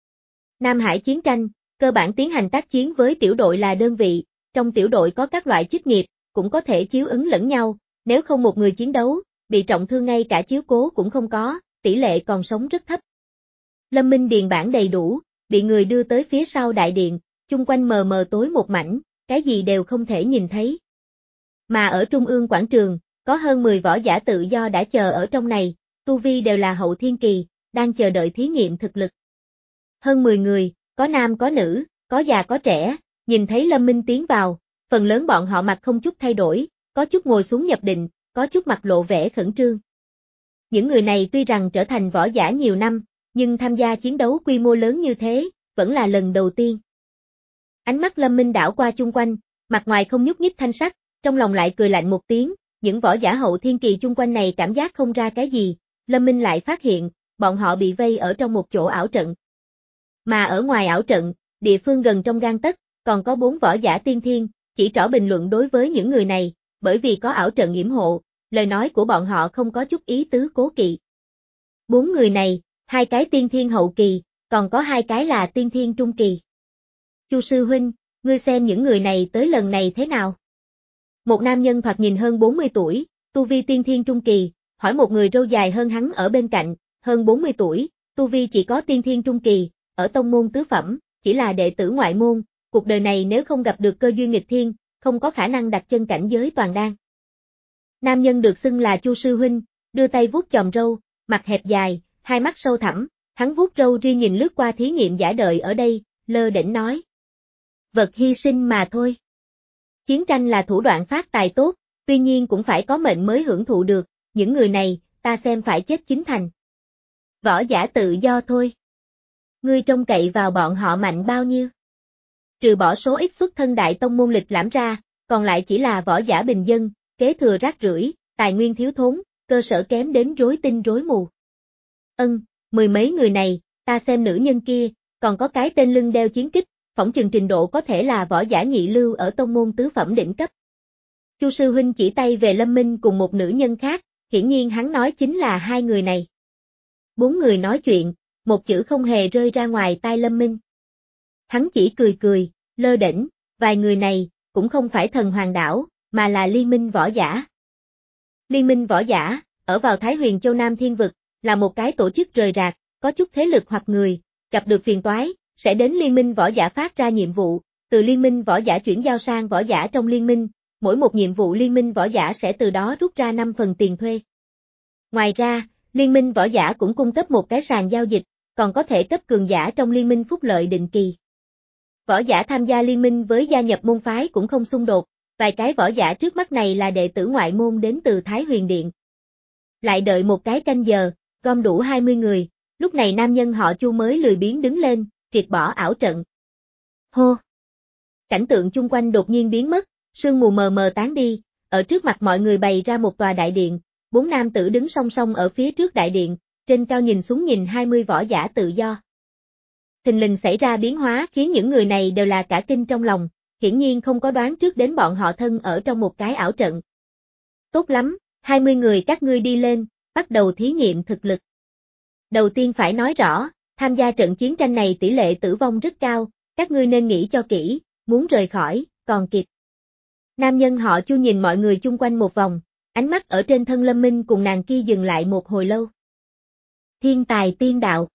Nam Hải chiến tranh, cơ bản tiến hành tác chiến với tiểu đội là đơn vị, trong tiểu đội có các loại chức nghiệp, cũng có thể chiếu ứng lẫn nhau, nếu không một người chiến đấu, bị trọng thương ngay cả chiếu cố cũng không có, tỷ lệ còn sống rất thấp. Lâm Minh điền bản đầy đủ, bị người đưa tới phía sau đại điện, chung quanh mờ mờ tối một mảnh, cái gì đều không thể nhìn thấy. Mà ở trung ương quảng trường, có hơn mười võ giả tự do đã chờ ở trong này, tu vi đều là hậu thiên kỳ, đang chờ đợi thí nghiệm thực lực. Hơn mười người, có nam có nữ, có già có trẻ, nhìn thấy Lâm Minh tiến vào, phần lớn bọn họ mặt không chút thay đổi, có chút ngồi xuống nhập định, có chút mặt lộ vẻ khẩn trương. Những người này tuy rằng trở thành võ giả nhiều năm, nhưng tham gia chiến đấu quy mô lớn như thế, vẫn là lần đầu tiên. Ánh mắt Lâm Minh đảo qua chung quanh, mặt ngoài không nhúc nhích thanh sắc, trong lòng lại cười lạnh một tiếng, những võ giả hậu thiên kỳ chung quanh này cảm giác không ra cái gì, Lâm Minh lại phát hiện, bọn họ bị vây ở trong một chỗ ảo trận. Mà ở ngoài ảo trận, địa phương gần trong gang tấc, còn có bốn võ giả tiên thiên, chỉ trỏ bình luận đối với những người này, bởi vì có ảo trận yểm hộ, lời nói của bọn họ không có chút ý tứ cố kỵ. Bốn người này, hai cái tiên thiên hậu kỳ, còn có hai cái là tiên thiên trung kỳ. Chu sư huynh, ngươi xem những người này tới lần này thế nào? Một nam nhân thoạt nhìn hơn bốn mươi tuổi, tu vi tiên thiên trung kỳ, hỏi một người râu dài hơn hắn ở bên cạnh, hơn bốn mươi tuổi, tu vi chỉ có tiên thiên trung kỳ, ở tông môn tứ phẩm, chỉ là đệ tử ngoại môn, cuộc đời này nếu không gặp được cơ duyên nghịch thiên, không có khả năng đặt chân cảnh giới toàn đan. Nam nhân được xưng là Chu sư huynh, đưa tay vuốt chòm râu, mặt hẹp dài, hai mắt sâu thẳm, hắn vuốt râu ria nhìn lướt qua thí nghiệm giả đợi ở đây, lơ đễnh nói. Vật hy sinh mà thôi. Chiến tranh là thủ đoạn phát tài tốt, tuy nhiên cũng phải có mệnh mới hưởng thụ được, những người này, ta xem phải chết chính thành. Võ giả tự do thôi. Ngươi trông cậy vào bọn họ mạnh bao nhiêu? Trừ bỏ số ít xuất thân đại tông môn lịch lãm ra, còn lại chỉ là võ giả bình dân, kế thừa rác rưởi, tài nguyên thiếu thốn, cơ sở kém đến rối tinh rối mù. Ân, mười mấy người này, ta xem nữ nhân kia, còn có cái tên lưng đeo chiến kích, phỏng chừng trình độ có thể là võ giả nhị lưu ở tông môn tứ phẩm đỉnh cấp. Chu sư huynh chỉ tay về Lâm Minh cùng một nữ nhân khác, hiển nhiên hắn nói chính là hai người này. Bốn người nói chuyện, một chữ không hề rơi ra ngoài tai Lâm Minh. Hắn chỉ cười cười, lơ đễnh, vài người này, cũng không phải thần hoàng đảo, mà là liên minh võ giả. Liên minh võ giả, ở vào Thái Huyền Châu Nam Thiên Vực, là một cái tổ chức rời rạc, có chút thế lực hoặc người, gặp được phiền toái, sẽ đến liên minh võ giả phát ra nhiệm vụ, từ liên minh võ giả chuyển giao sang võ giả trong liên minh, mỗi một nhiệm vụ liên minh võ giả sẽ từ đó rút ra năm phần tiền thuê. Ngoài ra, liên minh võ giả cũng cung cấp một cái sàn giao dịch, còn có thể cấp cường giả trong liên minh phúc lợi định kỳ. Võ giả tham gia liên minh với gia nhập môn phái cũng không xung đột, vài cái võ giả trước mắt này là đệ tử ngoại môn đến từ Thái Huyền Điện. Lại đợi một cái canh giờ, gom đủ hai mươi người, lúc này nam nhân họ Chu mới lười biếng đứng lên, triệt bỏ ảo trận. Hô! Cảnh tượng chung quanh đột nhiên biến mất, sương mù mờ mờ tán đi, ở trước mặt mọi người bày ra một tòa đại điện, bốn nam tử đứng song song ở phía trước đại điện, trên cao nhìn xuống nhìn hai mươi võ giả tự do. Thình lình xảy ra biến hóa khiến những người này đều là cả kinh trong lòng, hiển nhiên không có đoán trước đến bọn họ thân ở trong một cái ảo trận. Tốt lắm, hai mươi người các ngươi đi lên, bắt đầu thí nghiệm thực lực. Đầu tiên phải nói rõ, tham gia trận chiến tranh này tỷ lệ tử vong rất cao, các ngươi nên nghĩ cho kỹ, muốn rời khỏi, còn kịp. Nam nhân họ Chu nhìn mọi người chung quanh một vòng, ánh mắt ở trên thân Lâm Minh cùng nàng kia dừng lại một hồi lâu. Thiên tài tiên đạo.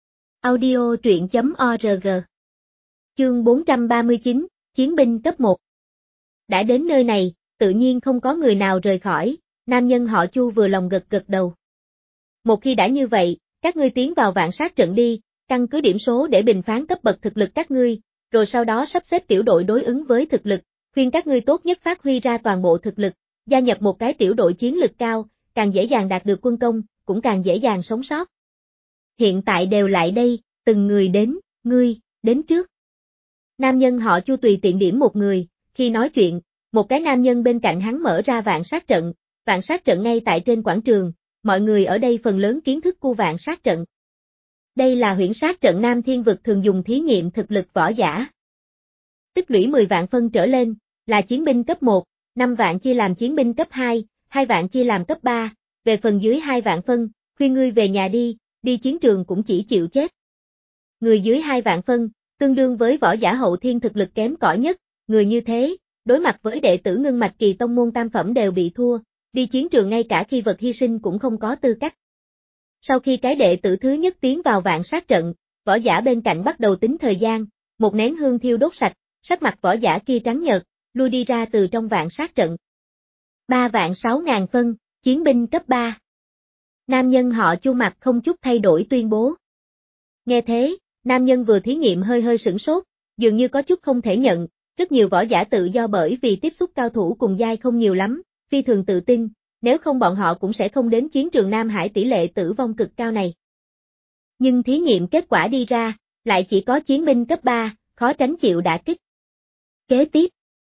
Audio truyện chấm org. Chương bốn trăm ba mươi chín, Chiến binh cấp một. Đã đến nơi này, tự nhiên không có người nào rời khỏi, nam nhân họ Chu vừa lòng gật gật đầu. Một khi đã như vậy, các ngươi tiến vào vạn sát trận đi, căn cứ điểm số để bình phán cấp bậc thực lực các ngươi, rồi sau đó sắp xếp tiểu đội đối ứng với thực lực, khuyên các ngươi tốt nhất phát huy ra toàn bộ thực lực, gia nhập một cái tiểu đội chiến lực cao, càng dễ dàng đạt được quân công, cũng càng dễ dàng sống sót. Hiện tại đều lại đây, từng người đến, ngươi, đến trước. Nam nhân họ Chu tùy tiện điểm một người, khi nói chuyện, một cái nam nhân bên cạnh hắn mở ra vạn sát trận, vạn sát trận ngay tại trên quảng trường, mọi người ở đây phần lớn kiến thức của vạn sát trận. Đây là huyễn sát trận Nam Thiên Vực thường dùng thí nghiệm thực lực võ giả. Tích lũy mười vạn phân trở lên, là chiến binh cấp một, năm vạn chia làm chiến binh cấp hai, hai vạn chia làm cấp ba, về phần dưới hai vạn phân, khuyên ngươi về nhà đi, đi chiến trường cũng chỉ chịu chết. Người dưới hai vạn phân, tương đương với võ giả hậu thiên thực lực kém cỏi nhất, người như thế, đối mặt với đệ tử ngưng mạch kỳ tông môn tam phẩm đều bị thua, đi chiến trường ngay cả khi vật hy sinh cũng không có tư cách. Sau khi cái đệ tử thứ nhất tiến vào vạn sát trận, võ giả bên cạnh bắt đầu tính thời gian, một nén hương thiêu đốt sạch, sắc mặt võ giả kia trắng nhợt, lui đi ra từ trong vạn sát trận. Ba vạn sáu ngàn phân, chiến binh cấp ba. Nam nhân họ Chu mặt không chút thay đổi tuyên bố. Nghe thế, nam nhân vừa thí nghiệm hơi hơi sửng sốt, dường như có chút không thể nhận, rất nhiều võ giả tự do bởi vì tiếp xúc cao thủ cùng giai không nhiều lắm, phi thường tự tin, nếu không bọn họ cũng sẽ không đến chiến trường Nam Hải tỷ lệ tử vong cực cao này. Nhưng thí nghiệm kết quả đi ra, lại chỉ có chiến binh cấp ba, khó tránh chịu đả kích. Kế tiếp,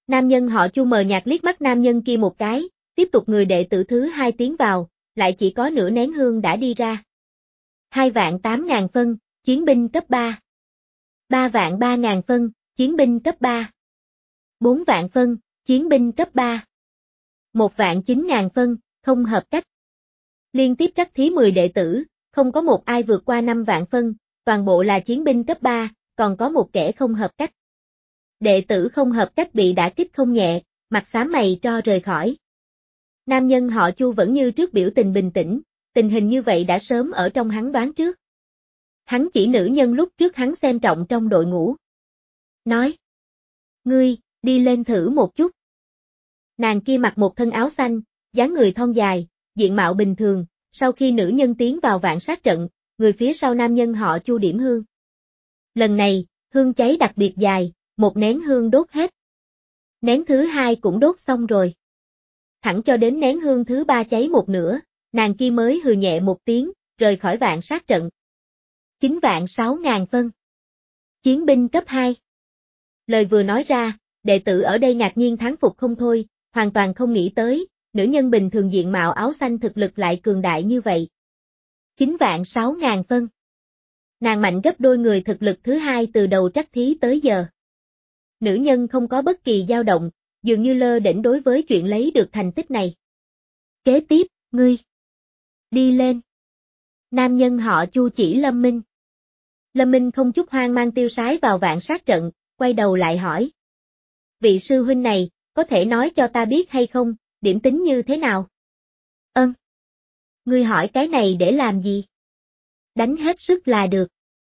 Nam nhân họ Chu mờ nhạt liếc mắt nam nhân kia một cái, tiếp tục người đệ tử thứ hai tiến vào, lại chỉ có nửa nén hương đã đi ra. Hai vạn tám ngàn phân, chiến binh cấp ba. Ba vạn ba ngàn phân, chiến binh cấp ba. Bốn vạn phân, chiến binh cấp ba. Một vạn chín ngàn phân, không hợp cách. Liên tiếp trắc thí mười đệ tử, không có một ai vượt qua năm vạn phân, toàn bộ là chiến binh cấp ba, còn có một kẻ không hợp cách. Đệ tử không hợp cách bị đả kích không nhẹ, mặt xám mày tro rời khỏi. Nam nhân họ Chu vẫn như trước biểu tình bình tĩnh, tình hình như vậy đã sớm ở trong hắn đoán trước. Hắn chỉ nữ nhân lúc trước hắn xem trọng trong đội ngũ. Nói. Ngươi, đi lên thử một chút. Nàng kia mặc một thân áo xanh, dáng người thon dài, diện mạo bình thường, sau khi nữ nhân tiến vào vạn sát trận, người phía sau nam nhân họ Chu điểm hương. Lần này, hương cháy đặc biệt dài, một nén hương đốt hết. Nén thứ hai cũng đốt xong rồi. Thẳng cho đến nén hương thứ ba cháy một nửa, nàng kia mới hừ nhẹ một tiếng, rời khỏi vạn sát trận. Chín vạn sáu ngàn phân. Chiến binh cấp hai. Lời vừa nói ra, đệ tử ở đây ngạc nhiên thán phục không thôi, hoàn toàn không nghĩ tới, nữ nhân bình thường diện mạo áo xanh thực lực lại cường đại như vậy. Chín vạn sáu ngàn phân. Nàng mạnh gấp đôi người thực lực thứ hai từ đầu trắc thí tới giờ. Nữ nhân không có bất kỳ dao động, dường như lơ đễnh đối với chuyện lấy được thành tích này. Kế tiếp, ngươi. Đi lên. Nam nhân họ Chu chỉ Lâm Minh. Lâm Minh không chút hoang mang tiêu sái vào vạn sát trận, quay đầu lại hỏi. Vị sư huynh này, có thể nói cho ta biết hay không, điểm tính như thế nào? Ơn. Ngươi hỏi cái này để làm gì? Đánh hết sức là được.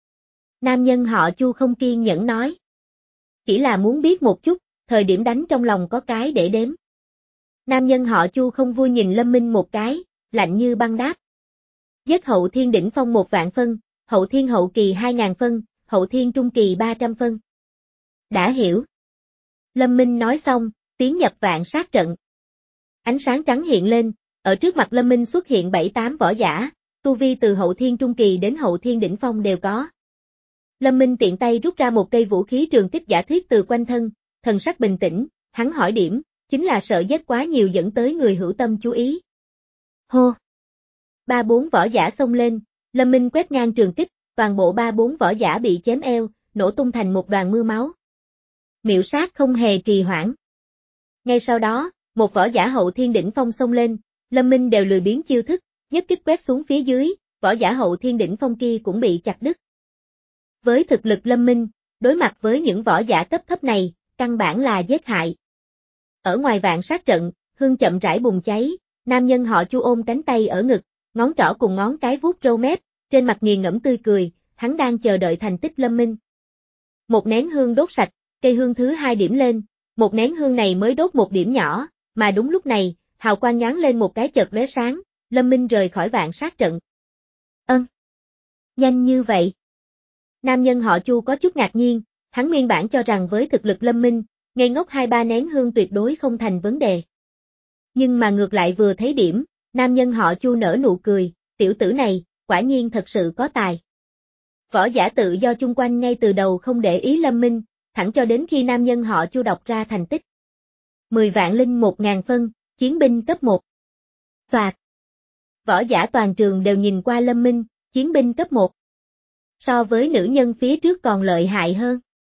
Nam nhân họ Chu không kiên nhẫn nói. Chỉ là muốn biết một chút, thời điểm đánh trong lòng có cái để đếm. Nam nhân họ Chu không vui nhìn Lâm Minh một cái, lạnh như băng đáp. Giết hậu thiên đỉnh phong một vạn phân, hậu thiên hậu kỳ hai ngàn phân, hậu thiên trung kỳ ba trăm phân. Đã hiểu. Lâm Minh nói xong, tiến nhập vạn sát trận. Ánh sáng trắng hiện lên, ở trước mặt Lâm Minh xuất hiện bảy tám võ giả, tu vi từ hậu thiên trung kỳ đến hậu thiên đỉnh phong đều có. Lâm Minh tiện tay rút ra một cây vũ khí trường kích giả thuyết từ quanh thân, thần sắc bình tĩnh, hắn hỏi điểm, chính là sợ giết quá nhiều dẫn tới người hữu tâm chú ý. Hô! Ba bốn võ giả xông lên, Lâm Minh quét ngang trường kích, toàn bộ ba bốn võ giả bị chém eo, nổ tung thành một đoàn mưa máu. Miệu sát không hề trì hoãn. Ngay sau đó, một võ giả hậu thiên đỉnh phong xông lên, Lâm Minh đều lười biến chiêu thức, nhất kích quét xuống phía dưới, võ giả hậu thiên đỉnh phong kia cũng bị chặt đứt. Với thực lực Lâm Minh, đối mặt với những võ giả cấp thấp này, căn bản là giết hại. Ở ngoài vạn sát trận, hương chậm rãi bùng cháy, nam nhân họ Chu ôm cánh tay ở ngực, ngón trỏ cùng ngón cái vuốt râu mép, trên mặt nghiền ngẫm tươi cười, hắn đang chờ đợi thành tích Lâm Minh. Một nén hương đốt sạch, cây hương thứ hai điểm lên, một nén hương này mới đốt một điểm nhỏ, mà đúng lúc này, hào quang nhoáng lên một cái chợt lóe sáng, Lâm Minh rời khỏi vạn sát trận. Ân. Nhanh như vậy. Nam nhân họ Chu có chút ngạc nhiên, hắn nguyên bản cho rằng với thực lực Lâm Minh, ngây ngốc hai ba nén hương tuyệt đối không thành vấn đề. Nhưng mà ngược lại vừa thấy điểm, nam nhân họ Chu nở nụ cười, tiểu tử này, quả nhiên thật sự có tài. Võ giả tự do chung quanh ngay từ đầu không để ý Lâm Minh, thẳng cho đến khi nam nhân họ Chu đọc ra thành tích. Mười vạn linh một ngàn phân, chiến binh cấp một. Phạt. Võ giả toàn trường đều nhìn qua Lâm Minh, chiến binh cấp một. So với nữ nhân phía trước còn lợi hại hơn.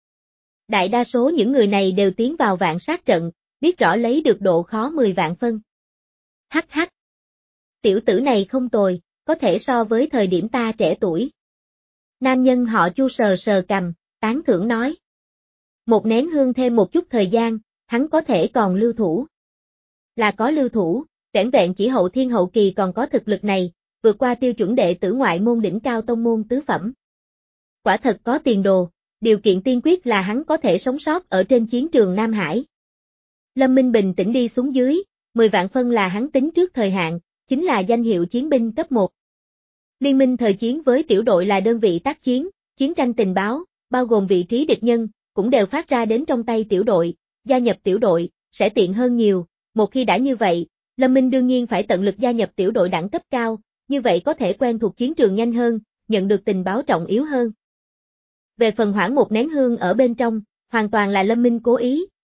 Đại đa số những người này đều tiến vào vạn sát trận, biết rõ lấy được độ khó mười vạn phân. Hắc hắc. Tiểu tử này không tồi, có thể so với thời điểm ta trẻ tuổi. Nam nhân họ Chu sờ sờ cằm, tán thưởng nói. Một nén hương thêm một chút thời gian, hắn có thể còn lưu thủ. Là có lưu thủ, vẻn vẹn chỉ hậu thiên hậu kỳ còn có thực lực này, vượt qua tiêu chuẩn đệ tử ngoại môn đỉnh cao tông môn tứ phẩm. Quả thật có tiền đồ, điều kiện tiên quyết là hắn có thể sống sót ở trên chiến trường Nam Hải. Lâm Minh bình tĩnh đi xuống dưới, mười vạn phân là hắn tính trước thời hạn, chính là danh hiệu chiến binh cấp một. Liên minh thời chiến với tiểu đội là đơn vị tác chiến, chiến tranh tình báo, bao gồm vị trí địch nhân, cũng đều phát ra đến trong tay tiểu đội, gia nhập tiểu đội, sẽ tiện hơn nhiều, một khi đã như vậy, Lâm Minh đương nhiên phải tận lực gia nhập tiểu đội đẳng cấp cao, như vậy có thể quen thuộc chiến trường nhanh hơn, nhận được tình báo trọng yếu hơn. Về phần hoãn một nén hương ở bên trong, hoàn toàn là Lâm Minh cố ý,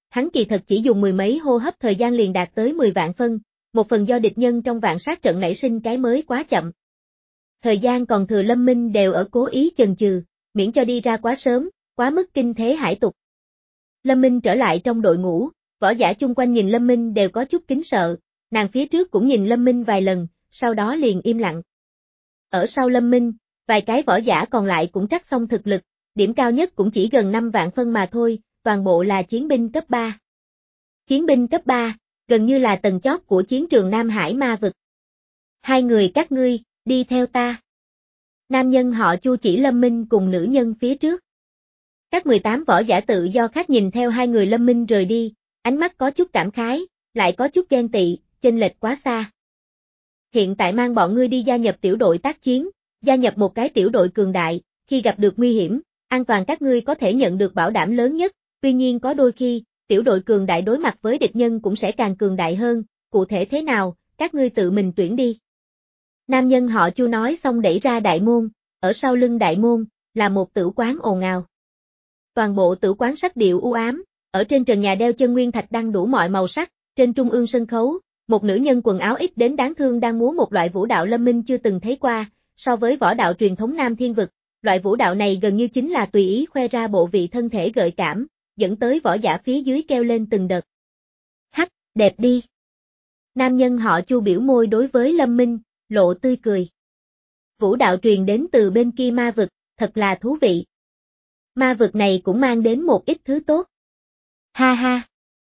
hắn kỳ thật chỉ dùng mười mấy hô hấp thời gian liền đạt tới mười vạn phân, một phần do địch nhân trong vạn sát trận nảy sinh cái mới quá chậm. Thời gian còn thừa Lâm Minh đều ở cố ý chần chừ, miễn cho đi ra quá sớm, quá mức kinh thế hải tục. Lâm Minh trở lại trong đội ngũ, võ giả chung quanh nhìn Lâm Minh đều có chút kính sợ, nàng phía trước cũng nhìn Lâm Minh vài lần, sau đó liền im lặng. Ở sau Lâm Minh, vài cái võ giả còn lại cũng trắc xong thực lực, điểm cao nhất cũng chỉ gần năm vạn phân mà thôi, toàn bộ là chiến binh cấp ba. Chiến binh cấp ba, gần như là tầng chót của chiến trường Nam Hải ma vực. Hai người các ngươi, đi theo ta. Nam nhân họ Chu chỉ Lâm Minh cùng nữ nhân phía trước. Các mười tám võ giả tự do khác nhìn theo hai người Lâm Minh rời đi, ánh mắt có chút cảm khái, lại có chút ghen tị, chênh lệch quá xa. Hiện tại mang bọn ngươi đi gia nhập tiểu đội tác chiến, gia nhập một cái tiểu đội cường đại, khi gặp được nguy hiểm, an toàn các ngươi có thể nhận được bảo đảm lớn nhất, tuy nhiên có đôi khi, tiểu đội cường đại đối mặt với địch nhân cũng sẽ càng cường đại hơn, cụ thể thế nào, các ngươi tự mình tuyển đi. Nam nhân họ Chu nói xong đẩy ra đại môn, ở sau lưng đại môn, là một tử quán ồn ào. Toàn bộ tử quán sắc điệu u ám, ở trên trần nhà đeo chân nguyên thạch đăng đủ mọi màu sắc, trên trung ương sân khấu, một nữ nhân quần áo ít đến đáng thương đang múa một loại vũ đạo Lâm Minh chưa từng thấy qua, so với võ đạo truyền thống Nam Thiên Vực, loại vũ đạo này gần như chính là tùy ý khoe ra bộ vị thân thể gợi cảm, dẫn tới võ giả phía dưới kêu lên từng đợt. Hắc, đẹp đi. Nam nhân họ Chu biểu môi đối với Lâm Minh, lộ tươi cười. Vũ đạo truyền đến từ bên kia ma vực, thật là thú vị. Ma vực này cũng mang đến một ít thứ tốt. Ha ha.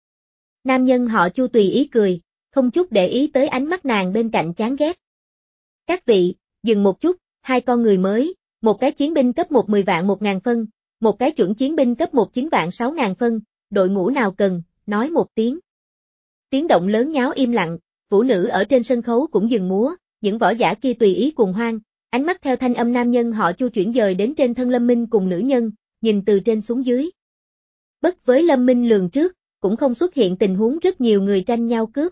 Nam nhân họ Chu tùy ý cười, không chút để ý tới ánh mắt nàng bên cạnh chán ghét. Các vị, dừng một chút, hai con người mới, một cái chiến binh cấp một mười vạn một ngàn phân, một cái chuẩn chiến binh cấp một chín vạn sáu ngàn phân, đội ngũ nào cần, nói một tiếng. Tiếng động lớn nháo im lặng, vũ nữ ở trên sân khấu cũng dừng múa, những võ giả kia tùy ý cuồng hoan, ánh mắt theo thanh âm nam nhân họ Chu chuyển dời đến trên thân Lâm Minh cùng nữ nhân, nhìn từ trên xuống dưới. Bất với Lâm Minh lường trước, cũng không xuất hiện tình huống rất nhiều người tranh nhau cướp.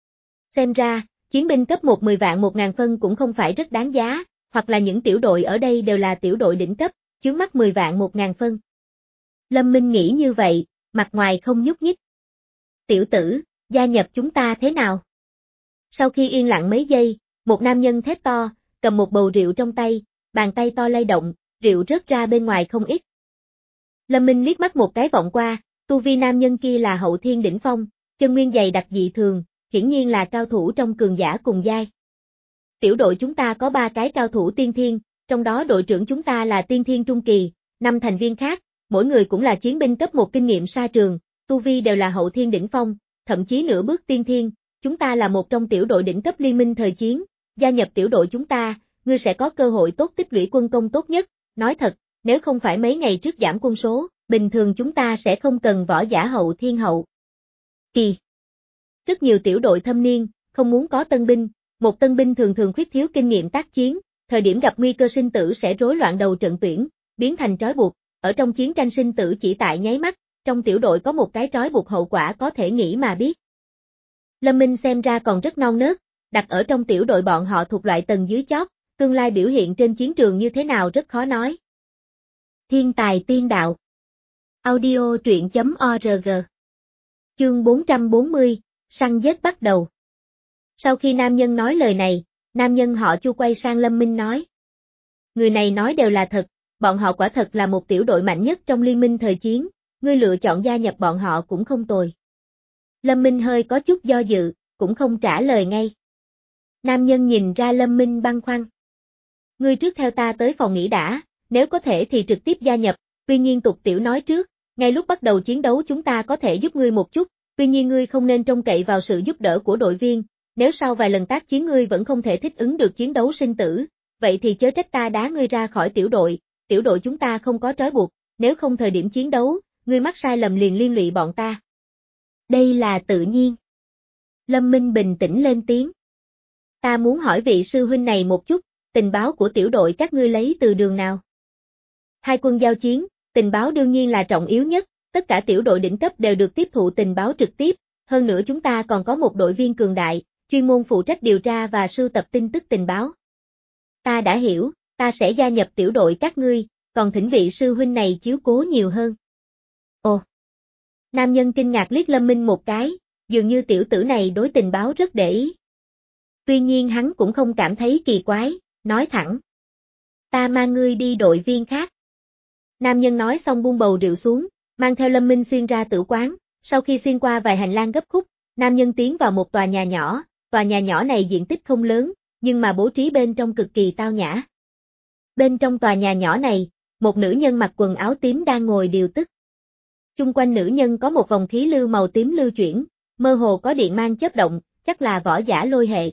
Xem ra, chiến binh cấp một mười vạn một ngàn phân cũng không phải rất đáng giá, hoặc là những tiểu đội ở đây đều là tiểu đội đỉnh cấp, chướng mắt mười vạn một ngàn phân. Lâm Minh nghĩ như vậy, mặt ngoài không nhúc nhích. Tiểu tử, gia nhập chúng ta thế nào? Sau khi yên lặng mấy giây, một nam nhân thét to, cầm một bầu rượu trong tay, bàn tay to lay động, rượu rớt ra bên ngoài không ít. Lâm Minh liếc mắt một cái vọng qua, tu vi nam nhân kia là hậu thiên đỉnh phong, chân nguyên dày đặc dị thường, hiển nhiên là cao thủ trong cường giả cùng giai. Tiểu đội chúng ta có ba cái cao thủ tiên thiên, trong đó đội trưởng chúng ta là tiên thiên trung kỳ, năm thành viên khác, mỗi người cũng là chiến binh cấp một kinh nghiệm sa trường, tu vi đều là hậu thiên đỉnh phong, thậm chí nửa bước tiên thiên, chúng ta là một trong tiểu đội đỉnh cấp liên minh thời chiến, gia nhập tiểu đội chúng ta, ngươi sẽ có cơ hội tốt tích lũy quân công tốt nhất, nói thật, nếu không phải mấy ngày trước giảm quân số, bình thường chúng ta sẽ không cần võ giả hậu thiên hậu. Kỳ. Rất nhiều tiểu đội thâm niên, không muốn có tân binh, một tân binh thường thường khuyết thiếu kinh nghiệm tác chiến, thời điểm gặp nguy cơ sinh tử sẽ rối loạn đầu trận tuyển, biến thành trói buộc, ở trong chiến tranh sinh tử chỉ tại nháy mắt, trong tiểu đội có một cái trói buộc hậu quả có thể nghĩ mà biết. Lâm Minh xem ra còn rất non nớt, đặt ở trong tiểu đội bọn họ thuộc loại tầng dưới chót, tương lai biểu hiện trên chiến trường như thế nào rất khó nói. Thiên tài tiên đạo. Audio truyện chấm org. Chương bốn trăm bốn mươi, săn giết bắt đầu. Sau khi nam nhân nói lời này, nam nhân họ Chu quay sang Lâm Minh nói. Người này nói đều là thật, bọn họ quả thật là một tiểu đội mạnh nhất trong liên minh thời chiến, ngươi lựa chọn gia nhập bọn họ cũng không tồi. Lâm Minh hơi có chút do dự, cũng không trả lời ngay. Nam nhân nhìn ra Lâm Minh băn khoăn. Ngươi trước theo ta tới phòng nghỉ đã, nếu có thể thì trực tiếp gia nhập, tuy nhiên tục tiểu nói trước, ngay lúc bắt đầu chiến đấu chúng ta có thể giúp ngươi một chút, tuy nhiên ngươi không nên trông cậy vào sự giúp đỡ của đội viên, nếu sau vài lần tác chiến ngươi vẫn không thể thích ứng được chiến đấu sinh tử, vậy thì chớ trách ta đá ngươi ra khỏi tiểu đội, tiểu đội chúng ta không có trói buộc, nếu không thời điểm chiến đấu, ngươi mắc sai lầm liền liên lụy bọn ta. Đây là tự nhiên. Lâm Minh bình tĩnh lên tiếng. Ta muốn hỏi vị sư huynh này một chút, tình báo của tiểu đội các ngươi lấy từ đường nào? Hai quân giao chiến, tình báo đương nhiên là trọng yếu nhất, tất cả tiểu đội đỉnh cấp đều được tiếp thụ tình báo trực tiếp, hơn nữa chúng ta còn có một đội viên cường đại, chuyên môn phụ trách điều tra và sưu tập tin tức tình báo. Ta đã hiểu, ta sẽ gia nhập tiểu đội các ngươi, còn thỉnh vị sư huynh này chiếu cố nhiều hơn. Ồ! Nam nhân kinh ngạc liếc Lâm Minh một cái, dường như tiểu tử này đối tình báo rất để ý. Tuy nhiên hắn cũng không cảm thấy kỳ quái, nói thẳng. Ta mang ngươi đi đội viên khác. Nam nhân nói xong buông bầu rượu xuống, mang theo Lâm Minh xuyên ra tử quán, sau khi xuyên qua vài hành lang gấp khúc, nam nhân tiến vào một tòa nhà nhỏ, tòa nhà nhỏ này diện tích không lớn, nhưng mà bố trí bên trong cực kỳ tao nhã. Bên trong tòa nhà nhỏ này, một nữ nhân mặc quần áo tím đang ngồi điều tức. Chung quanh nữ nhân có một vòng khí lưu màu tím lưu chuyển, mơ hồ có điện mang chớp động, chắc là võ giả lôi hệ.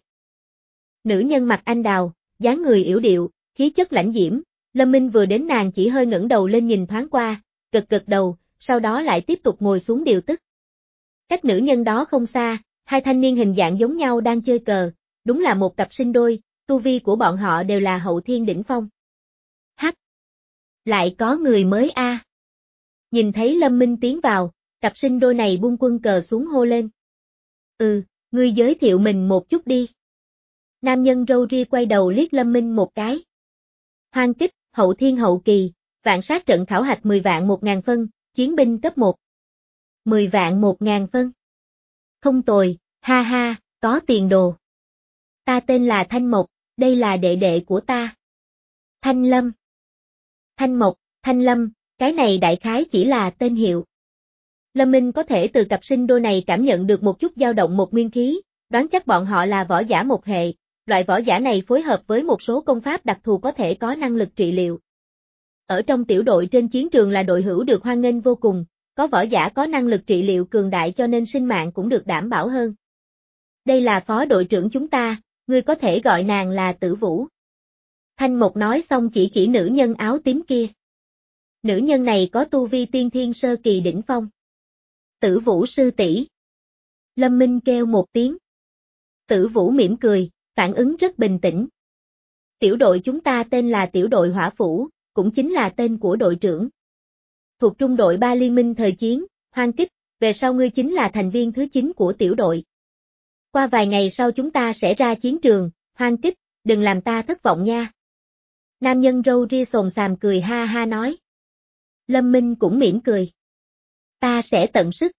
Nữ nhân mặc anh đào, dáng người yểu điệu, khí chất lãnh diễm, Lâm Minh vừa đến nàng chỉ hơi ngẩng đầu lên nhìn thoáng qua, gật gật đầu, sau đó lại tiếp tục ngồi xuống điều tức. Cách nữ nhân đó không xa, hai thanh niên hình dạng giống nhau đang chơi cờ, đúng là một cặp sinh đôi, tu vi của bọn họ đều là hậu thiên đỉnh phong. Hắc! Lại có người mới a. À. Nhìn thấy Lâm Minh tiến vào, cặp sinh đôi này buông quân cờ xuống hô lên. Ừ, ngươi giới thiệu mình một chút đi. Nam nhân râu ria quay đầu liếc Lâm Minh một cái. Hoang kích, hậu thiên hậu kỳ, vạn sát trận khảo hạch mười vạn một ngàn phân, chiến binh cấp một. mười vạn một ngàn phân. Không tồi, ha ha, có tiền đồ. Ta tên là Thanh Mộc, đây là đệ đệ của ta. Thanh Lâm. Thanh Mộc, Thanh Lâm, cái này đại khái chỉ là tên hiệu. Lâm Minh có thể từ cặp sinh đôi này cảm nhận được một chút dao động một nguyên khí, đoán chắc bọn họ là võ giả một hệ, loại võ giả này phối hợp với một số công pháp đặc thù có thể có năng lực trị liệu. Ở trong tiểu đội trên chiến trường là đội hữu được hoan nghênh vô cùng, có võ giả có năng lực trị liệu cường đại cho nên sinh mạng cũng được đảm bảo hơn. Đây là phó đội trưởng chúng ta, ngươi có thể gọi nàng là Tử Vũ. Thanh Mộc nói xong chỉ chỉ nữ nhân áo tím kia. Nữ nhân này có tu vi tiên thiên sơ kỳ đỉnh phong. Tử Vũ sư tỷ. Lâm Minh kêu một tiếng. Tử Vũ mỉm cười, phản ứng rất bình tĩnh. Tiểu đội chúng ta tên là tiểu đội Hỏa Phủ, cũng chính là tên của đội trưởng. Thuộc trung đội ba liên minh thời chiến, Hoang Kích, về sau ngươi chính là thành viên thứ chín của tiểu đội. Qua vài ngày sau chúng ta sẽ ra chiến trường, Hoang Kích, đừng làm ta thất vọng nha. Nam nhân râu ria xồm xàm cười ha ha nói. Lâm Minh cũng mỉm cười. Ta sẽ tận sức.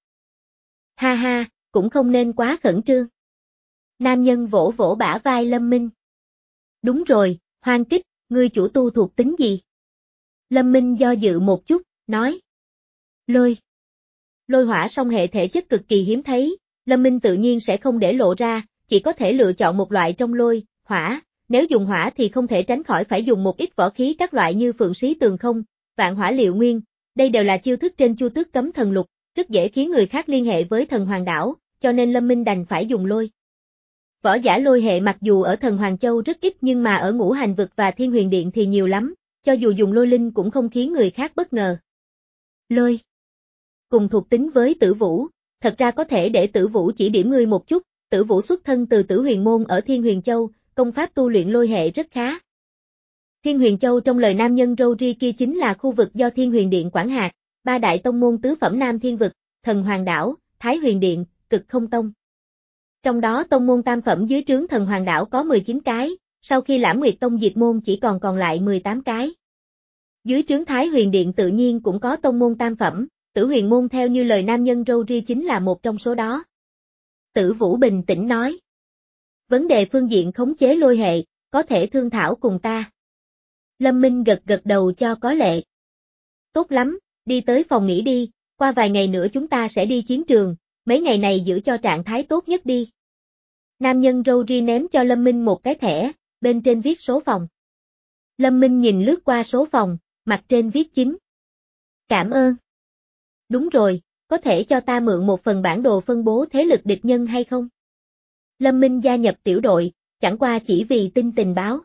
Ha ha, cũng không nên quá khẩn trương. Nam nhân vỗ vỗ bả vai Lâm Minh. Đúng rồi, Hoang Kích, ngươi chủ tu thuộc tính gì? Lâm Minh do dự một chút, nói. Lôi. Lôi hỏa song hệ thể chất cực kỳ hiếm thấy, Lâm Minh tự nhiên sẽ không để lộ ra, chỉ có thể lựa chọn một loại trong lôi, hỏa, nếu dùng hỏa thì không thể tránh khỏi phải dùng một ít võ khí các loại như phượng sĩ tường không, vạn hỏa liệu nguyên, đây đều là chiêu thức trên chu tước cấm thần lục, rất dễ khiến người khác liên hệ với thần hoàng đảo, cho nên Lâm Minh đành phải dùng lôi. Võ giả lôi hệ mặc dù ở thần Hoàng Châu rất ít nhưng mà ở ngũ hành vực và thiên huyền điện thì nhiều lắm, cho dù dùng lôi linh cũng không khiến người khác bất ngờ. Lôi. Cùng thuộc tính với Tử Vũ, thật ra có thể để Tử Vũ chỉ điểm ngươi một chút, Tử Vũ xuất thân từ Tử Huyền Môn ở Thiên Huyền Châu, công pháp tu luyện lôi hệ rất khá. Thiên Huyền Châu trong lời nam nhân râu ria kia chính là khu vực do Thiên Huyền Điện quản hạt, ba đại tông môn tứ phẩm Nam Thiên Vực, Thần Hoàng Đảo, Thái Huyền Điện, Cực Không Tông. Trong đó tông môn tam phẩm dưới trướng Thần Hoàng Đảo có mười chín cái, sau khi Lãm Nguyệt Tông diệt môn chỉ còn còn lại mười tám cái. Dưới trướng Thái Huyền Điện tự nhiên cũng có tông môn tam phẩm, Tử Huyền Môn theo như lời nam nhân râu ria chính là một trong số đó. Tử Vũ bình tĩnh nói. Vấn đề phương diện khống chế lôi hệ, có thể thương thảo cùng ta. Lâm Minh gật gật đầu cho có lệ. Tốt lắm, đi tới phòng nghỉ đi, qua vài ngày nữa chúng ta sẽ đi chiến trường, mấy ngày này giữ cho trạng thái tốt nhất đi. Nam nhân râu ria ném cho Lâm Minh một cái thẻ, bên trên viết số phòng. Lâm Minh nhìn lướt qua số phòng, mặt trên viết chín. Cảm ơn. Đúng rồi, có thể cho ta mượn một phần bản đồ phân bố thế lực địch nhân hay không? Lâm Minh gia nhập tiểu đội, chẳng qua chỉ vì tin tình báo.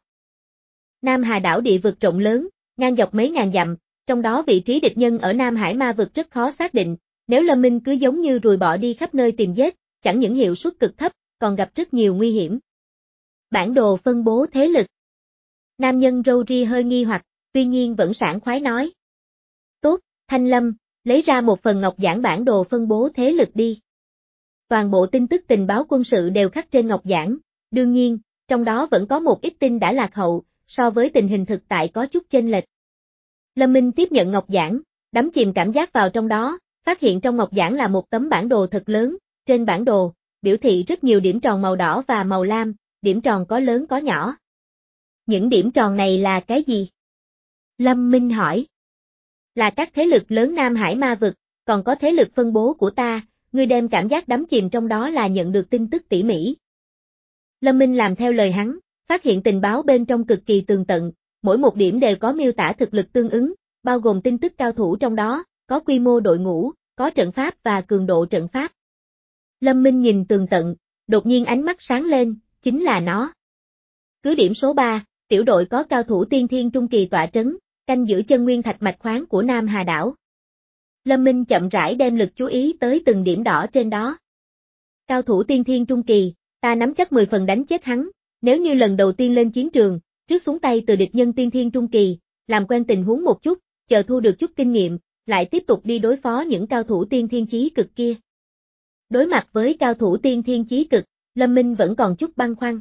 Nam Hà đảo địa vực rộng lớn, ngang dọc mấy ngàn dặm, trong đó vị trí địch nhân ở Nam Hải ma vực rất khó xác định, nếu Lâm Minh cứ giống như ruồi bọ đi khắp nơi tìm giết, chẳng những hiệu suất cực thấp, còn gặp rất nhiều nguy hiểm. Bản đồ phân bố thế lực. Nam nhân râu ria hơi nghi hoặc, tuy nhiên vẫn sảng khoái nói. Tốt, Thanh Lâm, lấy ra một phần ngọc giản bản đồ phân bố thế lực đi. Toàn bộ tin tức tình báo quân sự đều khắc trên ngọc giản, đương nhiên, trong đó vẫn có một ít tin đã lạc hậu, so với tình hình thực tại có chút chênh lệch. Lâm Minh tiếp nhận ngọc giản, đắm chìm cảm giác vào trong đó, phát hiện trong ngọc giản là một tấm bản đồ thật lớn, trên bản đồ, biểu thị rất nhiều điểm tròn màu đỏ và màu lam, điểm tròn có lớn có nhỏ. Những điểm tròn này là cái gì? Lâm Minh hỏi. Là các thế lực lớn Nam Hải ma vực, còn có thế lực phân bố của ta, ngươi đem cảm giác đắm chìm trong đó là nhận được tin tức tỉ mỉ. Lâm Minh làm theo lời hắn, phát hiện tình báo bên trong cực kỳ tường tận, mỗi một điểm đều có miêu tả thực lực tương ứng, bao gồm tin tức cao thủ trong đó, có quy mô đội ngũ, có trận pháp và cường độ trận pháp. Lâm Minh nhìn tường tận, đột nhiên ánh mắt sáng lên, chính là nó. Cứ điểm số ba, tiểu đội có cao thủ tiên thiên trung kỳ tọa trấn, canh giữ chân nguyên thạch mạch khoáng của Nam Hà đảo. Lâm Minh chậm rãi đem lực chú ý tới từng điểm đỏ trên đó. Cao thủ tiên thiên trung kỳ, ta nắm chắc mười phần đánh chết hắn, nếu như lần đầu tiên lên chiến trường, trước xuống tay từ địch nhân tiên thiên trung kỳ, làm quen tình huống một chút, chờ thu được chút kinh nghiệm, lại tiếp tục đi đối phó những cao thủ tiên thiên chí cực kia. Đối mặt với cao thủ tiên thiên chí cực, Lâm Minh vẫn còn chút băn khoăn.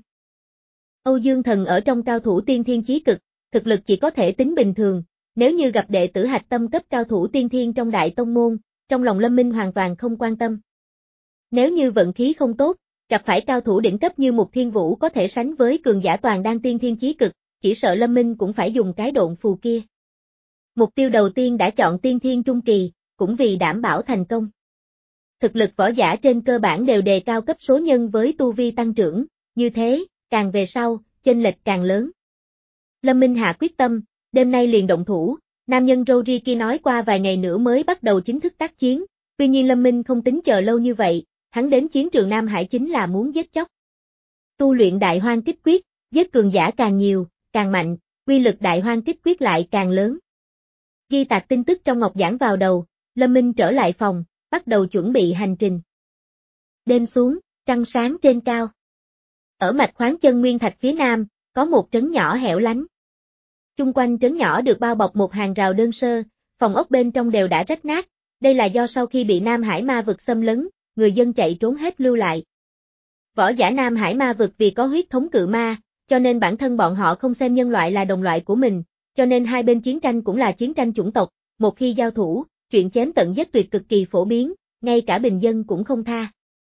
Âu Dương Thần ở trong cao thủ tiên thiên chí cực, thực lực chỉ có thể tính bình thường, nếu như gặp đệ tử hạch tâm cấp cao thủ tiên thiên trong đại tông môn, trong lòng Lâm Minh hoàn toàn không quan tâm. Nếu như vận khí không tốt, gặp phải cao thủ đỉnh cấp như Mục Thiên Vũ có thể sánh với cường giả toàn đan tiên thiên chí cực, chỉ sợ Lâm Minh cũng phải dùng cái độn phù kia. Mục tiêu đầu tiên đã chọn tiên thiên trung kỳ, cũng vì đảm bảo thành công. Thực lực võ giả trên cơ bản đều đề cao cấp số nhân với tu vi tăng trưởng, như thế, càng về sau, chênh lệch càng lớn. Lâm Minh hạ quyết tâm, đêm nay liền động thủ, nam nhân Rory kia nói qua vài ngày nữa mới bắt đầu chính thức tác chiến, tuy nhiên Lâm Minh không tính chờ lâu như vậy, hắn đến chiến trường Nam Hải chính là muốn giết chóc. Tu luyện đại hoang kích quyết, giết cường giả càng nhiều, càng mạnh, uy lực đại hoang kích quyết lại càng lớn. Ghi tạc tin tức trong ngọc giản vào đầu, Lâm Minh trở lại phòng, bắt đầu chuẩn bị hành trình. Đêm xuống, trăng sáng trên cao. Ở mạch khoáng chân nguyên thạch phía nam, có một trấn nhỏ hẻo lánh. Chung quanh trấn nhỏ được bao bọc một hàng rào đơn sơ, phòng ốc bên trong đều đã rách nát, đây là do sau khi bị Nam Hải ma vực xâm lấn, người dân chạy trốn hết lưu lại. Võ giả Nam Hải ma vực vì có huyết thống cự ma, cho nên bản thân bọn họ không xem nhân loại là đồng loại của mình, cho nên hai bên chiến tranh cũng là chiến tranh chủng tộc, một khi giao thủ, chuyện chém tận giết tuyệt cực kỳ phổ biến, ngay cả bình dân cũng không tha.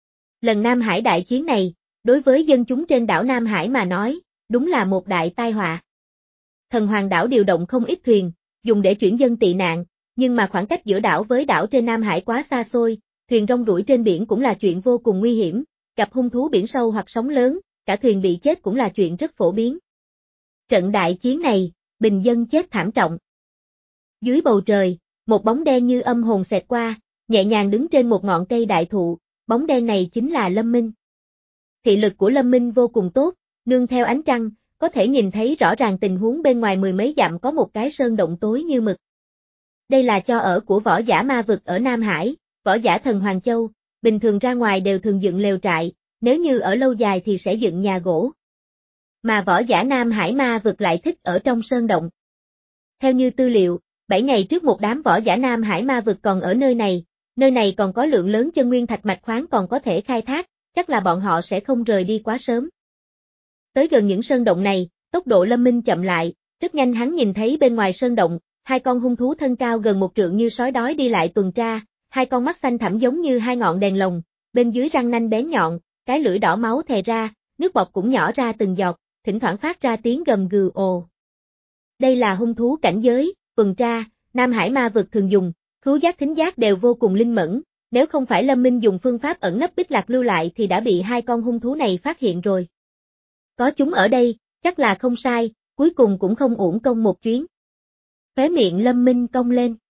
Lần Nam Hải đại chiến này, đối với dân chúng trên đảo Nam Hải mà nói, đúng là một đại tai họa. Thần Hoàng đảo điều động không ít thuyền, dùng để chuyển dân tị nạn, nhưng mà khoảng cách giữa đảo với đảo trên Nam Hải quá xa xôi, thuyền rong ruổi trên biển cũng là chuyện vô cùng nguy hiểm, gặp hung thú biển sâu hoặc sóng lớn, cả thuyền bị chết cũng là chuyện rất phổ biến. Trận đại chiến này, bình dân chết thảm trọng. Dưới bầu trời, một bóng đen như âm hồn xẹt qua, nhẹ nhàng đứng trên một ngọn cây đại thụ, bóng đen này chính là Lâm Minh. Thị lực của Lâm Minh vô cùng tốt, nương theo ánh trăng, có thể nhìn thấy rõ ràng tình huống bên ngoài mười mấy dặm có một cái sơn động tối như mực. Đây là cho ở của võ giả ma vực ở Nam Hải, võ giả thần Hoàng Châu, bình thường ra ngoài đều thường dựng lều trại, nếu như ở lâu dài thì sẽ dựng nhà gỗ. Mà võ giả Nam Hải ma vực lại thích ở trong sơn động. Theo như tư liệu, bảy ngày trước một đám võ giả Nam Hải ma vực còn ở nơi này, nơi này còn có lượng lớn chân nguyên thạch mạch khoáng còn có thể khai thác, chắc là bọn họ sẽ không rời đi quá sớm. Tới gần những sơn động này, tốc độ Lâm Minh chậm lại, rất nhanh hắn nhìn thấy bên ngoài sơn động, hai con hung thú thân cao gần một trượng như sói đói đi lại tuần tra, hai con mắt xanh thẳm giống như hai ngọn đèn lồng, bên dưới răng nanh bén nhọn, cái lưỡi đỏ máu thè ra, nước bọt cũng nhỏ ra từng giọt, thỉnh thoảng phát ra tiếng gầm gừ ồ. Đây là hung thú cảnh giới, tuần tra, Nam Hải ma vực thường dùng, khứu giác thính giác đều vô cùng linh mẫn, nếu không phải Lâm Minh dùng phương pháp ẩn nấp bích lạc lưu lại thì đã bị hai con hung thú này phát hiện rồi. Có chúng ở đây, chắc là không sai, cuối cùng cũng không uổng công một chuyến. Khóe miệng Lâm Minh cong lên.